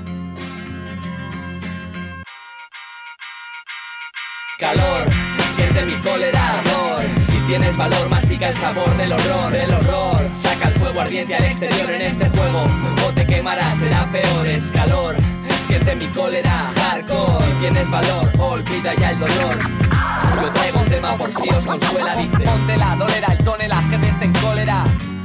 Calor, siente mi cólera, ardor. Si tienes valor, mastica el sabor del horror, del horror. Saca el fuego ardiente al exterior en este juego, o te quemará, será peor. Es calor, siente mi cólera, hardcore. Si tienes valor, olvida ya el dolor. Yo traigo un tema por si os consuela, dice. Ponte la dolera, el tonelaje de este en cólera.